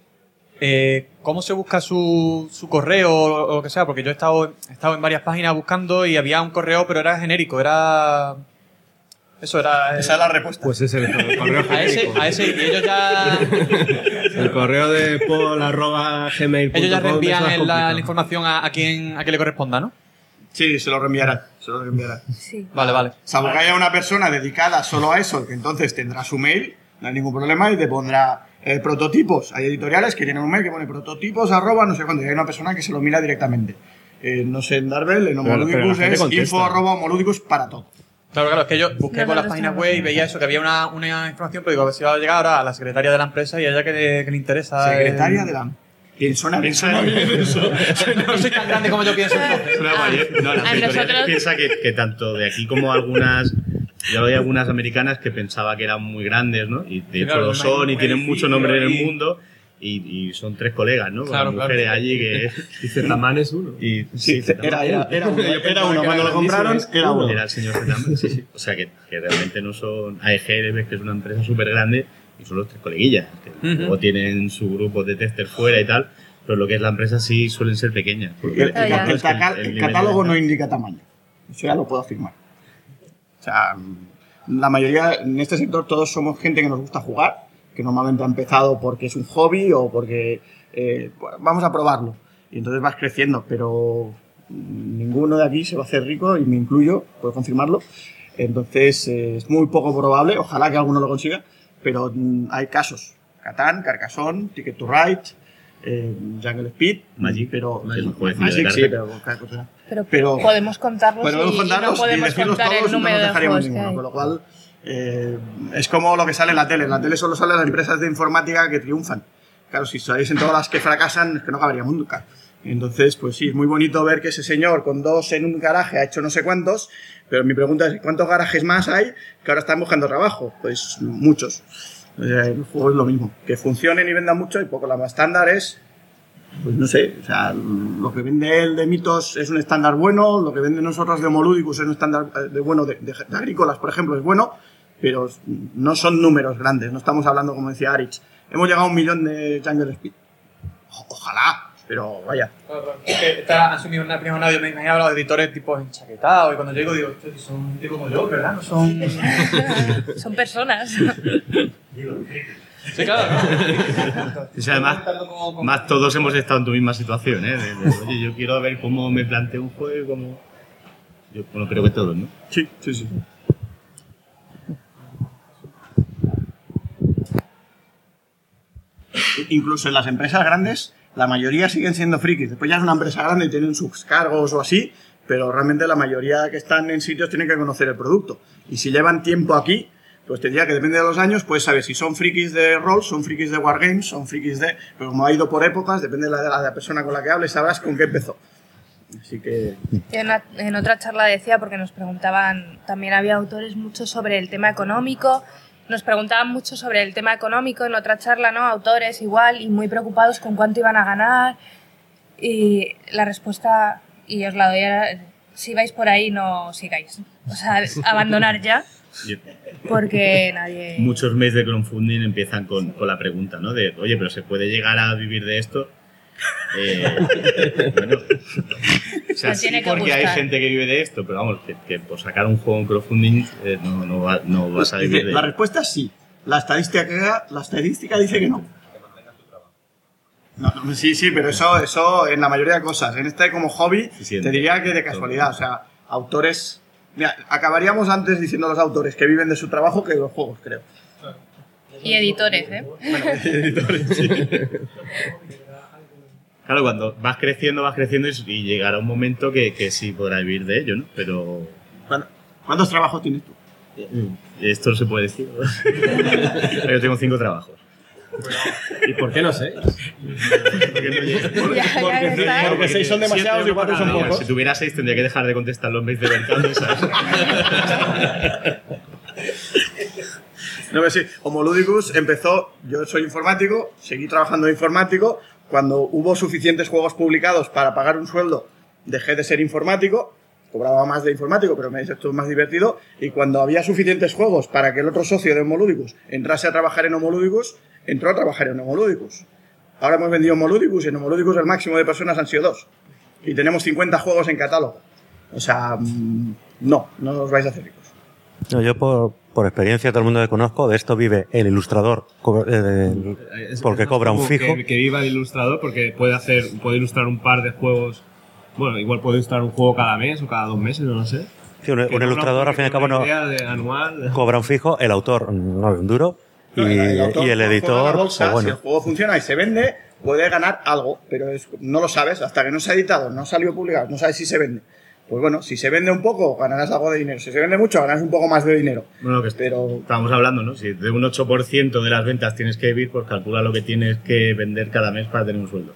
¿cómo se busca su correo o lo que sea? Porque yo he estado en varias páginas buscando y había un correo, pero era genérico, Esa es la respuesta. Pues ese es el correo genérico. A ese, y ellos ya... El correo de paul@gmail.com. Ellos ya reenvían la información a quien le corresponda, ¿no? Sí, se lo reenviarán. Sí. Vale. Salvo que haya una persona dedicada solo a eso, que entonces tendrá su mail, no hay ningún problema, y te pondrá prototipos. Hay editoriales que tienen un mail que pone prototipos @ no sé cuándo, y hay una persona que se lo mira directamente. No sé, en Darvel, en Homoludicus es info@homoludicus para todo. Claro, es que yo busqué por las páginas web y veía eso, que había una información, pero digo, a ver si va a llegar ahora a la secretaria de la empresa y a ella que le interesa. Secretaria de la... Suena bien eso. No soy tan grande como yo pienso. No, las editoriales piensa que tanto de aquí como algunas... Yo hay algunas americanas que pensaba que eran muy grandes, ¿no? Y de hecho lo son y tienen mucho nombre en el mundo. Y son 3 colegas, ¿no? Con las mujeres allí que... Y Zetaman es uno. Y, sí, era uno. Cuando lo compraron, era uno. Era el señor Zetaman, sí. O sea, que realmente no son... AEG, que es una empresa súper grande, y son los 3 coleguillas. Que luego tienen su grupo de testers fuera y tal, pero lo que es la empresa sí suelen ser pequeñas. El catálogo no indica tamaño. Eso ya lo puedo afirmar. O sea, la mayoría, en este sector, todos somos gente que nos gusta jugar, que normalmente ha empezado porque es un hobby o porque vamos a probarlo. Y entonces vas creciendo, pero ninguno de aquí se va a hacer rico, y me incluyo, puedo confirmarlo. Entonces es muy poco probable, ojalá que alguno lo consiga, pero hay casos. Catán, Carcassonne, Ticket to Ride, Jungle Speed, Magic, pero Magic sí, pero podemos contarlos y no podemos contar el número de juegos que hay. Con lo cual es como lo que sale en la tele. En la tele solo salen las empresas de informática que triunfan. Claro, si salís en todas las que fracasan, es que no acabaríamos nunca. Entonces, pues sí, es muy bonito ver que ese señor con 2 en un garaje ha hecho no sé cuántos, pero mi pregunta es, ¿cuántos garajes más hay que ahora están buscando trabajo? Pues muchos. El juego es lo mismo, que funcionen y vendan mucho, y poco. La más estándar es, pues no sé, o sea, lo que vende él de Mitos es un estándar bueno, lo que vende nosotros de Homoludicus es un estándar bueno, de Agrícolas, por ejemplo, es bueno, pero no son números grandes, no estamos hablando, como decía Arich, hemos llegado a 1 millón de Jungle Speed. Ojalá, Pero vaya. Han subido una opinión audio, me he hablado de editores tipo enchaquetados y cuando llego digo, son tipo como yo, ¿verdad? No son... Son personas. Sí, claro. O sea, además todos hemos estado en tu misma situación, ¿eh? Oye, yo quiero ver cómo me planteo un juego y cómo... Yo creo que todos, ¿no? Sí. Incluso en las empresas grandes, la mayoría siguen siendo frikis. Después ya es una empresa grande y tienen sus cargos o así, pero realmente la mayoría que están en sitios tienen que conocer el producto. Y si llevan tiempo aquí, pues te diría que depende de los años, puedes saber si son frikis de rol, son frikis de wargames, son frikis de... Pero como ha ido por épocas, depende de la persona con la que hables, sabrás con qué empezó. Así que... En otra charla decía, porque nos preguntaban, también había autores mucho sobre el tema económico, nos preguntaban mucho sobre el tema económico en otra charla, ¿no? Autores igual, y muy preocupados con cuánto iban a ganar, y la respuesta, y os la doy ahora, si vais por ahí no sigáis, o sea, abandonar ya. Porque nadie... Muchos mails de crowdfunding empiezan con la pregunta, ¿no? De, oye, pero ¿se puede llegar a vivir de esto? Bueno, o sea, sí, porque hay gente que vive de esto, pero vamos, que por sacar un juego en crowdfunding no vas a vivir de La respuesta es sí. La estadística dice que no. Sí, pero eso en la mayoría de cosas. En este como hobby, te diría que de casualidad. O sea, autores... Mira, acabaríamos antes diciendo los autores que viven de su trabajo que de los juegos, creo. Y editores, ¿eh? Bueno, editores, sí. Claro, cuando vas creciendo y llegará un momento que sí podrás vivir de ello, ¿no? Pero... ¿Cuántos trabajos tienes tú? Esto no se puede decir, ¿no? Yo tengo 5 trabajos. ¿Y por qué no 6? Porque 6 son demasiados y 4 son pocos. Si tuviera 6 tendría que dejar de contestar los mails de mercado, ¿sabes? No, pero sí, Homoludicus empezó, yo soy informático, seguí trabajando de informático, cuando hubo suficientes juegos publicados para pagar un sueldo, dejé de ser informático, cobraba más de informático, pero me dice esto es más divertido, y cuando había suficientes juegos para que el otro socio de Homoludicus entrase a trabajar en Homoludicus, entró a trabajar en Homoludicus. Ahora hemos vendido Homoludicus y en Homoludicus el máximo de personas han sido 2. Y tenemos 50 juegos en catálogo. O sea, no os vais a hacer ricos. No, yo por experiencia, todo el mundo que conozco, de esto vive el ilustrador porque cobra un fijo. Que viva el ilustrador porque puede ilustrar un par de juegos. Bueno, igual puede ilustrar un juego cada mes o cada 2 meses, no lo sé. Sí, un ilustrador al fin y al cabo no cobra un fijo, el autor no ve un duro y el editor, bolsa, pues bueno. Si el juego funciona y se vende, puede ganar algo, pero no lo sabes hasta que no se ha editado, no ha salido publicado, no sabes si se vende. Pues bueno, si se vende un poco, ganarás algo de dinero. Si se vende mucho, ganarás un poco más de dinero. Bueno, estábamos hablando, ¿no? Si de un 8% de las ventas tienes que vivir, pues calcula lo que tienes que vender cada mes para tener un sueldo.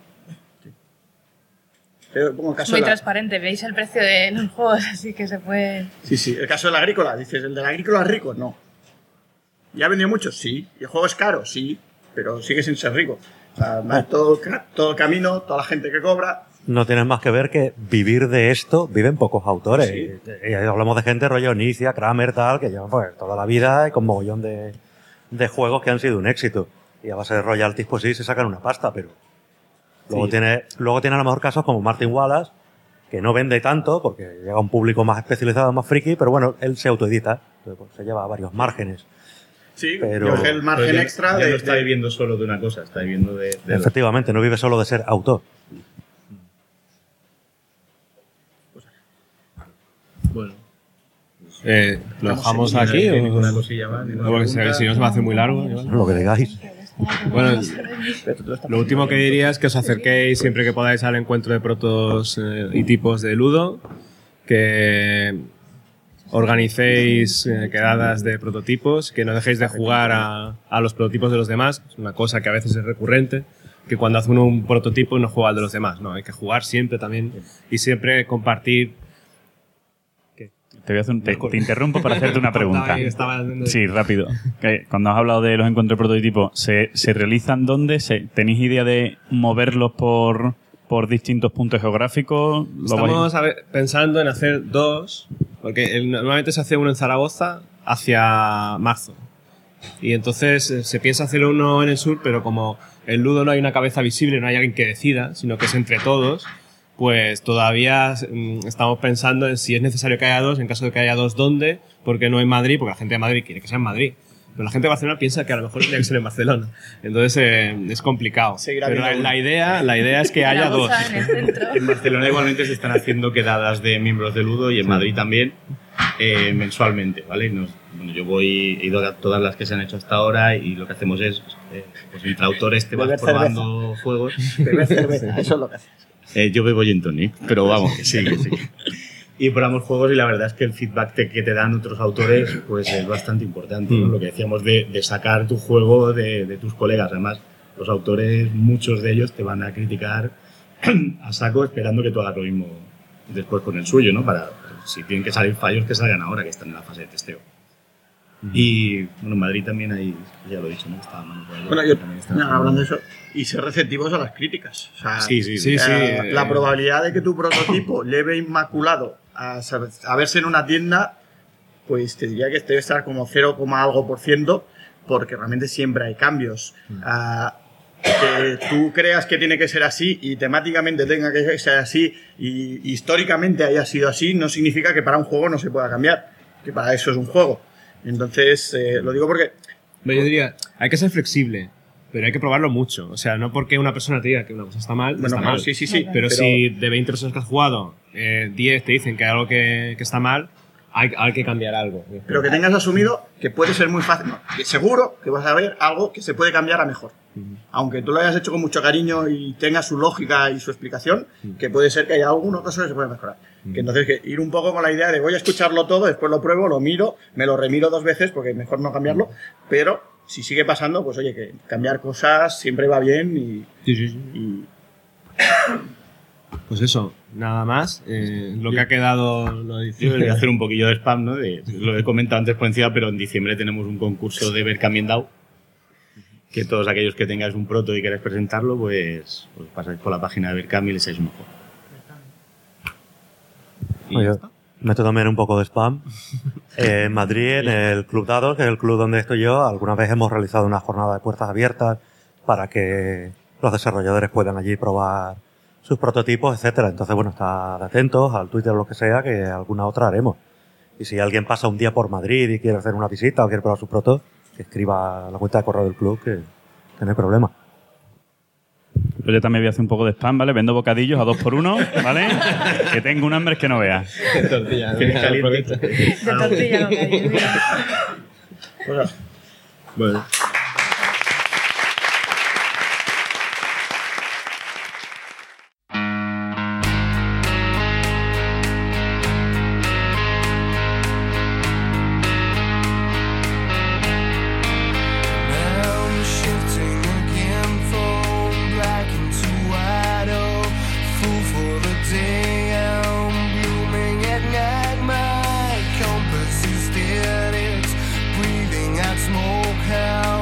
Pero pongo el caso muy transparente, veis el precio de los juegos, así que se puede... Sí, el caso del agrícola, dices, ¿el del agrícola es rico? No. ¿Ya ha vendido mucho? Sí. ¿Y el juego es caro? Sí, pero sigue sin ser rico. O sea, todo el camino, toda la gente que cobra... No tienes más que ver que vivir de esto viven pocos autores. Sí. Y hablamos de gente rollo Inicia, Kramer, tal, que llevan pues toda la vida y con mogollón de juegos que han sido un éxito. Y a base de royalties, pues sí, se sacan una pasta, pero... Luego tiene a lo mejor casos como Martin Wallace, que no vende tanto porque llega a un público más especializado, más friki, pero bueno, él se autoedita, entonces, pues, se lleva varios márgenes. Sí, pero el margen extra no está viviendo solo de una cosa, está viviendo de efectivamente, no vive solo de ser autor. Bueno. ¿Lo dejamos aquí? Una cosilla más. No, porque si no se me hace muy largo. Lo que digáis. Bueno, lo último que diría es que os acerquéis siempre que podáis al encuentro de protos y tipos de Ludo, que organicéis quedadas de prototipos, que no dejéis de jugar a los prototipos de los demás, es una cosa que a veces es recurrente, que cuando hace uno un prototipo no juega al de los demás, no, hay que jugar siempre también y siempre compartir. Te interrumpo para hacerte una pregunta. Sí, rápido. Cuando has hablado de los encuentros de prototipo, ¿se realizan dónde? ¿Tenéis idea de moverlos por distintos puntos geográficos? Estamos pensando en hacer 2, porque normalmente se hace uno en Zaragoza hacia marzo. Y entonces se piensa hacer uno en el sur, pero como el Ludo no hay una cabeza visible, no hay alguien que decida, sino que es entre todos, pues todavía estamos pensando en si es necesario que haya dos, en caso de que haya dos, ¿dónde? ¿Por qué no en Madrid? Porque la gente de Madrid quiere que sea en Madrid. Pero la gente de Barcelona piensa que a lo mejor tendría que ser en Barcelona. Entonces es complicado. Pero la idea es que haya dos. En Barcelona igualmente se están haciendo quedadas de miembros de Ludo y en Madrid también, mensualmente, ¿vale? Bueno, yo he ido a todas las que se han hecho hasta ahora y lo que hacemos es, pues entre autores te vas probando juegos. Beber cerveza, eso es lo que haces. Yo bebo gin tonic, pero vamos, que sí. Y probamos juegos y la verdad es que el feedback que te dan otros autores pues es bastante importante, ¿no? Lo que decíamos de sacar tu juego de tus colegas. Además, los autores, muchos de ellos te van a criticar a saco esperando que tú hagas lo mismo después con el suyo, ¿no? Para, si tienen que salir fallos, que salgan ahora, que están en la fase de testeo. Y bueno, en Madrid también hay, ya lo he dicho, ¿no? Está bueno, yo hablando de eso, y ser receptivos a las críticas. O sea, sí. La probabilidad de que tu prototipo lleve inmaculado a verse en una tienda, pues te diría que debe estar como 0, algo %, porque realmente siempre hay cambios. Que tú creas que tiene que ser así y temáticamente tenga que ser así y históricamente haya sido así, no significa que para un juego no se pueda cambiar, que para eso es un juego. Entonces, lo digo porque... Yo diría, hay que ser flexible, pero hay que probarlo mucho. O sea, no porque una persona te diga que una cosa está mal, está mal. Sí. Pero si de 20 personas que has jugado, 10 te dicen que hay algo que está mal, hay que cambiar algo. Pero que tengas asumido que puede ser muy fácil, que seguro que vas a ver algo que se puede cambiar a mejor. Aunque tú lo hayas hecho con mucho cariño y tenga su lógica y su explicación, que puede ser que haya alguna cosa que se pueda mejorar. Que entonces que ir un poco con la idea de voy a escucharlo todo, después lo pruebo, lo miro, me lo remiro 2 veces porque mejor no cambiarlo, pero si sigue pasando, pues oye, que cambiar cosas siempre va bien y... Pues eso, nada más. Lo que ha quedado lo yo voy a hacer un poquillo de spam, ¿no? Lo he comentado antes por encima, pero en diciembre tenemos un concurso de Berkamiendao, que todos aquellos que tengáis un proto y queráis presentarlo, pues pasáis por la página de Berkami y le echáis un ojo. Oye, meto también un poco de spam. En Madrid, en el Club Dados, que es el club donde estoy yo, alguna vez hemos realizado una jornada de puertas abiertas para que los desarrolladores puedan allí probar sus prototipos, etcétera. Entonces, bueno, estad atentos al Twitter o lo que sea, que alguna otra haremos. Y si alguien pasa un día por Madrid y quiere hacer una visita o quiere probar sus protos, que escriba a la cuenta de correo del club, que no hay problema. Pues yo también voy a hacer un poco de spam, ¿vale? Vendo bocadillos a 2 por 1, ¿vale? Que tengo un hambre que no veas. De tortilla, De tortilla, lo que hay. Bueno. Smokehouse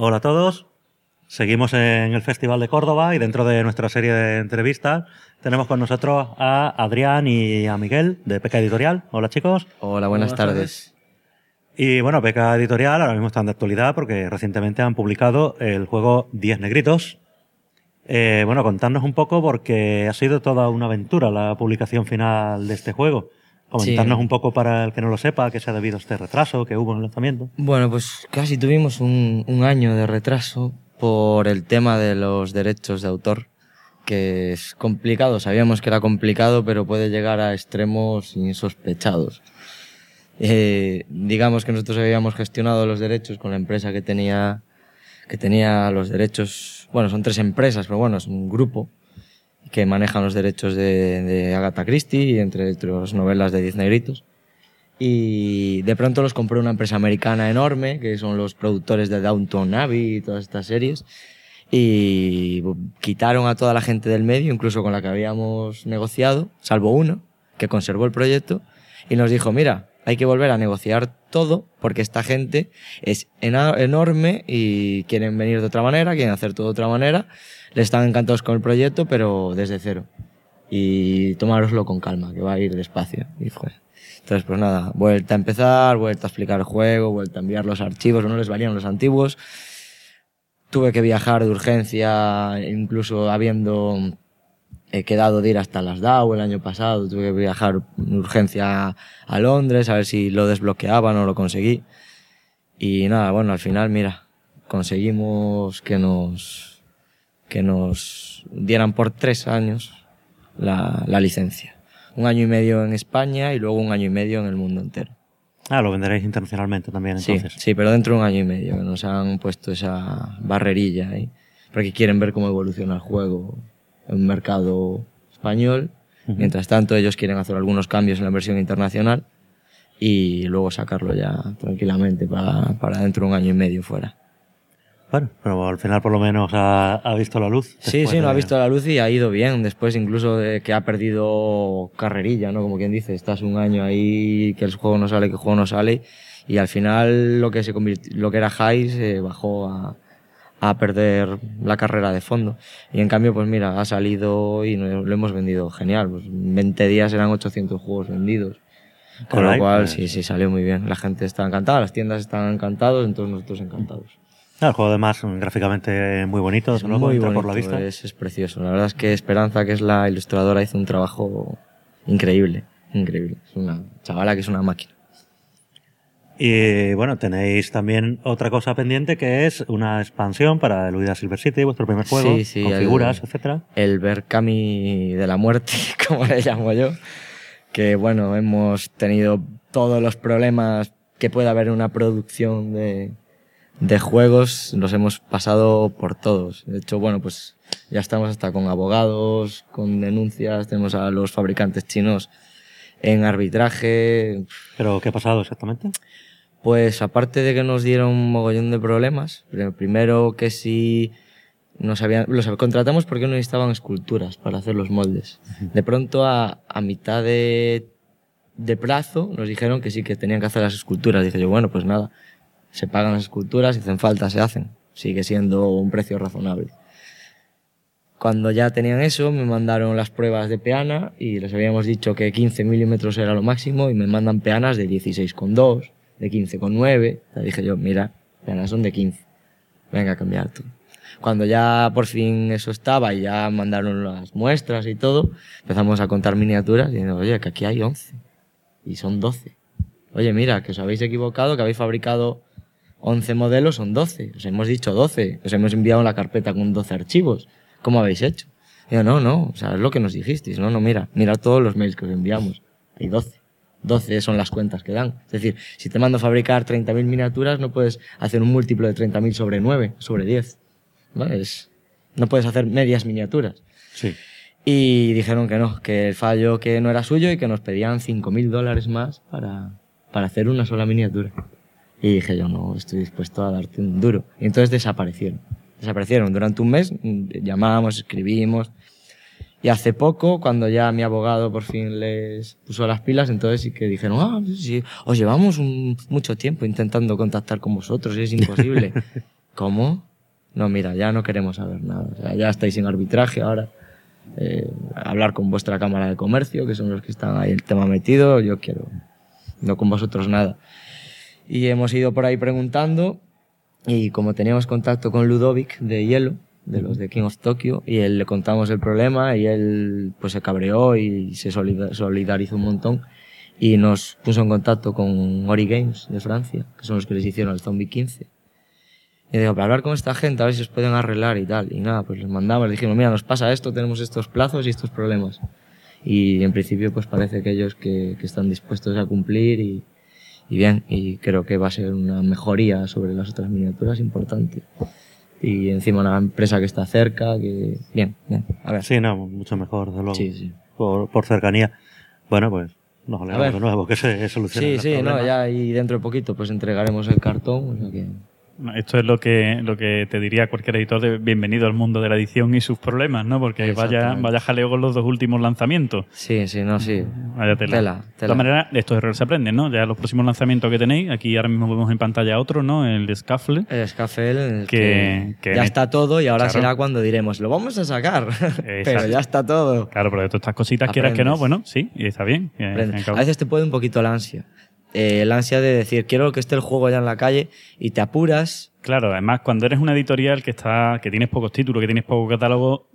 Hola a todos. Seguimos en el Festival de Córdoba y dentro de nuestra serie de entrevistas tenemos con nosotros a Adrián y a Miguel de Peca Editorial. Hola chicos. Hola, buenas tardes. Y bueno, Peca Editorial ahora mismo están de actualidad porque recientemente han publicado el juego 10 Negritos. Bueno, contadnos un poco porque ha sido toda una aventura la publicación final de este juego. Comentarnos un poco para el que no lo sepa, qué se ha debido a este retraso que hubo en el lanzamiento. Bueno, pues casi tuvimos un año de retraso por el tema de los derechos de autor, que es complicado. Sabíamos que era complicado, pero puede llegar a extremos insospechados. Digamos que nosotros habíamos gestionado los derechos con la empresa que tenía los derechos. Bueno, son 3 empresas, pero bueno, es un grupo que manejan los derechos de Agatha Christie y entre otras novelas de 10 Negritos. Y de pronto los compró una empresa americana enorme, que son los productores de Downton Abbey y todas estas series, y quitaron a toda la gente del medio, incluso con la que habíamos negociado, salvo uno, que conservó el proyecto, y nos dijo, mira, hay que volver a negociar todo, porque esta gente es enorme y quieren venir de otra manera, quieren hacer todo de otra manera, les están encantados con el proyecto, pero desde cero. Y tomároslo con calma, que va a ir despacio. Y fue. Entonces, pues nada, vuelta a empezar, vuelta a explicar el juego, vuelta a enviar los archivos, no les valían los antiguos. Tuve que viajar de urgencia, incluso habiendo quedado de ir hasta las DAO el año pasado, tuve que viajar de urgencia a Londres a ver si lo desbloqueaban o lo conseguí. Y nada, bueno, al final, mira, conseguimos que nos dieran por 3 años la licencia. 1 año y medio en España y luego 1 año y medio en el mundo entero. Lo venderéis internacionalmente también, entonces. Sí, pero dentro de 1 año y medio, que nos han puesto esa barrerilla ahí, porque quieren ver cómo evoluciona el juego en un mercado español. Mientras tanto, ellos quieren hacer algunos cambios en la versión internacional y luego sacarlo ya tranquilamente para dentro de 1 año y medio fuera. Bueno, pero al final por lo menos ha visto la luz. Sí, no ha visto la luz y ha ido bien. Después incluso de que ha perdido carrerilla, ¿no? Como quien dice, estás 1 año ahí, que el juego no sale, y al final lo que era high se bajó a perder la carrera de fondo. Y en cambio, pues mira, ha salido y lo hemos vendido genial. Pues en 20 días eran 800 juegos vendidos. Con lo cual, sí, salió muy bien. La gente está encantada, las tiendas están encantadas, entonces nosotros encantados. El juego además gráficamente muy bonito, es muy bonito, por la vista. Es precioso. La verdad es que Esperanza, que es la ilustradora, hizo un trabajo increíble. Es una chavala que es una máquina. Y bueno, tenéis también otra cosa pendiente que es una expansión para el Huida Silver City, vuestro primer juego, con figuras, etcétera. El Berkami de la muerte, como le llamo yo. Que bueno, hemos tenido todos los problemas que puede haber en una producción de juegos, los hemos pasado por todos. De hecho, bueno, pues ya estamos hasta con abogados, con denuncias, tenemos a los fabricantes chinos en arbitraje. ¿Pero qué ha pasado exactamente? Pues aparte de que nos dieron un mogollón de problemas, primero que si los contratamos porque no necesitaban esculturas para hacer los moldes. De pronto a mitad de plazo nos dijeron que sí, que tenían que hacer las esculturas. Dije yo, bueno, pues nada, se pagan las esculturas, si hacen falta se hacen. Sigue siendo un precio razonable. Cuando ya tenían eso, me mandaron las pruebas de peana y les habíamos dicho que 15 milímetros era lo máximo y me mandan peanas de 16,2, de 15,9. Le dije yo, mira, peanas son de 15. Venga a cambiar tú. Cuando ya por fin eso estaba y ya mandaron las muestras y todo, empezamos a contar miniaturas y digo, oye, que aquí hay 11 y son 12. Oye, mira, que os habéis equivocado, que habéis fabricado 11 modelos, son 12. Os hemos dicho 12. Os hemos enviado la carpeta con 12 archivos. ¿Cómo habéis hecho? Y yo, no, o sea, es lo que nos dijisteis. No, mira todos los mails que os enviamos. Hay 12. 12 son las cuentas que dan. Es decir, si te mando a fabricar 30.000 miniaturas, no puedes hacer un múltiplo de 30.000 sobre 9, sobre 10. ¿Vale? No puedes hacer medias miniaturas. Sí. Y dijeron que no, que el fallo que no era suyo y que nos pedían $5.000 más para hacer una sola miniatura. Y dije yo, no, estoy dispuesto a darte un duro. Y entonces desaparecieron durante un mes, llamábamos, escribimos. Y hace poco, cuando ya mi abogado por fin les puso las pilas, entonces sí que dijeron, sí, os llevamos mucho tiempo intentando contactar con vosotros y es imposible. ¿Cómo? No, mira, ya no queremos saber nada. O sea, ya estáis en arbitraje ahora. Hablar con vuestra Cámara de Comercio, que son los que están ahí el tema metido. Yo quiero, no con vosotros nada. Y hemos ido por ahí preguntando, y como teníamos contacto con Ludovic de Hielo, de los de King of Tokyo, y él le contamos el problema y él pues se cabreó y se solidarizó un montón y nos puso en contacto con Ori Games de Francia, que son los que les hicieron el Zombie 15. Y digo, para hablar con esta gente a ver si os pueden arreglar y tal. Y nada, pues les mandamos, les dijimos, mira, nos pasa esto, tenemos estos plazos y estos problemas. Y en principio pues parece que ellos que están dispuestos a cumplir y bien, y creo que va a ser una mejoría sobre las otras miniaturas importante. Y encima una empresa que está cerca, que... Bien, a ver. Sí, no, mucho mejor, desde luego. Sí. Por cercanía. Bueno, pues nos alegramos de nuevo que se solucione. Sí, no, ya y dentro de poquito pues entregaremos el cartón, o sea que... Esto es lo que te diría cualquier editor de bienvenido al mundo de la edición y sus problemas, ¿no? Porque vaya jaleo con los dos últimos lanzamientos. Sí. Vaya tela. De todas maneras, estos errores se aprenden, ¿no? Ya los próximos lanzamientos que tenéis, aquí ahora mismo vemos en pantalla otro, ¿no? El de Scuffle. El Scuffle, que ya está todo y ahora será cuando diremos, lo vamos a sacar. Pero ya está todo. Claro, pero de todas estas cositas, quieras que no, bueno, sí, y está bien. A veces te puede un poquito la ansia. La ansia de decir, quiero que esté el juego ya en la calle, y te apuras. Claro, además, cuando eres una editorial que tienes pocos títulos, que tienes poco catálogo,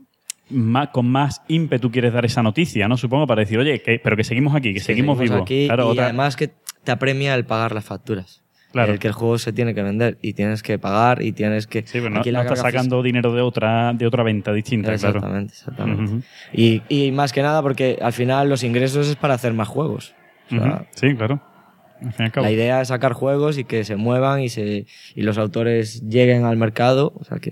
con más ímpetu quieres dar esa noticia, ¿no? Supongo, para decir, oye, pero que seguimos aquí, que seguimos vivos. Aquí, claro, y además que te apremia el pagar las facturas. Claro. El que el juego se tiene que vender y tienes que pagar y tienes que... Sí, pero no estás sacando dinero de otra venta distinta, exactamente. Uh-huh. Y más que nada porque al final los ingresos es para hacer más juegos. O sea, sí, claro. La idea es sacar juegos y que se muevan y los autores lleguen al mercado. O sea que...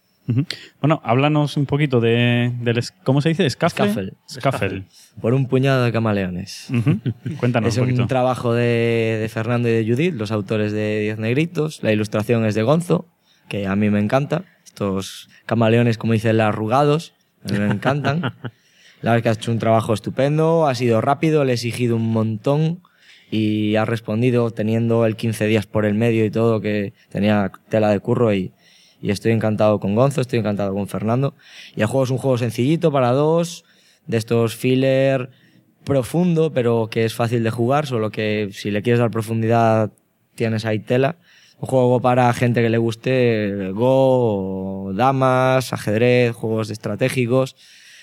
Bueno, háblanos un poquito del... ¿Cómo se dice? Scuffle. Por un puñado de camaleones. Cuéntanos un poquito. Es un trabajo de Fernando y de Judith, los autores de 10 Negritos. La ilustración es de Gonzo, que a mí me encanta. Estos camaleones, como dicen, arrugados, a mí me encantan. La verdad es que ha hecho un trabajo estupendo, ha sido rápido, le he exigido un montón y ha respondido teniendo el 15 días por el medio y todo, que tenía tela de curro y estoy encantado con Gonzo, estoy encantado con Fernando. Y el juego es un juego sencillito para dos, de estos filler profundo, pero que es fácil de jugar, solo que si le quieres dar profundidad tienes ahí tela. Un juego para gente que le guste Go, damas, ajedrez, juegos estratégicos,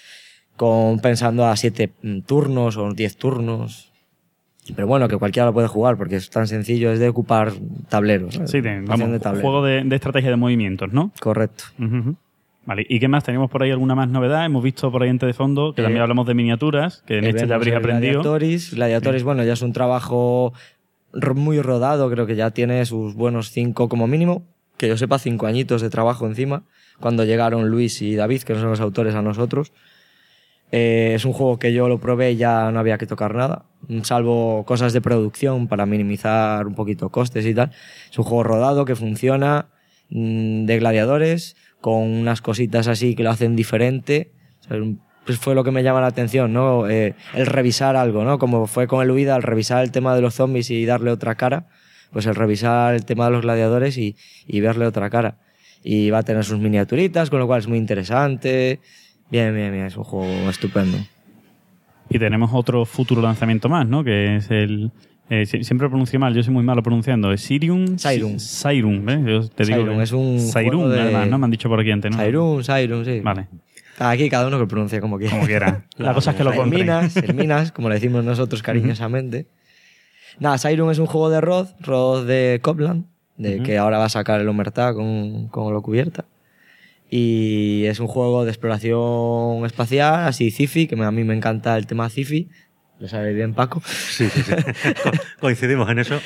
pensando a 7 turnos o 10 turnos. Pero bueno, que cualquiera lo puede jugar porque es tan sencillo, es de ocupar tableros. Sí, juego de estrategia de movimientos, ¿no? Correcto. Vale, ¿y qué más? ¿Tenemos por ahí alguna más novedad? Hemos visto por ahí antes de fondo que también hablamos de miniaturas, que en este ya habréis aprendido. Gladiatoris, bueno, ya es un trabajo muy rodado, creo que ya tiene sus buenos 5 como mínimo, que yo sepa 5 añitos de trabajo encima, cuando llegaron Luis y David, que no son los autores, a nosotros. Es un juego que yo lo probé y ya no había que tocar nada, salvo cosas de producción para minimizar un poquito costes y tal. Es un juego rodado que funciona, de gladiadores, con unas cositas así que lo hacen diferente. O sea, pues fue lo que me llama la atención, ¿no? El revisar algo, ¿no? Como fue con el Huida, al revisar el tema de los zombies y darle otra cara, pues el revisar el tema de los gladiadores y verle otra cara. Y va a tener sus miniaturitas, con lo cual es muy interesante. Bien, es un juego estupendo. Y tenemos otro futuro lanzamiento más, ¿no? Que es el... siempre lo pronuncio mal, yo soy muy malo pronunciando. ¿Es Seirum, ¿ves? Yo te digo Seirum, es un Seirum, además, ¿no? Me han dicho por aquí antes, ¿no? Seirum, sí. Vale. Aquí cada uno que lo pronuncia como quiera. Como quiera. La cosa es que lo compren. El Minas, como le decimos nosotros cariñosamente. Nada, Seirum es un juego de Rod de Copland, que ahora va a sacar el Omertá con lo cubierta. Y es un juego de exploración espacial, así sci-fi, que a mí me encanta el tema sci-fi. Lo sabe bien Paco. Sí. Coincidimos en eso.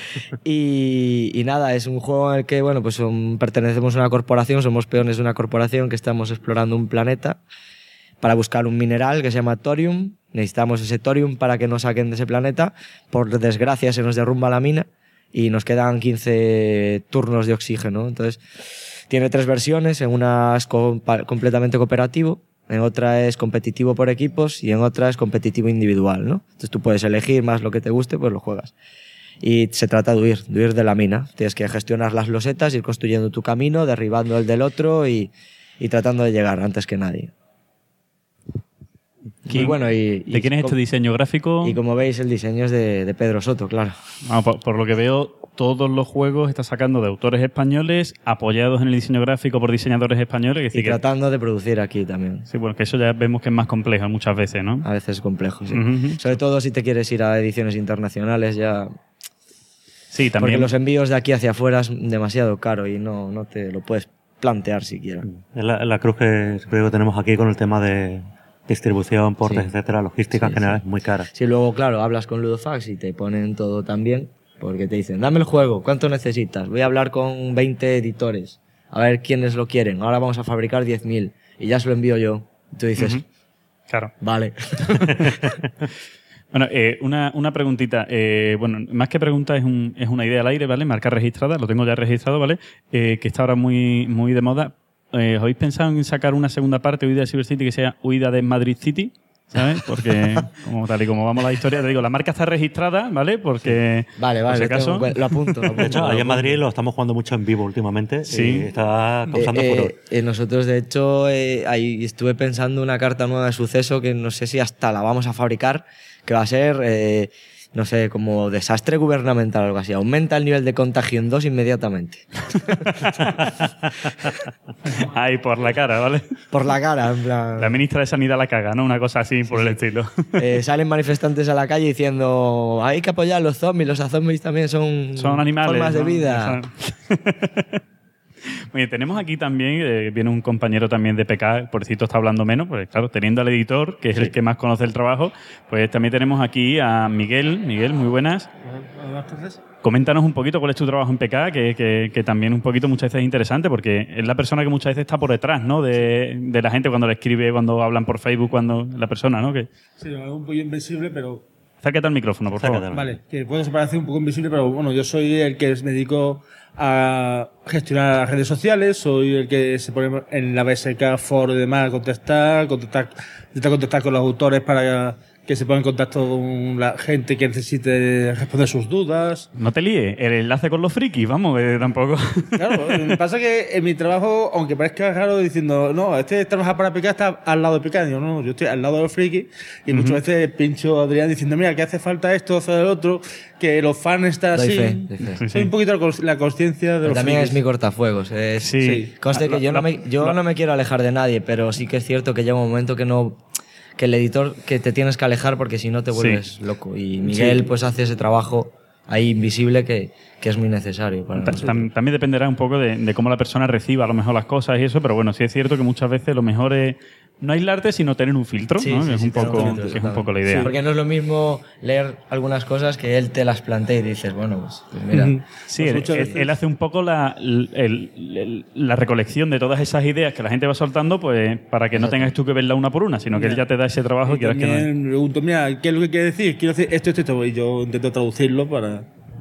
Y nada, es un juego en el que, bueno, pues pertenecemos a una corporación, somos peones de una corporación que estamos explorando un planeta para buscar un mineral que se llama thorium. Necesitamos ese thorium para que nos saquen de ese planeta. Por desgracia se nos derrumba la mina y nos quedan 15 turnos de oxígeno. Entonces, tiene 3 versiones, en una es completamente cooperativo, en otra es competitivo por equipos y en otra es competitivo individual, ¿no? Entonces tú puedes elegir más lo que te guste, pues lo juegas. Y se trata de huir de la mina. Tienes que gestionar las losetas, ir construyendo tu camino, derribando el del otro y tratando de llegar antes que nadie. ¿De quién es este diseño gráfico? Y como veis, el diseño es de Pedro Soto, claro. Por lo que veo, todos los juegos están sacando de autores españoles, apoyados en el diseño gráfico por diseñadores españoles. Y tratando de producir aquí también. Sí, bueno, que eso ya vemos que es más complejo muchas veces, ¿no? A veces es complejo, sí. Sobre todo si te quieres ir a ediciones internacionales ya... Sí, también. Porque los envíos de aquí hacia afuera es demasiado caro y no te lo puedes plantear siquiera. Es la cruz que siempre tenemos aquí con el tema de distribución, portes, etcétera, logística en general es muy cara. Sí, luego, claro, hablas con Ludofax y te ponen todo también, porque te dicen, dame el juego, ¿cuánto necesitas? Voy a hablar con 20 editores, a ver quiénes lo quieren. Ahora vamos a fabricar 10.000 y ya se lo envío yo. Y tú dices, claro. Vale. Bueno, una preguntita. Bueno, más que pregunta es una idea al aire, ¿vale? Marca registrada, lo tengo ya registrado, ¿vale? Que está ahora muy, muy de moda. ¿Os habéis pensado en sacar una segunda parte, Huida de Cyber City, que sea Huida de Madrid City? ¿Sabes? Porque, como tal y como vamos a la historia, te digo, la marca está registrada, ¿vale? Porque, vale, por si acaso... lo apunto. De hecho, allá en Madrid lo estamos jugando mucho en vivo últimamente. Sí. Y está causando furor. Nosotros, de hecho, ahí estuve pensando una carta nueva de suceso que no sé si hasta la vamos a fabricar, que va a ser... no sé, como desastre gubernamental o algo así. Aumenta el nivel de contagio en 2 inmediatamente. Ahí, por la cara, ¿vale? Por la cara, en plan... La ministra de Sanidad la caga, ¿no? Una cosa así por el estilo. Salen manifestantes a la calle diciendo hay que apoyar a los zombies, los zombies también son animales, formas de ¿no? vida. Oye, tenemos aquí también, viene un compañero también de PK, pobrecito está hablando menos, pues claro, teniendo al editor, que es el que más conoce el trabajo, pues también tenemos aquí a Miguel. Miguel, muy buenas. Entonces, coméntanos un poquito cuál es tu trabajo en PK, que también un poquito muchas veces es interesante, porque es la persona que muchas veces está por detrás, ¿no? De la gente cuando le escribe, cuando hablan por Facebook, cuando la persona, ¿no? Sí, un poco invisible, pero... Acércate al micrófono, por favor. Vale, que puede parecer un poco invisible, pero bueno, yo soy el que me dedico a gestionar las redes sociales, soy el que se pone en la BSK, foro y demás, intentar contactar con los autores para que se ponga en contacto con la gente que necesite responder sus dudas. No te líes, el enlace con los frikis, vamos, tampoco. Claro, me pasa que en mi trabajo, aunque parezca raro diciendo, no, trabaja para PK, está al lado de PK, digo, no, yo estoy al lado de los frikis y muchas veces pincho a Adrián diciendo, mira, que hace falta esto, hace el otro, que los fans están así. Doy fe. Soy un poquito la consciencia de los también frikis. es mi cortafuegos. Conste que yo no me quiero alejar de nadie, pero sí que es cierto que llega un momento que el editor, que te tienes que alejar porque si no te vuelves loco. Y Miguel pues hace ese trabajo ahí invisible que es muy necesario para nosotros. También dependerá un poco de cómo la persona reciba a lo mejor las cosas y eso, pero bueno, sí es cierto que muchas veces lo mejor es no aislarte, sino tener un filtro, ¿no? Que es un poco la idea. Sí, porque no es lo mismo leer algunas cosas que él te las plantea y dices, bueno, pues mira. Sí, él hace un poco la recolección de todas esas ideas que la gente va soltando, pues para que no tengas tú que verla una por una, sino que él ya te da ese trabajo y quieras que no. Me pregunto, mira, ¿qué es lo que quiere decir? Quiero decir esto, y yo intento traducirlo para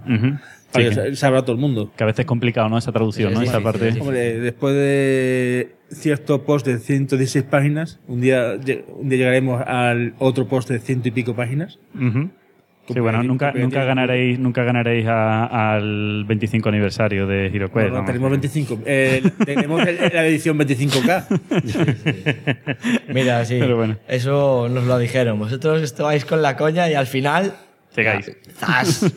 que sabrá todo el mundo. Que a veces es complicado, ¿no? Esa traducción, ¿no? Esa parte. Hombre, después de cierto post de 116 páginas, un día llegaremos al otro post de 100 y pico páginas. Sí, bueno, nunca ganaréis al 25 aniversario de HeroQuest. No, tenemos 25. Tenemos la edición 25K. Mira, sí. Pero bueno. Eso nos lo dijeron. Vosotros estabais con la coña y al final... Llegáis. ¡Zas!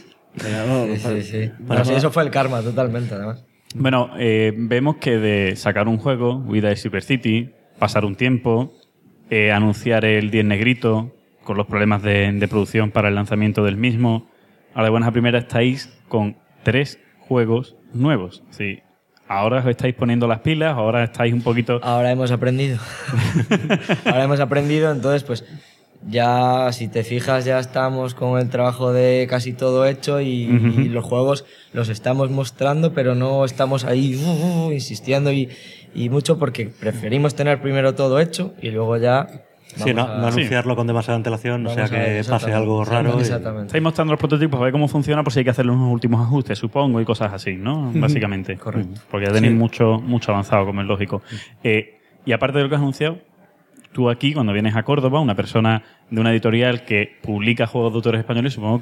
Sí. Bueno, sí, eso fue el karma totalmente, además. Bueno, vemos que de sacar un juego, Huida de Cyber City, pasar un tiempo, anunciar el 10 negrito con los problemas de producción para el lanzamiento del mismo, ahora de buenas a primeras estáis con 3 juegos nuevos. Sí. Ahora os estáis poniendo las pilas, ahora estáis un poquito... Ahora hemos aprendido. Entonces pues... Ya, si te fijas, ya estamos con el trabajo de casi todo hecho y los juegos los estamos mostrando, pero no estamos ahí insistiendo y mucho porque preferimos tener primero todo hecho y luego ya... Sí, no anunciarlo con demasiada antelación, no sea que pase algo raro. Exactamente. Estáis mostrando los prototipos a ver cómo funciona por si hay que hacerle unos últimos ajustes, supongo, y cosas así, ¿no? Básicamente. Correcto. Porque ya tenéis mucho avanzado, como es lógico. Y aparte de lo que has anunciado, tú aquí, cuando vienes a Córdoba, una persona de una editorial que publica juegos de autores españoles, supongo que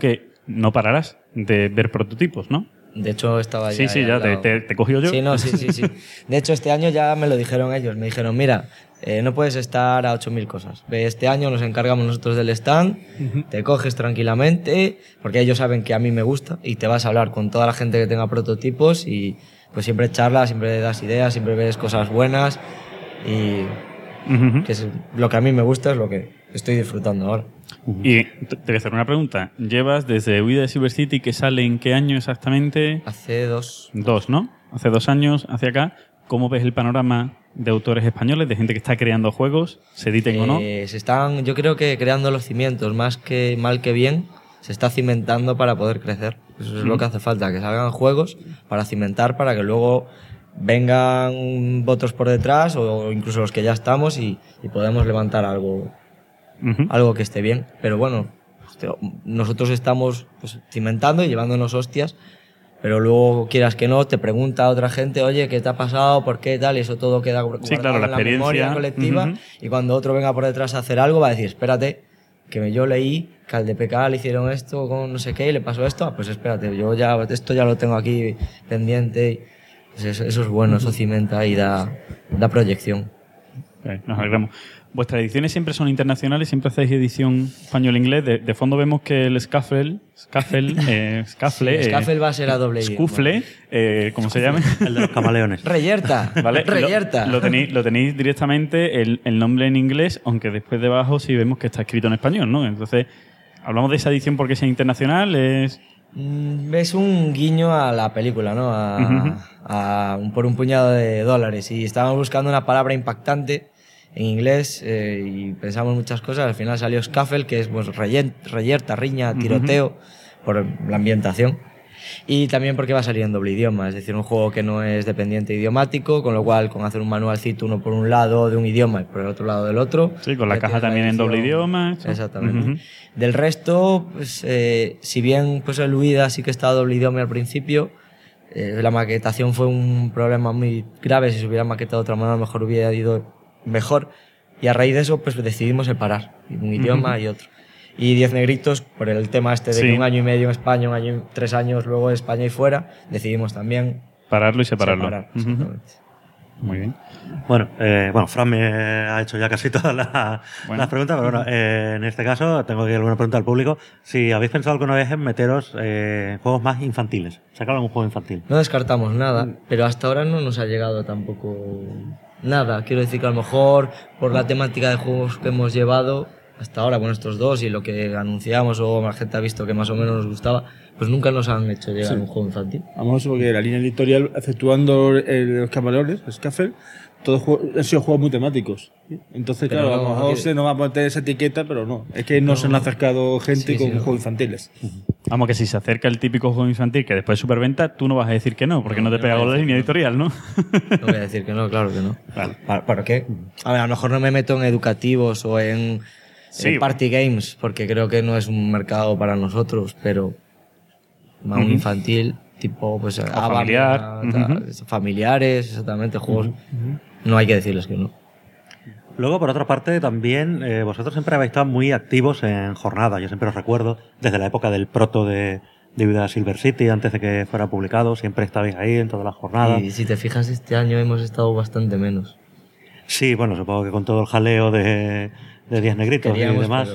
no pararás de ver prototipos, ¿no? De hecho, estaba ya... Sí, ya te cogió yo. Sí, no, sí. De hecho, este año ya me lo dijeron ellos. Me dijeron, mira, no puedes estar a 8.000 cosas. Este año nos encargamos nosotros del stand, te coges tranquilamente, porque ellos saben que a mí me gusta, y te vas a hablar con toda la gente que tenga prototipos y pues siempre charlas, siempre das ideas, siempre ves cosas buenas y que es lo que a mí me gusta, es lo que estoy disfrutando ahora. Y te voy a hacer una pregunta. ¿Llevas desde Huida de Silver City, que sale en qué año exactamente? Hace 2. 2, ¿no? Hace 2 años hacia acá. ¿Cómo ves el panorama de autores españoles, de gente que está creando juegos, se editen o no? Se están, yo creo que creando los cimientos, más que mal que bien, se está cimentando para poder crecer. Eso es lo que hace falta, que salgan juegos para cimentar, para que luego vengan otros por detrás o incluso los que ya estamos y podemos levantar algo que esté bien. Pero bueno, nosotros estamos pues, cimentando y llevándonos hostias, pero luego, quieras que no, te pregunta a otra gente, oye, ¿qué te ha pasado? ¿Por qué tal? Y eso todo queda guardado en la memoria colectiva. Y cuando otro venga por detrás a hacer algo, va a decir, espérate, que yo leí que al DPK le hicieron esto con no sé qué y le pasó esto. Pues espérate, esto ya lo tengo aquí pendiente. Pues eso es bueno, eso cimenta y da proyección. Nos alegramos. Vuestras ediciones siempre son internacionales, siempre hacéis edición español-inglés. De fondo vemos que el Scuffle va a ser a doble Scuffle, ¿cómo se llama? El de los camaleones. Reyerta. ¿Vale? Reyerta. Lo tenéis directamente el nombre en inglés, aunque después debajo sí vemos que está escrito en español, ¿no? Entonces, hablamos de esa edición porque sea internacional, es un guiño a la película, ¿no? Por un puñado de dólares. Y estábamos buscando una palabra impactante en inglés y pensamos muchas cosas. Al final salió Scuffle, que es pues, reyerta, riña, tiroteo, por la ambientación. Y también porque va a salir en doble idioma, es decir, un juego que no es dependiente idiomático, con lo cual con hacer un manualcito uno por un lado de un idioma y por el otro lado del otro. Sí, con la caja también en doble idioma. Exactamente. Del resto, pues, si bien pues el Huida sí que estaba doble idioma al principio, la maquetación fue un problema muy grave. Si se hubiera maquetado de otra manera, a lo mejor hubiera ido mejor, y a raíz de eso pues decidimos separar un idioma y otro. Y 10 negritos, por el tema este de que 1 año y medio en España, 3 años luego en España y fuera, decidimos también pararlo y separarlo. Exactamente. Muy bien. Bueno, Fran me ha hecho ya casi todas las preguntas, pero bueno, en este caso tengo que alguna pregunta al público. Si habéis pensado alguna vez en meteros en juegos más infantiles, sacar algún juego infantil. No descartamos nada, pero hasta ahora no nos ha llegado tampoco nada. Quiero decir que a lo mejor por la temática de juegos que hemos llevado hasta ahora con estos dos y lo que anunciamos o la gente ha visto que más o menos nos gustaba, pues nunca nos han hecho llegar un juego infantil. Vamos, porque la línea editorial, exceptuando los camaleones, Scuffle, todos han sido juegos muy temáticos. Entonces, pero claro, a lo mejor se nos va a poner esa etiqueta, pero no. Es que no se han acercado gente con juegos infantiles. Vamos, que si se acerca el típico juego infantil que después es superventa, tú no vas a decir que no, porque no te pega con la línea editorial, ¿no? No voy a decir que no, claro que no. Vale. ¿Para qué? A ver, a lo mejor no me meto en educativos o en party games, porque creo que no es un mercado para nosotros, pero más un infantil, tipo pues familiar, familiares, exactamente, juegos. No hay que decirles que no. Luego, por otra parte, también vosotros siempre habéis estado muy activos en jornadas. Yo siempre os recuerdo, desde la época del proto de Huida Silver City, antes de que fuera publicado, siempre estabais ahí en todas las jornadas. Y si te fijas, este año hemos estado bastante menos. Sí, bueno, supongo que con todo el jaleo de 10 negritos y demás.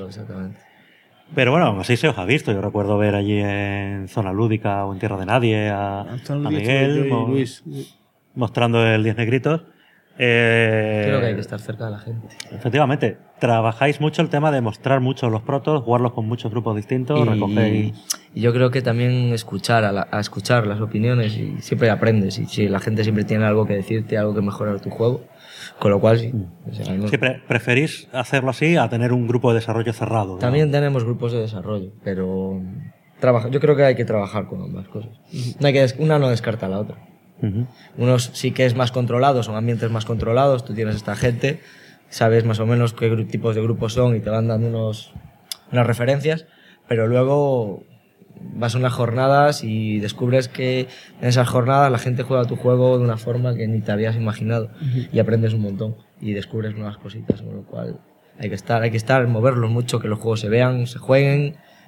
Pero bueno, aún así se os ha visto. Yo recuerdo ver allí en Zona Lúdica o en Tierra de Nadie a Miguel mostrando el 10 negritos. Creo que hay que estar cerca de la gente. Efectivamente, trabajáis mucho el tema de mostrar mucho los protos, jugarlos con muchos grupos distintos, recogéis. Y yo creo que también escuchar a escuchar las opiniones, y siempre aprendes. Y si la gente siempre tiene algo que decirte, algo que mejorar tu juego, con lo cual sí. O sea, no. Siempre preferís hacerlo así a tener un grupo de desarrollo cerrado, ¿no? También tenemos grupos de desarrollo, pero yo creo que hay que trabajar con ambas cosas. Una no descarta a la otra. Unos sí que es más controlado, son ambientes más controlados, tú tienes esta gente, sabes más o menos qué tipos de grupos son y te van dando unas referencias, pero luego vas a unas jornadas y descubres que en esas jornadas la gente juega tu juego de una forma que ni te habías imaginado y aprendes un montón y descubres nuevas cositas, con lo cual hay que estar, moverlos mucho, que los juegos se vean, se jueguen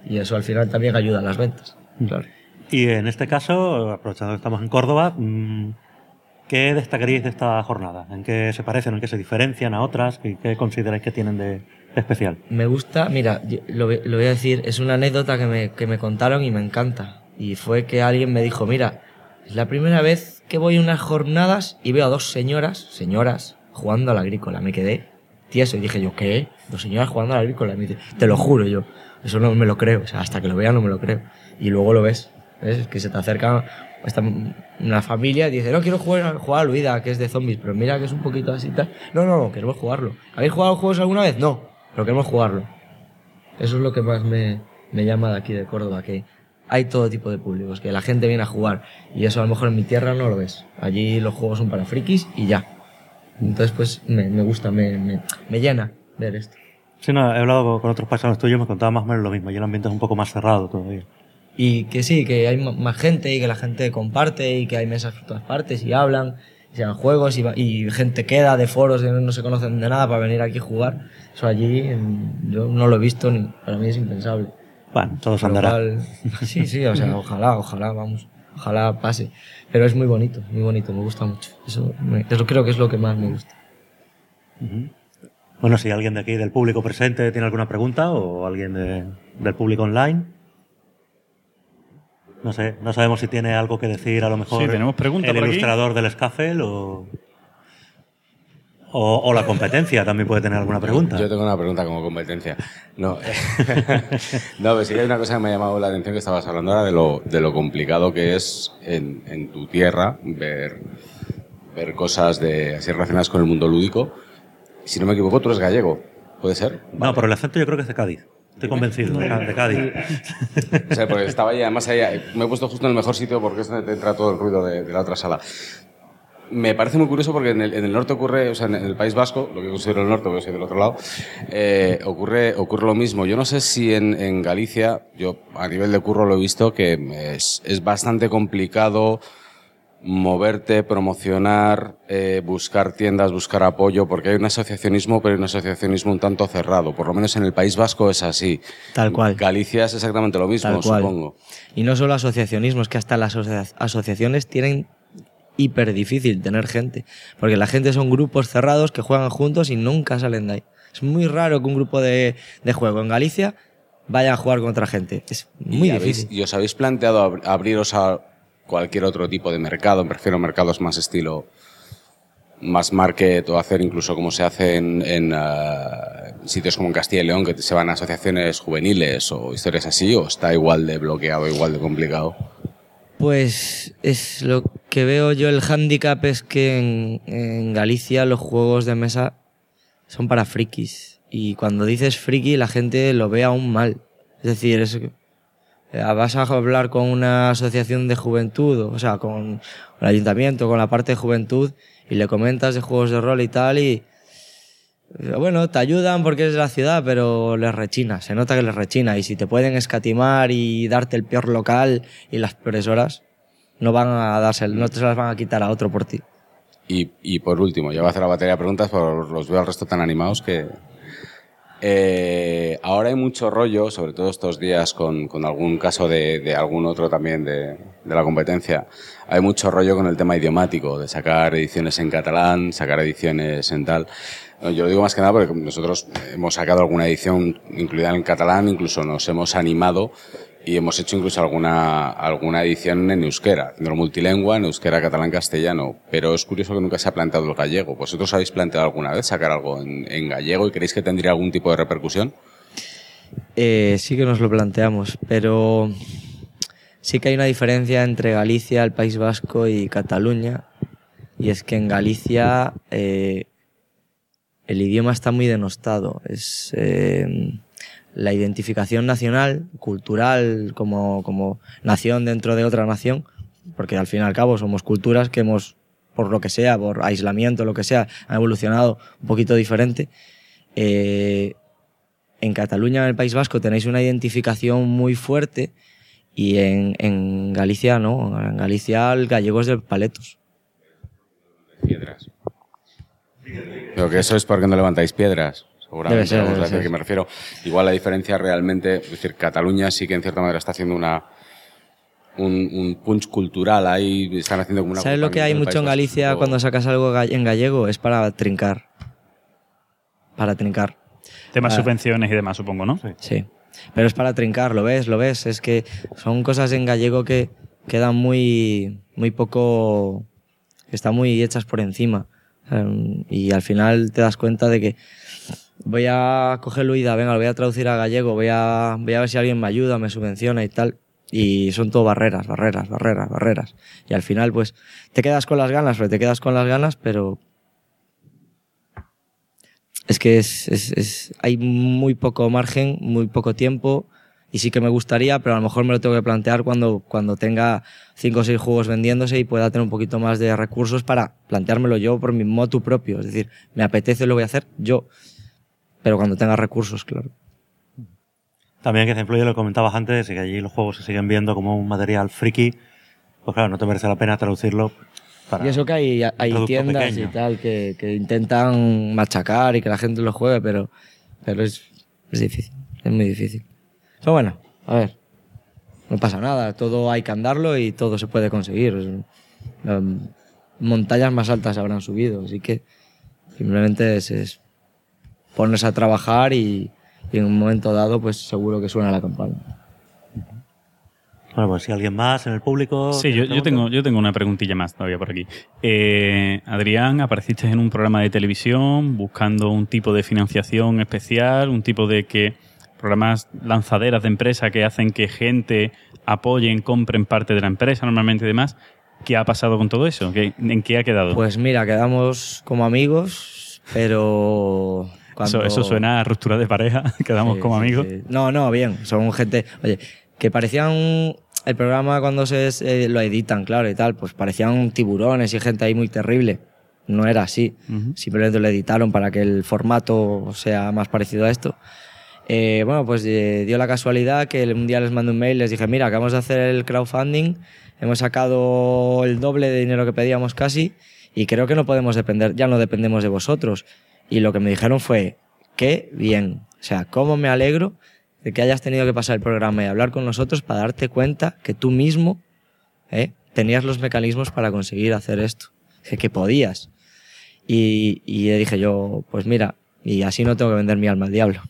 Y eso al final también ayuda a las ventas. Claro. Y en este caso, aprovechando que estamos en Córdoba, ¿qué destacaríais de esta jornada? ¿En qué se parecen, en qué se diferencian a otras? ¿Qué consideráis que tienen de especial? Me gusta, mira, lo voy a decir, es una anécdota que me contaron y me encanta. Y fue que alguien me dijo, mira, es la primera vez que voy a unas jornadas y veo a dos señoras jugando al agrícola. Me quedé tieso y dije yo, ¿qué? Dos señoras jugando al agrícola. Y me dice, te lo juro yo, eso no me lo creo. O sea, hasta que lo vea no me lo creo. Y luego lo ves, ¿ves? Es que se te acerca una familia y dice, no, quiero jugar al Huida, que es de zombies, pero mira que es un poquito así tal. No, queremos jugarlo. ¿Habéis jugado juegos alguna vez? No, pero queremos jugarlo. Eso es lo que más me llama de aquí de Córdoba, que hay todo tipo de públicos, que la gente viene a jugar. Y eso a lo mejor en mi tierra no lo ves. Allí los juegos son para frikis y ya. Entonces pues me gusta, me llena ver esto. Sí, no, he hablado con otros paisanos tuyos, me contaban más o menos lo mismo, y el ambiente es un poco más cerrado todavía. Y que sí, que hay más gente y que la gente comparte y que hay mesas por todas partes y hablan, y se dan juegos y gente queda de foros que no se conocen de nada para venir aquí a jugar. Eso allí yo no lo he visto, ni para mí es impensable. Bueno, todo se andará. Sí, o sea, ojalá pase. Pero es muy bonito, me gusta mucho. Eso creo que es lo que más me gusta. Bueno, si alguien de aquí del público presente tiene alguna pregunta o alguien del público online. No sé, no sabemos si tiene algo que decir a lo mejor sí, tenemos preguntas el por ilustrador del Scafell o la competencia también puede tener alguna pregunta. Yo tengo una pregunta como competencia. No, pero sí que hay una cosa que me ha llamado la atención que estabas hablando ahora de lo complicado que es en tu tierra ver cosas así relacionadas con el mundo lúdico. Si no me equivoco, tú eres gallego, ¿puede ser? Vale. No, por el acento yo creo que es de Cádiz. Estoy convencido, de Cádiz. O sea, porque estaba ahí, además me he puesto justo en el mejor sitio porque es donde te entra todo el ruido de la otra sala. Me parece muy curioso porque en el norte ocurre, o sea, en el País Vasco, lo que considero el norte, porque soy del otro lado, ocurre lo mismo. Yo no sé si en Galicia, yo a nivel de curro lo he visto, que es bastante complicado moverte, promocionar, buscar tiendas, buscar apoyo, porque hay un asociacionismo, pero hay un asociacionismo un tanto cerrado. Por lo menos en el País Vasco es así. Tal cual. Galicia es exactamente lo mismo, Tal cual. supongo. Y no solo asociacionismo, es que hasta las asociaciones tienen hiper difícil tener gente, porque la gente son grupos cerrados que juegan juntos y nunca salen de ahí. Es muy raro que un grupo de juego en Galicia vaya a jugar con otra gente. Es muy difícil. ¿Y os habéis planteado abriros a cualquier otro tipo de mercado? Prefiero mercados más estilo, más market, o hacer incluso como se hace en sitios como en Castilla y León, que se van a asociaciones juveniles o historias así, o está igual de bloqueado, igual de complicado. Pues es lo que veo yo, el hándicap es que en Galicia los juegos de mesa son para frikis, y cuando dices friki la gente lo ve aún mal. Es decir, vas a hablar con una asociación de juventud, o sea, con el ayuntamiento, con la parte de juventud, y le comentas de juegos de rol y tal, y bueno, te ayudan porque eres de la ciudad, pero les rechina, se nota que les rechina, y si te pueden escatimar y darte el peor local y las peores horas, no te se las van a quitar a otro por ti. Y por último, ya voy a hacer la batería de preguntas, pero los veo al resto tan animados que... ahora hay mucho rollo, sobre todo estos días, con algún caso de algún otro también de la competencia. Hay mucho rollo con el tema idiomático, de sacar ediciones en catalán, sacar ediciones en tal. Yo lo digo más que nada porque nosotros hemos sacado alguna edición incluida en catalán, incluso nos hemos animado y hemos hecho incluso alguna edición en euskera, haciéndolo multilingüe, en euskera, catalán, castellano. Pero es curioso que nunca se ha planteado el gallego. ¿Vosotros habéis planteado alguna vez sacar algo en gallego y creéis que tendría algún tipo de repercusión? Sí que nos lo planteamos, pero sí que hay una diferencia entre Galicia, el País Vasco y Cataluña, y es que en Galicia el idioma está muy denostado. Es la identificación nacional, cultural, como nación dentro de otra nación, porque al fin y al cabo somos culturas que hemos, por lo que sea, por aislamiento, lo que sea, han evolucionado un poquito diferente. En Cataluña, en el País Vasco, tenéis una identificación muy fuerte, y en Galicia no. En Galicia el gallego es de paletos. Piedras. Pero que eso es porque no levantáis piedras. Seguramente, Debe ser, vamos a debe decir ser. que me refiero. Igual la diferencia realmente, es decir, Cataluña sí que en cierta manera está haciendo un punch cultural ahí, están haciendo como una... ¿Sabes lo que hay mucho en Galicia cuando sacas algo en gallego? Es para trincar. Para trincar. Temas Ah. subvenciones y demás, supongo, ¿no? Sí. Pero es para trincar, lo ves. Es que son cosas en gallego que quedan muy poco... que están muy hechas por encima. Y al final te das cuenta de que voy a coger Luida, venga, lo voy a traducir a gallego, voy a ver si alguien me ayuda, me subvenciona y tal. Y son todo barreras. Y al final, pues, te quedas con las ganas, pero es que hay muy poco margen, muy poco tiempo, y sí que me gustaría, pero a lo mejor me lo tengo que plantear cuando tenga 5 o 6 juegos vendiéndose y pueda tener un poquito más de recursos para planteármelo yo por mi motu propio. Es decir, me apetece, lo voy a hacer yo, pero cuando tenga recursos, claro. También que, ejemplo, yo lo comentabas antes, y que allí los juegos se siguen viendo como un material friki, pues claro, no te merece la pena traducirlo para Y eso que hay producto tiendas pequeño. y tal que intentan machacar y que la gente lo juegue, pero es difícil, es muy difícil. Pero bueno, a ver, no pasa nada, todo hay que andarlo y todo se puede conseguir. Montañas más altas habrán subido, así que simplemente es ponerse a trabajar y en un momento dado pues seguro que suena la campana. Bueno, pues si alguien más en el público... Sí, yo tengo una preguntilla más todavía por aquí. Adrián, apareciste en un programa de televisión buscando un tipo de financiación especial, un tipo de programas lanzaderas de empresa que hacen que gente apoyen, compren parte de la empresa normalmente y demás. ¿Qué ha pasado con todo eso? ¿En qué ha quedado? Pues mira, quedamos como amigos, pero... Eso suena a ruptura de pareja, quedamos como amigos. Sí. No, bien, son gente... Oye, que parecían... El programa cuando lo editan, claro, y tal, pues parecían tiburones y gente ahí muy terrible. No era así. Simplemente lo editaron para que el formato sea más parecido a esto. Bueno, pues dio la casualidad que un día les mandé un mail, les dije, mira, acabamos de hacer el crowdfunding, hemos sacado el doble de dinero que pedíamos casi, y creo que no dependemos de vosotros. Y lo que me dijeron fue, qué bien. O sea, cómo me alegro de que hayas tenido que pasar el programa y hablar con nosotros para darte cuenta que tú mismo tenías los mecanismos para conseguir hacer esto. Que podías. Y le dije yo, pues mira, y así no tengo que vender mi alma al diablo.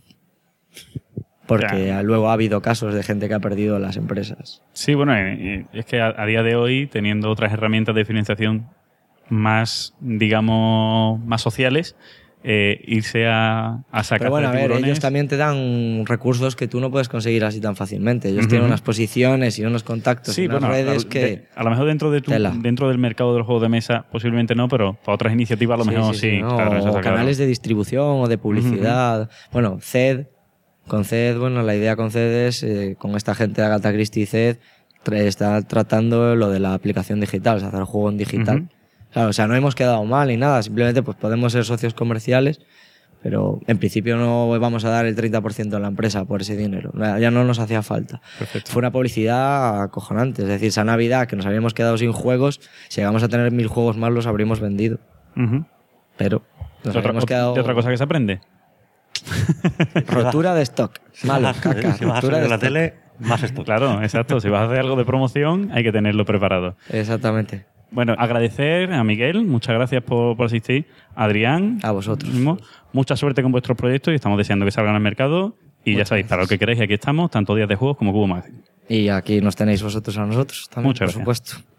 Porque luego ha habido casos de gente que ha perdido las empresas. Sí, bueno, es que a día de hoy, teniendo otras herramientas de financiación más, digamos, más sociales, irse a sacar Pero bueno, a ver, tiburones. ellos también te dan recursos que tú no puedes conseguir así tan fácilmente. Ellos tienen unas posiciones y unos contactos y unas redes que... A lo mejor dentro del mercado del juego de mesa posiblemente no, pero para otras iniciativas a lo mejor sí. no, claro, eso o está canales claro. de distribución o de publicidad. Bueno, CED. Con CED, bueno, la idea con CED es, con esta gente de Agatha Christie y CED, está tratando lo de la aplicación digital, o sea, hacer el juego en digital. Claro, o sea, no hemos quedado mal ni nada, simplemente pues podemos ser socios comerciales, pero en principio no vamos a dar el 30% a la empresa por ese dinero. Ya no nos hacía falta. Perfecto. Fue una publicidad acojonante. Es decir, esa Navidad que nos habíamos quedado sin juegos, si llegamos a tener 1000 juegos más los habríamos vendido. Pero nos habíamos quedado... ¿De otra cosa que se aprende? Rotura de stock. Malo, caca. Si vas a Rotura salir de en la stock. tele, más esto. Claro, exacto. Si vas a hacer algo de promoción, hay que tenerlo preparado. Exactamente. Bueno, agradecer a Miguel, muchas gracias por asistir. Adrián, a vosotros. Mucha suerte con vuestros proyectos y estamos deseando que salgan al mercado. Y ya sabéis, para lo que queráis, aquí estamos, tanto Días de Juegos como Cubo Magazine. Y aquí nos tenéis vosotros a nosotros también, Muchas por gracias. supuesto.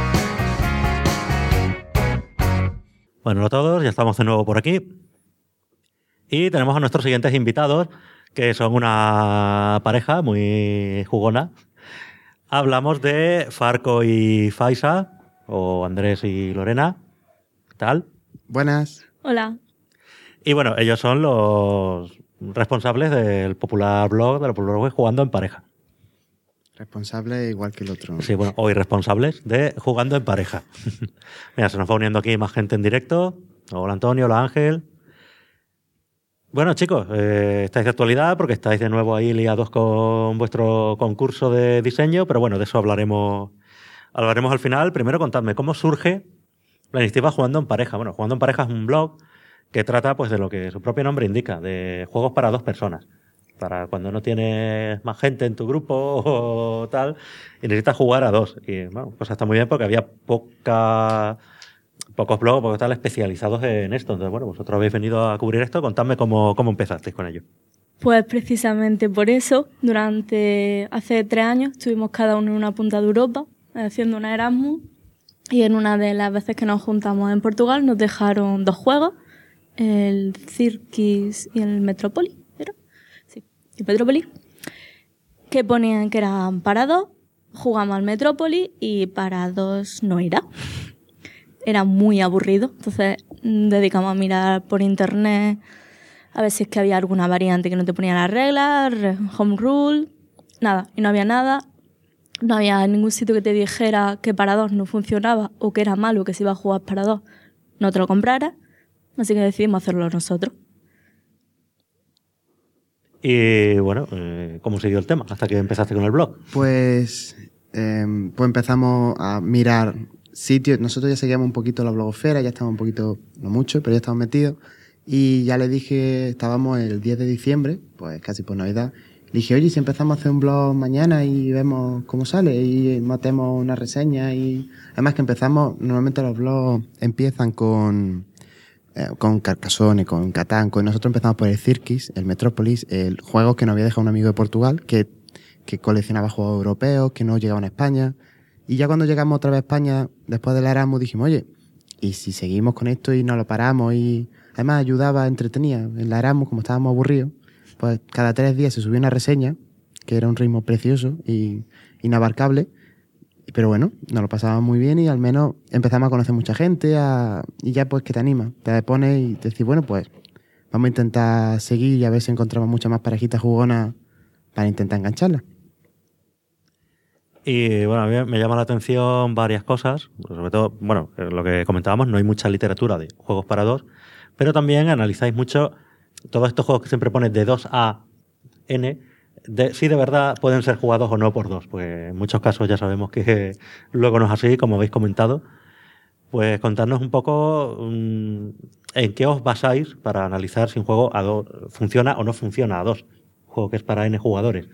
Bueno, hola a todos, ya estamos de nuevo por aquí. Y tenemos a nuestros siguientes invitados, que son una pareja muy jugona. Hablamos de Farco y Faisa, o Andrés y Lorena. ¿Qué tal? Buenas. Hola. Y bueno, ellos son los responsables del popular blog, de la popular web Jugando en Pareja. Responsable igual que el otro. Sí, bueno, o irresponsables de Jugando en Pareja. Mira, se nos va uniendo aquí más gente en directo. Hola Antonio, hola Ángel. Bueno, chicos, estáis de actualidad porque estáis de nuevo ahí liados con vuestro concurso de diseño, pero bueno, de eso hablaremos al final. Primero, contadme cómo surge la iniciativa Jugando en Pareja. Bueno, Jugando en Pareja es un blog que trata pues de lo que su propio nombre indica, de juegos para 2 personas. Para cuando no tienes más gente en tu grupo o tal, y necesitas jugar a 2. Y bueno, pues está muy bien porque había pocos blogs, pocos tal especializados en esto. Entonces, bueno, vosotros habéis venido a cubrir esto. Contadme cómo empezasteis con ello. Pues precisamente por eso, hace 3 años, estuvimos cada uno en una punta de Europa haciendo una Erasmus, y en una de las veces que nos juntamos en Portugal nos dejaron 2 juegos, el Cirquis y el Metrópoli, ¿era? Sí, el Metrópoli, que ponían que eran para 2, jugamos al Metrópoli y para 2 no era. Era muy aburrido, entonces dedicamos a mirar por internet a ver si es que había alguna variante que no te ponía las reglas, home rule, nada, y no había nada. No había ningún sitio que te dijera que para 2 no funcionaba o que era malo, que si iba a jugar para 2 no te lo compraras, así que decidimos hacerlo nosotros. Y bueno, ¿cómo siguió el tema hasta que empezaste con el blog? Pues empezamos a mirar sitios. Nosotros ya seguíamos un poquito la blogosfera, ya estábamos un poquito, no mucho, pero ya estábamos metidos. Y ya le dije, estábamos el 10 de diciembre, pues casi por Navidad. Le dije, oye, si empezamos a hacer un blog mañana y vemos cómo sale y metemos una reseña. Y además que normalmente los blogs empiezan con Carcassonne, con Catán, nosotros empezamos por el Cirquis, el Metrópolis, el juego que nos había dejado un amigo de Portugal que coleccionaba juegos europeos, que no llegaban a España. Y ya cuando llegamos otra vez a España, después del Erasmus, dijimos, oye, ¿y si seguimos con esto y no lo paramos? Y además ayudaba, entretenía. En la Erasmus, como estábamos aburridos, pues cada 3 días se subía una reseña, que era un ritmo precioso y inabarcable. Pero bueno, nos lo pasábamos muy bien y al menos empezamos a conocer mucha gente y ya pues que te anima. Te pones y te decís, bueno, pues vamos a intentar seguir y a ver si encontramos muchas más parejitas jugonas para intentar engancharlas. Y bueno, a mí me llama la atención varias cosas, sobre todo, bueno, lo que comentábamos, no hay mucha literatura de juegos para 2, pero también analizáis mucho todos estos juegos que siempre pones de 2 a n, si de verdad pueden ser jugados o no por 2, porque en muchos casos ya sabemos que luego no es así, como habéis comentado. Pues contadnos un poco en qué os basáis para analizar si un juego a 2 funciona o no funciona a 2, un juego que es para n jugadores.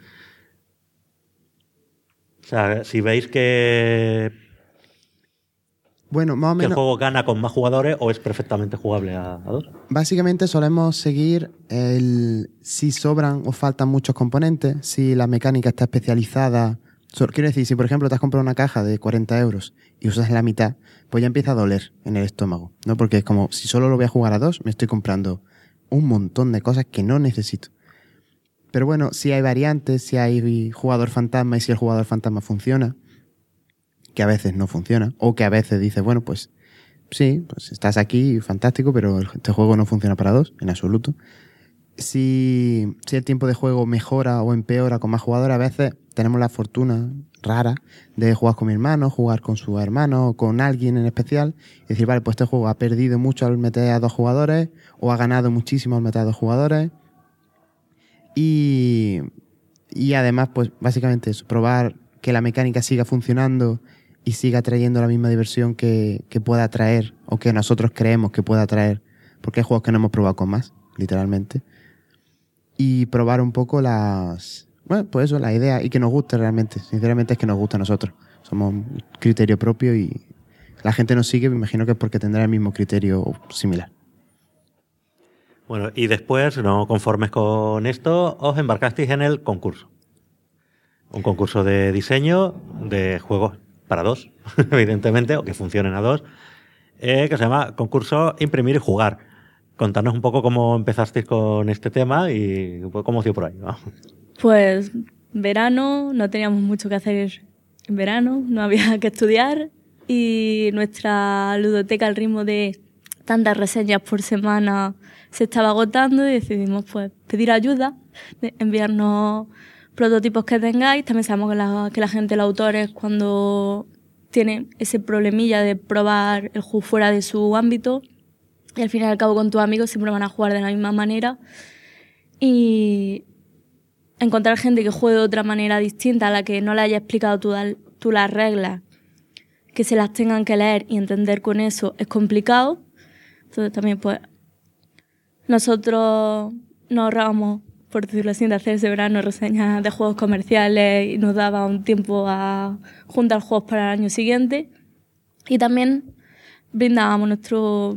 O sea, si veis que bueno, más o menos, el juego gana con más jugadores o es perfectamente jugable a 2. Básicamente solemos seguir si sobran o faltan muchos componentes, si la mecánica está especializada. Quiero decir, si por ejemplo te has comprado una caja de 40 euros y usas la mitad, pues ya empieza a doler en el estómago, ¿no? Porque es como, si solo lo voy a jugar a 2, me estoy comprando un montón de cosas que no necesito. Pero bueno, si hay variantes, si hay jugador fantasma y si el jugador fantasma funciona, que a veces no funciona, o que a veces dices, bueno, pues sí, pues estás aquí, fantástico, pero este juego no funciona para 2, en absoluto. Si el tiempo de juego mejora o empeora con más jugadores, a veces tenemos la fortuna rara de jugar con mi hermano, jugar con su hermano o con alguien en especial y decir, vale, pues este juego ha perdido mucho al meter a 2 jugadores o ha ganado muchísimo al meter a 2 jugadores. Y además, pues básicamente eso, probar que la mecánica siga funcionando y siga trayendo la misma diversión que pueda traer o que nosotros creemos que pueda traer, porque hay juegos que no hemos probado con más, literalmente. Y probar un poco pues eso, la idea y que nos guste realmente. Sinceramente es que nos gusta a nosotros. Somos un criterio propio y la gente nos sigue, me imagino que es porque tendrá el mismo criterio similar. Bueno, y después, no conformes con esto, os embarcasteis en el concurso. Un concurso de diseño de juegos para 2, evidentemente, o que funcionen a 2, que se llama concurso Imprimir y Jugar. Contadnos un poco cómo empezasteis con este tema y cómo fue por ahí, ¿no? Pues verano, no teníamos mucho que hacer en verano, no había que estudiar y nuestra ludoteca al ritmo de tantas reseñas por semana se estaba agotando y decidimos pues pedir ayuda, enviarnos prototipos que tengáis. También sabemos que la gente, los autores, cuando tienen ese problemilla de probar el juego fuera de su ámbito y al fin y al cabo con tus amigos siempre van a jugar de la misma manera, y encontrar gente que juegue de otra manera distinta a la que no le hayas explicado tú las reglas, que se las tengan que leer y entender con eso, es complicado. Entonces también pues nosotros nos ahorrábamos, por decirlo así, de hacer ese verano reseñas de juegos comerciales y nos daba un tiempo a juntar juegos para el año siguiente. Y también brindábamos nuestro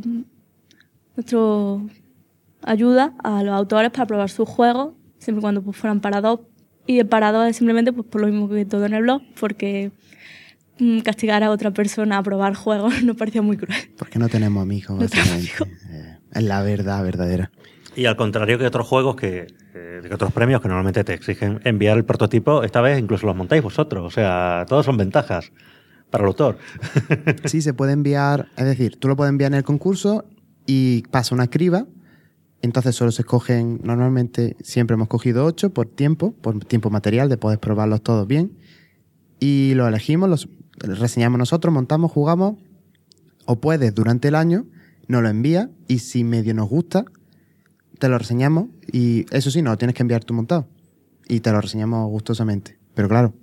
ayuda a los autores para probar sus juegos, siempre y cuando pues, fueran para 2. Y el para 2 es simplemente pues, por lo mismo que todo en el blog, porque castigar a otra persona a probar juegos nos parecía muy cruel. Porque no tenemos amigos, básicamente. Es la verdad verdadera. Y al contrario que otros juegos que otros premios que normalmente te exigen enviar el prototipo, esta vez incluso los montáis vosotros. O sea, todos son ventajas para el autor. Sí, se puede enviar, es decir, tú lo puedes enviar en el concurso y pasa una criba. Entonces solo se escogen, normalmente siempre hemos cogido 8 por tiempo material de poder probarlos todos bien. Y los elegimos, los reseñamos nosotros, montamos, jugamos. O puedes durante el año, nos lo envías y si medio nos gusta, te lo reseñamos y eso sí, no lo tienes que enviar tú montado. Y te lo reseñamos gustosamente. Pero claro,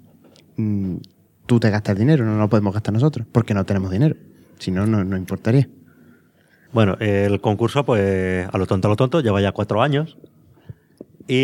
tú te gastas el dinero, no lo podemos gastar nosotros, porque no tenemos dinero. Si no, no importaría. Bueno, el concurso, pues, a lo tonto, lleva ya 4 años. Y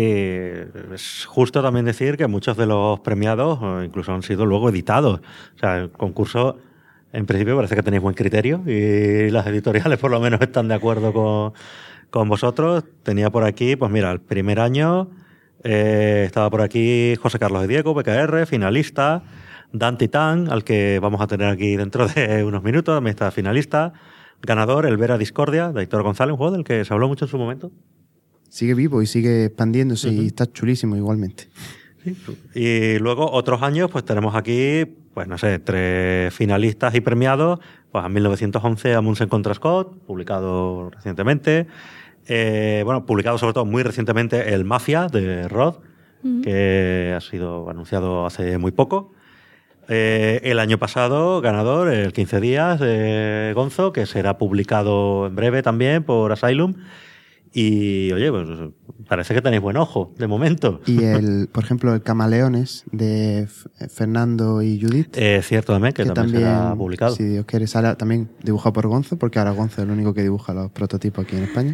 es justo también decir que muchos de los premiados incluso han sido luego editados. O sea, el concurso, en principio, parece que tenéis buen criterio y las editoriales por lo menos están de acuerdo con vosotros. Tenía por aquí, pues mira, el primer año estaba por aquí José Carlos de Diego, PKR, finalista. Dan Titán, al que vamos a tener aquí dentro de unos minutos, también está finalista. Ganador, el Vera Discordia, de Héctor González, un juego del que se habló mucho en su momento. Sigue vivo y sigue expandiéndose y está chulísimo igualmente. Sí. Y luego otros años, pues tenemos aquí, pues no sé, 3 finalistas y premiados. Pues en 1911 Amundsen contra Scott, publicado recientemente. Bueno, publicado sobre todo muy recientemente el Mafia de Rod, que ha sido anunciado hace muy poco. El año pasado, ganador, el 15 días de Gonzo, que será publicado en breve también por Asylum. Y, oye, pues parece que tenéis buen ojo, de momento. Y, por ejemplo, el Camaleones de Fernando y Judith. Cierto también, que también será publicado. Si Dios quiere, sale también dibujado por Gonzo, porque ahora Gonzo es el único que dibuja los prototipos aquí en España.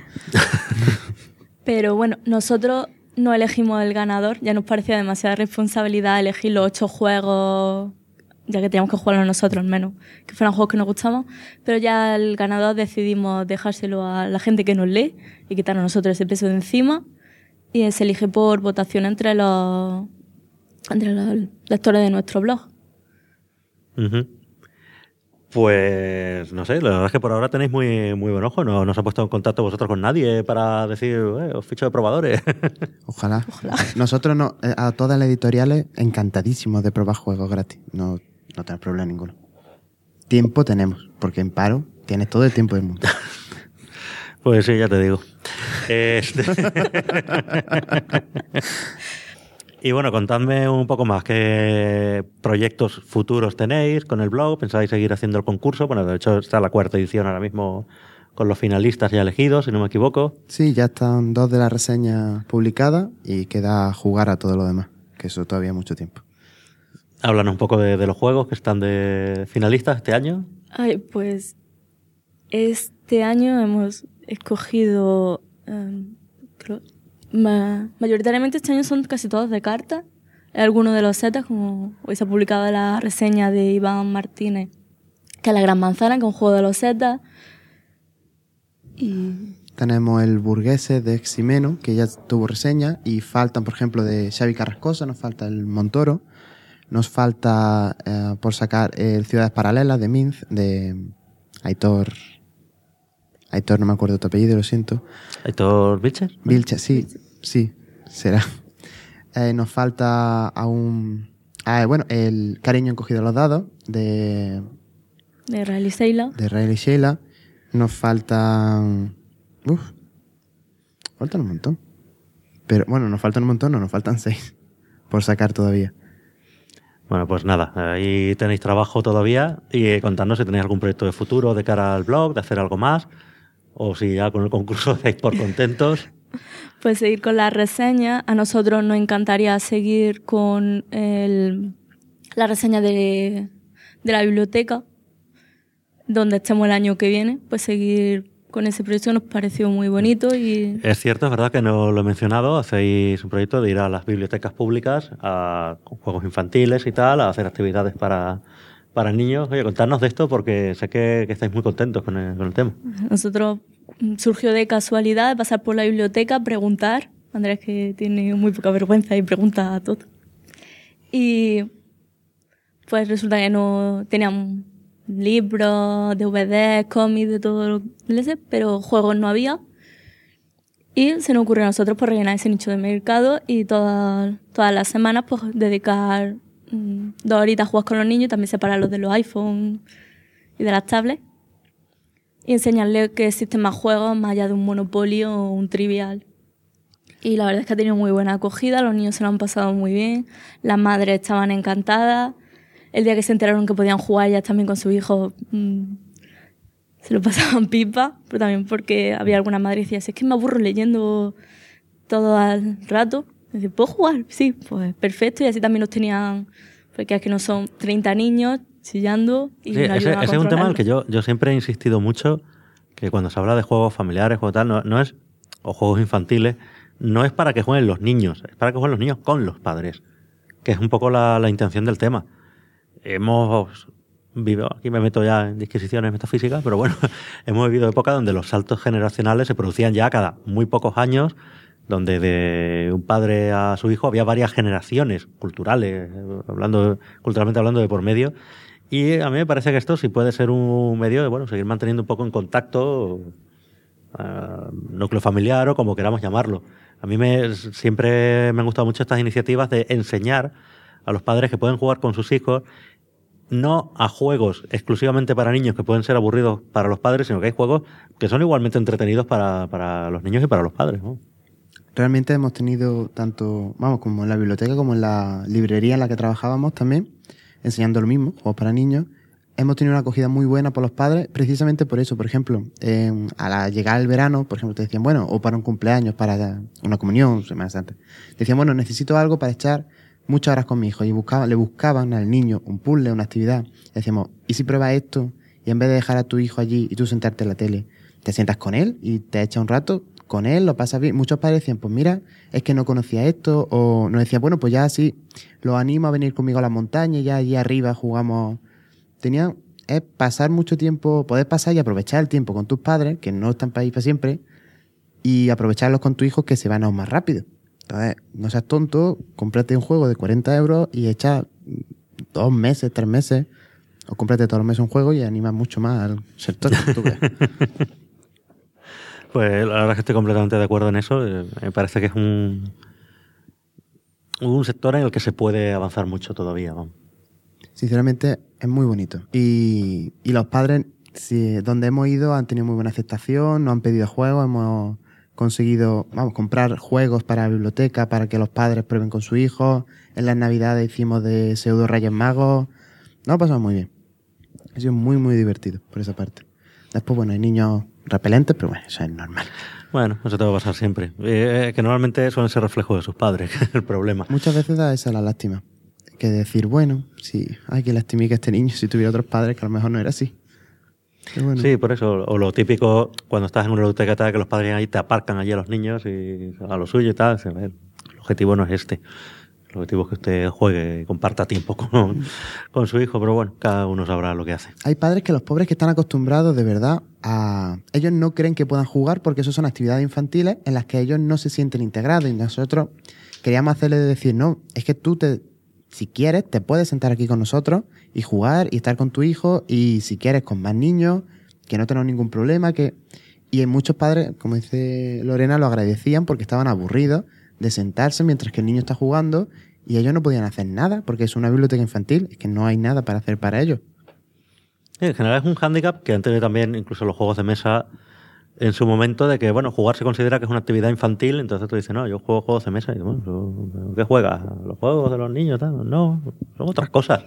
Pero bueno, nosotros no elegimos el ganador, ya nos parecía demasiada responsabilidad elegir los 8 juegos, ya que teníamos que jugarlos nosotros al menos, que fueran juegos que nos gustaban, pero ya el ganador decidimos dejárselo a la gente que nos lee y quitarnos nosotros ese peso de encima, y se elige por votación entre los lectores de nuestro blog. Pues no sé, la verdad es que por ahora tenéis muy buen ojo. No os ha puesto en contacto vosotros con nadie para decir, os ficho de probadores. Ojalá. Nosotros a todas las editoriales encantadísimos de probar juegos gratis. No tenemos problema ninguno. Tiempo tenemos, porque en paro tienes todo el tiempo del mundo. Pues sí, ya te digo. Y bueno, contadme un poco más, ¿qué proyectos futuros tenéis con el blog? ¿Pensáis seguir haciendo el concurso? Bueno, de hecho está la 4ª edición ahora mismo con los finalistas ya elegidos, si no me equivoco. Sí, ya están 2 de las reseñas publicadas y queda jugar a todo lo demás, que eso todavía mucho tiempo. Háblanos un poco de los juegos que están de finalistas este año. Ay, pues este año hemos escogido, creo, mayoritariamente este año son casi todos de cartas. Algunos de los setas, como hoy se ha publicado la reseña de Iván Martínez, que es La Gran Manzana, que es un juego de los setas. Y tenemos el Burgueses de Ximeno, que ya tuvo reseña, y faltan, por ejemplo, de Xavi Carrascosa, nos falta el Montoro, nos falta por sacar el Ciudades Paralelas de Minz, de Aitor, no me acuerdo tu apellido, lo siento. ¿Aitor Vilches? Vilches, sí, será. Nos falta aún... bueno, el Cariño encogido a los dados, de Riley Sheila. De Riley Sheila. Nos faltan... faltan un montón. Pero bueno, nos faltan un montón, nos faltan 6 por sacar todavía. Bueno, pues nada, ahí tenéis trabajo todavía y contadnos si tenéis algún proyecto de futuro de cara al blog, de hacer algo más, o si ya con el concurso estáis por contentos. Pues seguir con la reseña. A nosotros nos encantaría seguir con la reseña de la biblioteca, donde estemos el año que viene, pues seguir con ese proyecto nos pareció muy bonito y Es cierto, es verdad que no lo he mencionado, hacéis un proyecto de ir a las bibliotecas públicas a con juegos infantiles y tal, a hacer actividades para niños. Oye, contadnos de esto porque sé que estáis muy contentos con el tema. nosotros surgió de casualidad de pasar por la biblioteca, preguntar. Andrés, que tiene muy poca vergüenza y pregunta a todo. Y pues resulta que no tenían libros, DVDs, cómics, de todo lo que sé, pero juegos no había. Y se nos ocurrió a nosotros pues rellenar ese nicho de mercado y todas las semanas pues dedicar 2 horitas a jugar con los niños y también separarlos de los iPhones y de las tablets. Y enseñarles que existen más juegos más allá de un Monopoly o un Trivial. Y la verdad es que ha tenido muy buena acogida, los niños se lo han pasado muy bien, las madres estaban encantadas. El día que se enteraron que podían jugar ellas también con su hijo, se lo pasaban pipa, pero también porque había algunas madres que decían, es que me aburro leyendo todo el rato. Y decía, ¿puedo jugar? Sí, pues perfecto. Y así también los tenían, porque es que no son 30 niños chillando y Sí, no ayudan a ese es un tema en el que controlarlo. yo siempre he insistido mucho, que cuando se habla de juegos familiares o tal, no es, o juegos infantiles, no es para que jueguen los niños, es para que jueguen los niños con los padres, que es un poco la intención del tema. Hemos vivido, aquí me meto ya en disquisiciones metafísicas, pero bueno, hemos vivido época donde los saltos generacionales se producían ya cada muy pocos años, donde de un padre a su hijo había varias generaciones culturales, culturalmente hablando de por medio. Y a mí me parece que esto sí puede ser un medio de, bueno, seguir manteniendo un poco en contacto núcleo familiar o como queramos llamarlo. A mí siempre me han gustado mucho estas iniciativas de enseñar a los padres que pueden jugar con sus hijos no a juegos exclusivamente para niños que pueden ser aburridos para los padres, sino que hay juegos que son igualmente entretenidos para los niños y para los padres, ¿no? Realmente hemos tenido tanto, como en la biblioteca como en la librería en la que trabajábamos también, enseñando lo mismo, juegos para niños. Hemos tenido una acogida muy buena por los padres, precisamente por eso. Por ejemplo, al llegar el verano, por ejemplo, te decían, bueno, o para un cumpleaños, para una comunión, Semana Santa. Decían, bueno, necesito algo para echar muchas horas con mi hijo. Y le buscaban al niño un puzzle, una actividad. Y decíamos, ¿y si pruebas esto? Y en vez de dejar a tu hijo allí y tú sentarte en la tele, te sientas con él y te echas un rato con él, lo pasas bien. Muchos padres decían, pues mira, es que no conocía esto. O nos decían, bueno, pues ya sí, los animo a venir conmigo a la montaña y ya allí arriba jugamos. Es pasar mucho tiempo, poder pasar y aprovechar el tiempo con tus padres, que no están para ir para siempre, y aprovecharlos con tus hijos que se van aún más rápido. Entonces, no seas tonto, cómprate un juego de 40 euros y echa 2 meses, 3 meses, o cómprate todos los meses un juego y animas mucho más al sector. ¿Tú crees? Pues la verdad es que estoy completamente de acuerdo en eso. Me parece que es un sector en el que se puede avanzar mucho todavía, vamos. Sinceramente, es muy bonito. Y los padres, donde hemos ido, han tenido muy buena aceptación, nos han pedido juegos, hemos conseguido, comprar juegos para la biblioteca para que los padres prueben con su hijo. En las Navidades hicimos de pseudo Reyes Magos. Nos lo pasamos muy bien. Ha sido muy, muy divertido por esa parte. Después, bueno, hay niños repelentes, pero bueno, eso es normal. Bueno, eso te va a pasar siempre. Que normalmente suelen ser reflejos de sus padres, que es el problema. Muchas veces da esa la lástima. Que decir, bueno, sí, ay, que lastimica a este niño si tuviera otros padres, que a lo mejor no era así. Bueno. Sí, por eso. O lo típico, cuando estás en una biblioteca tal, que los padres ahí te aparcan allí a los niños y a lo suyo y tal. El objetivo no es este. El objetivo es que usted juegue y comparta tiempo con su hijo, pero bueno, cada uno sabrá lo que hace. Hay padres que los pobres que están acostumbrados de verdad a... Ellos no creen que puedan jugar porque eso son actividades infantiles en las que ellos no se sienten integrados y nosotros queríamos hacerles decir, no, es que tú si quieres, te puedes sentar aquí con nosotros y jugar y estar con tu hijo y si quieres con más niños, que no tenemos ningún problema. Y hay muchos padres, como dice Lorena, lo agradecían porque estaban aburridos de sentarse mientras que el niño está jugando y ellos no podían hacer nada porque es una biblioteca infantil, es que no hay nada para hacer para ellos. En general es un hándicap que han tenido también incluso los juegos de mesa en su momento de que, bueno, jugar se considera que es una actividad infantil, entonces tú dices, no, yo juego juegos de mesa y bueno, ¿qué juegas? ¿Los juegos de los niños? Tal? No, son otras cosas.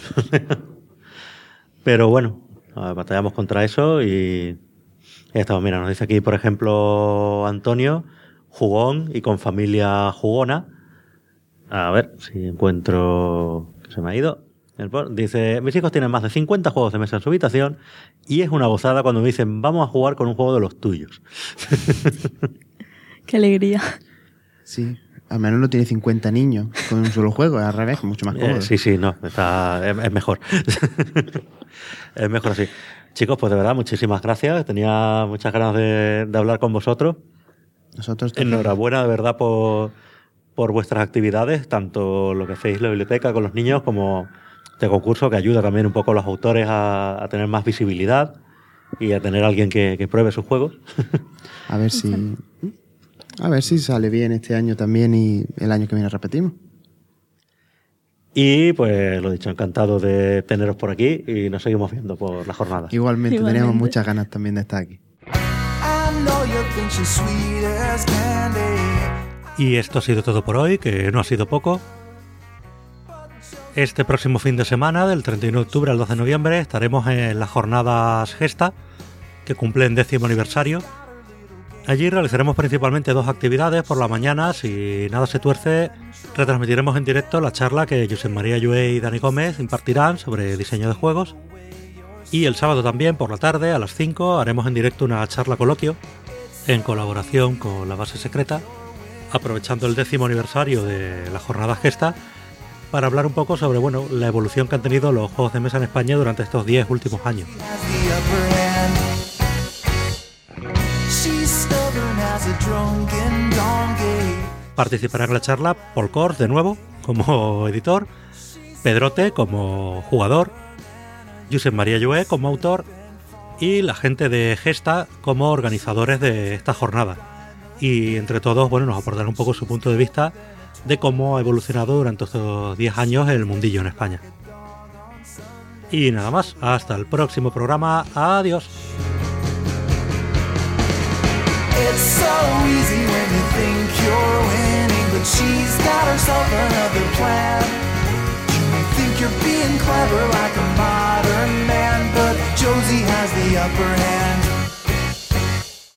Pero bueno, batallamos contra eso y ya estamos. Mira, nos dice aquí, por ejemplo, Antonio, jugón y con familia jugona. A ver si encuentro que se me ha ido. Dice, mis hijos tienen más de 50 juegos de mesa en su habitación y es una gozada cuando me dicen, vamos a jugar con un juego de los tuyos. Qué alegría. Sí, al menos no tiene 50 niños con un solo juego, al revés, mucho más cómodo. Sí, no, es mejor. Es mejor así. Chicos, pues de verdad, muchísimas gracias. Tenía muchas ganas de hablar con vosotros. Nosotros también. Enhorabuena, de verdad, por vuestras actividades, tanto lo que hacéis en la biblioteca con los niños como este concurso que ayuda también un poco a los autores a tener más visibilidad y a tener alguien que pruebe sus juegos. A ver si sale bien este año también y el año que viene repetimos. Y pues lo dicho, encantado de teneros por aquí y nos seguimos viendo por la jornada. Igualmente. Tenemos muchas ganas también de estar aquí. Y esto ha sido todo por hoy, que no ha sido poco. Este próximo fin de semana, del 31 de octubre al 12 de noviembre, estaremos en las jornadas Gesta, que cumplen 10º aniversario. Allí realizaremos principalmente 2 actividades. Por la mañana, si nada se tuerce, retransmitiremos en directo la charla que Josep María Llué y Dani Gómez impartirán sobre diseño de juegos. Y el sábado también, por la tarde, a las 5, haremos en directo una charla coloquio en colaboración con la Base Secreta, aprovechando el 10º aniversario de la jornada Gesta, para hablar un poco sobre la evolución que han tenido los juegos de mesa en España durante estos 10 últimos años. Participarán en la charla Paul Kors, de nuevo, como editor, Pedrote como jugador, Josep María Llué como autor y la gente de Gesta como organizadores de esta jornada. Y entre todos, nos aportarán un poco su punto de vista de cómo ha evolucionado durante estos 10 años el mundillo en España. Y nada más, hasta el próximo programa. Adiós. It's so easy when you think you're winning, but she's got herself another plan. You think you're being clever like a modern man, but Josie has the upper hand.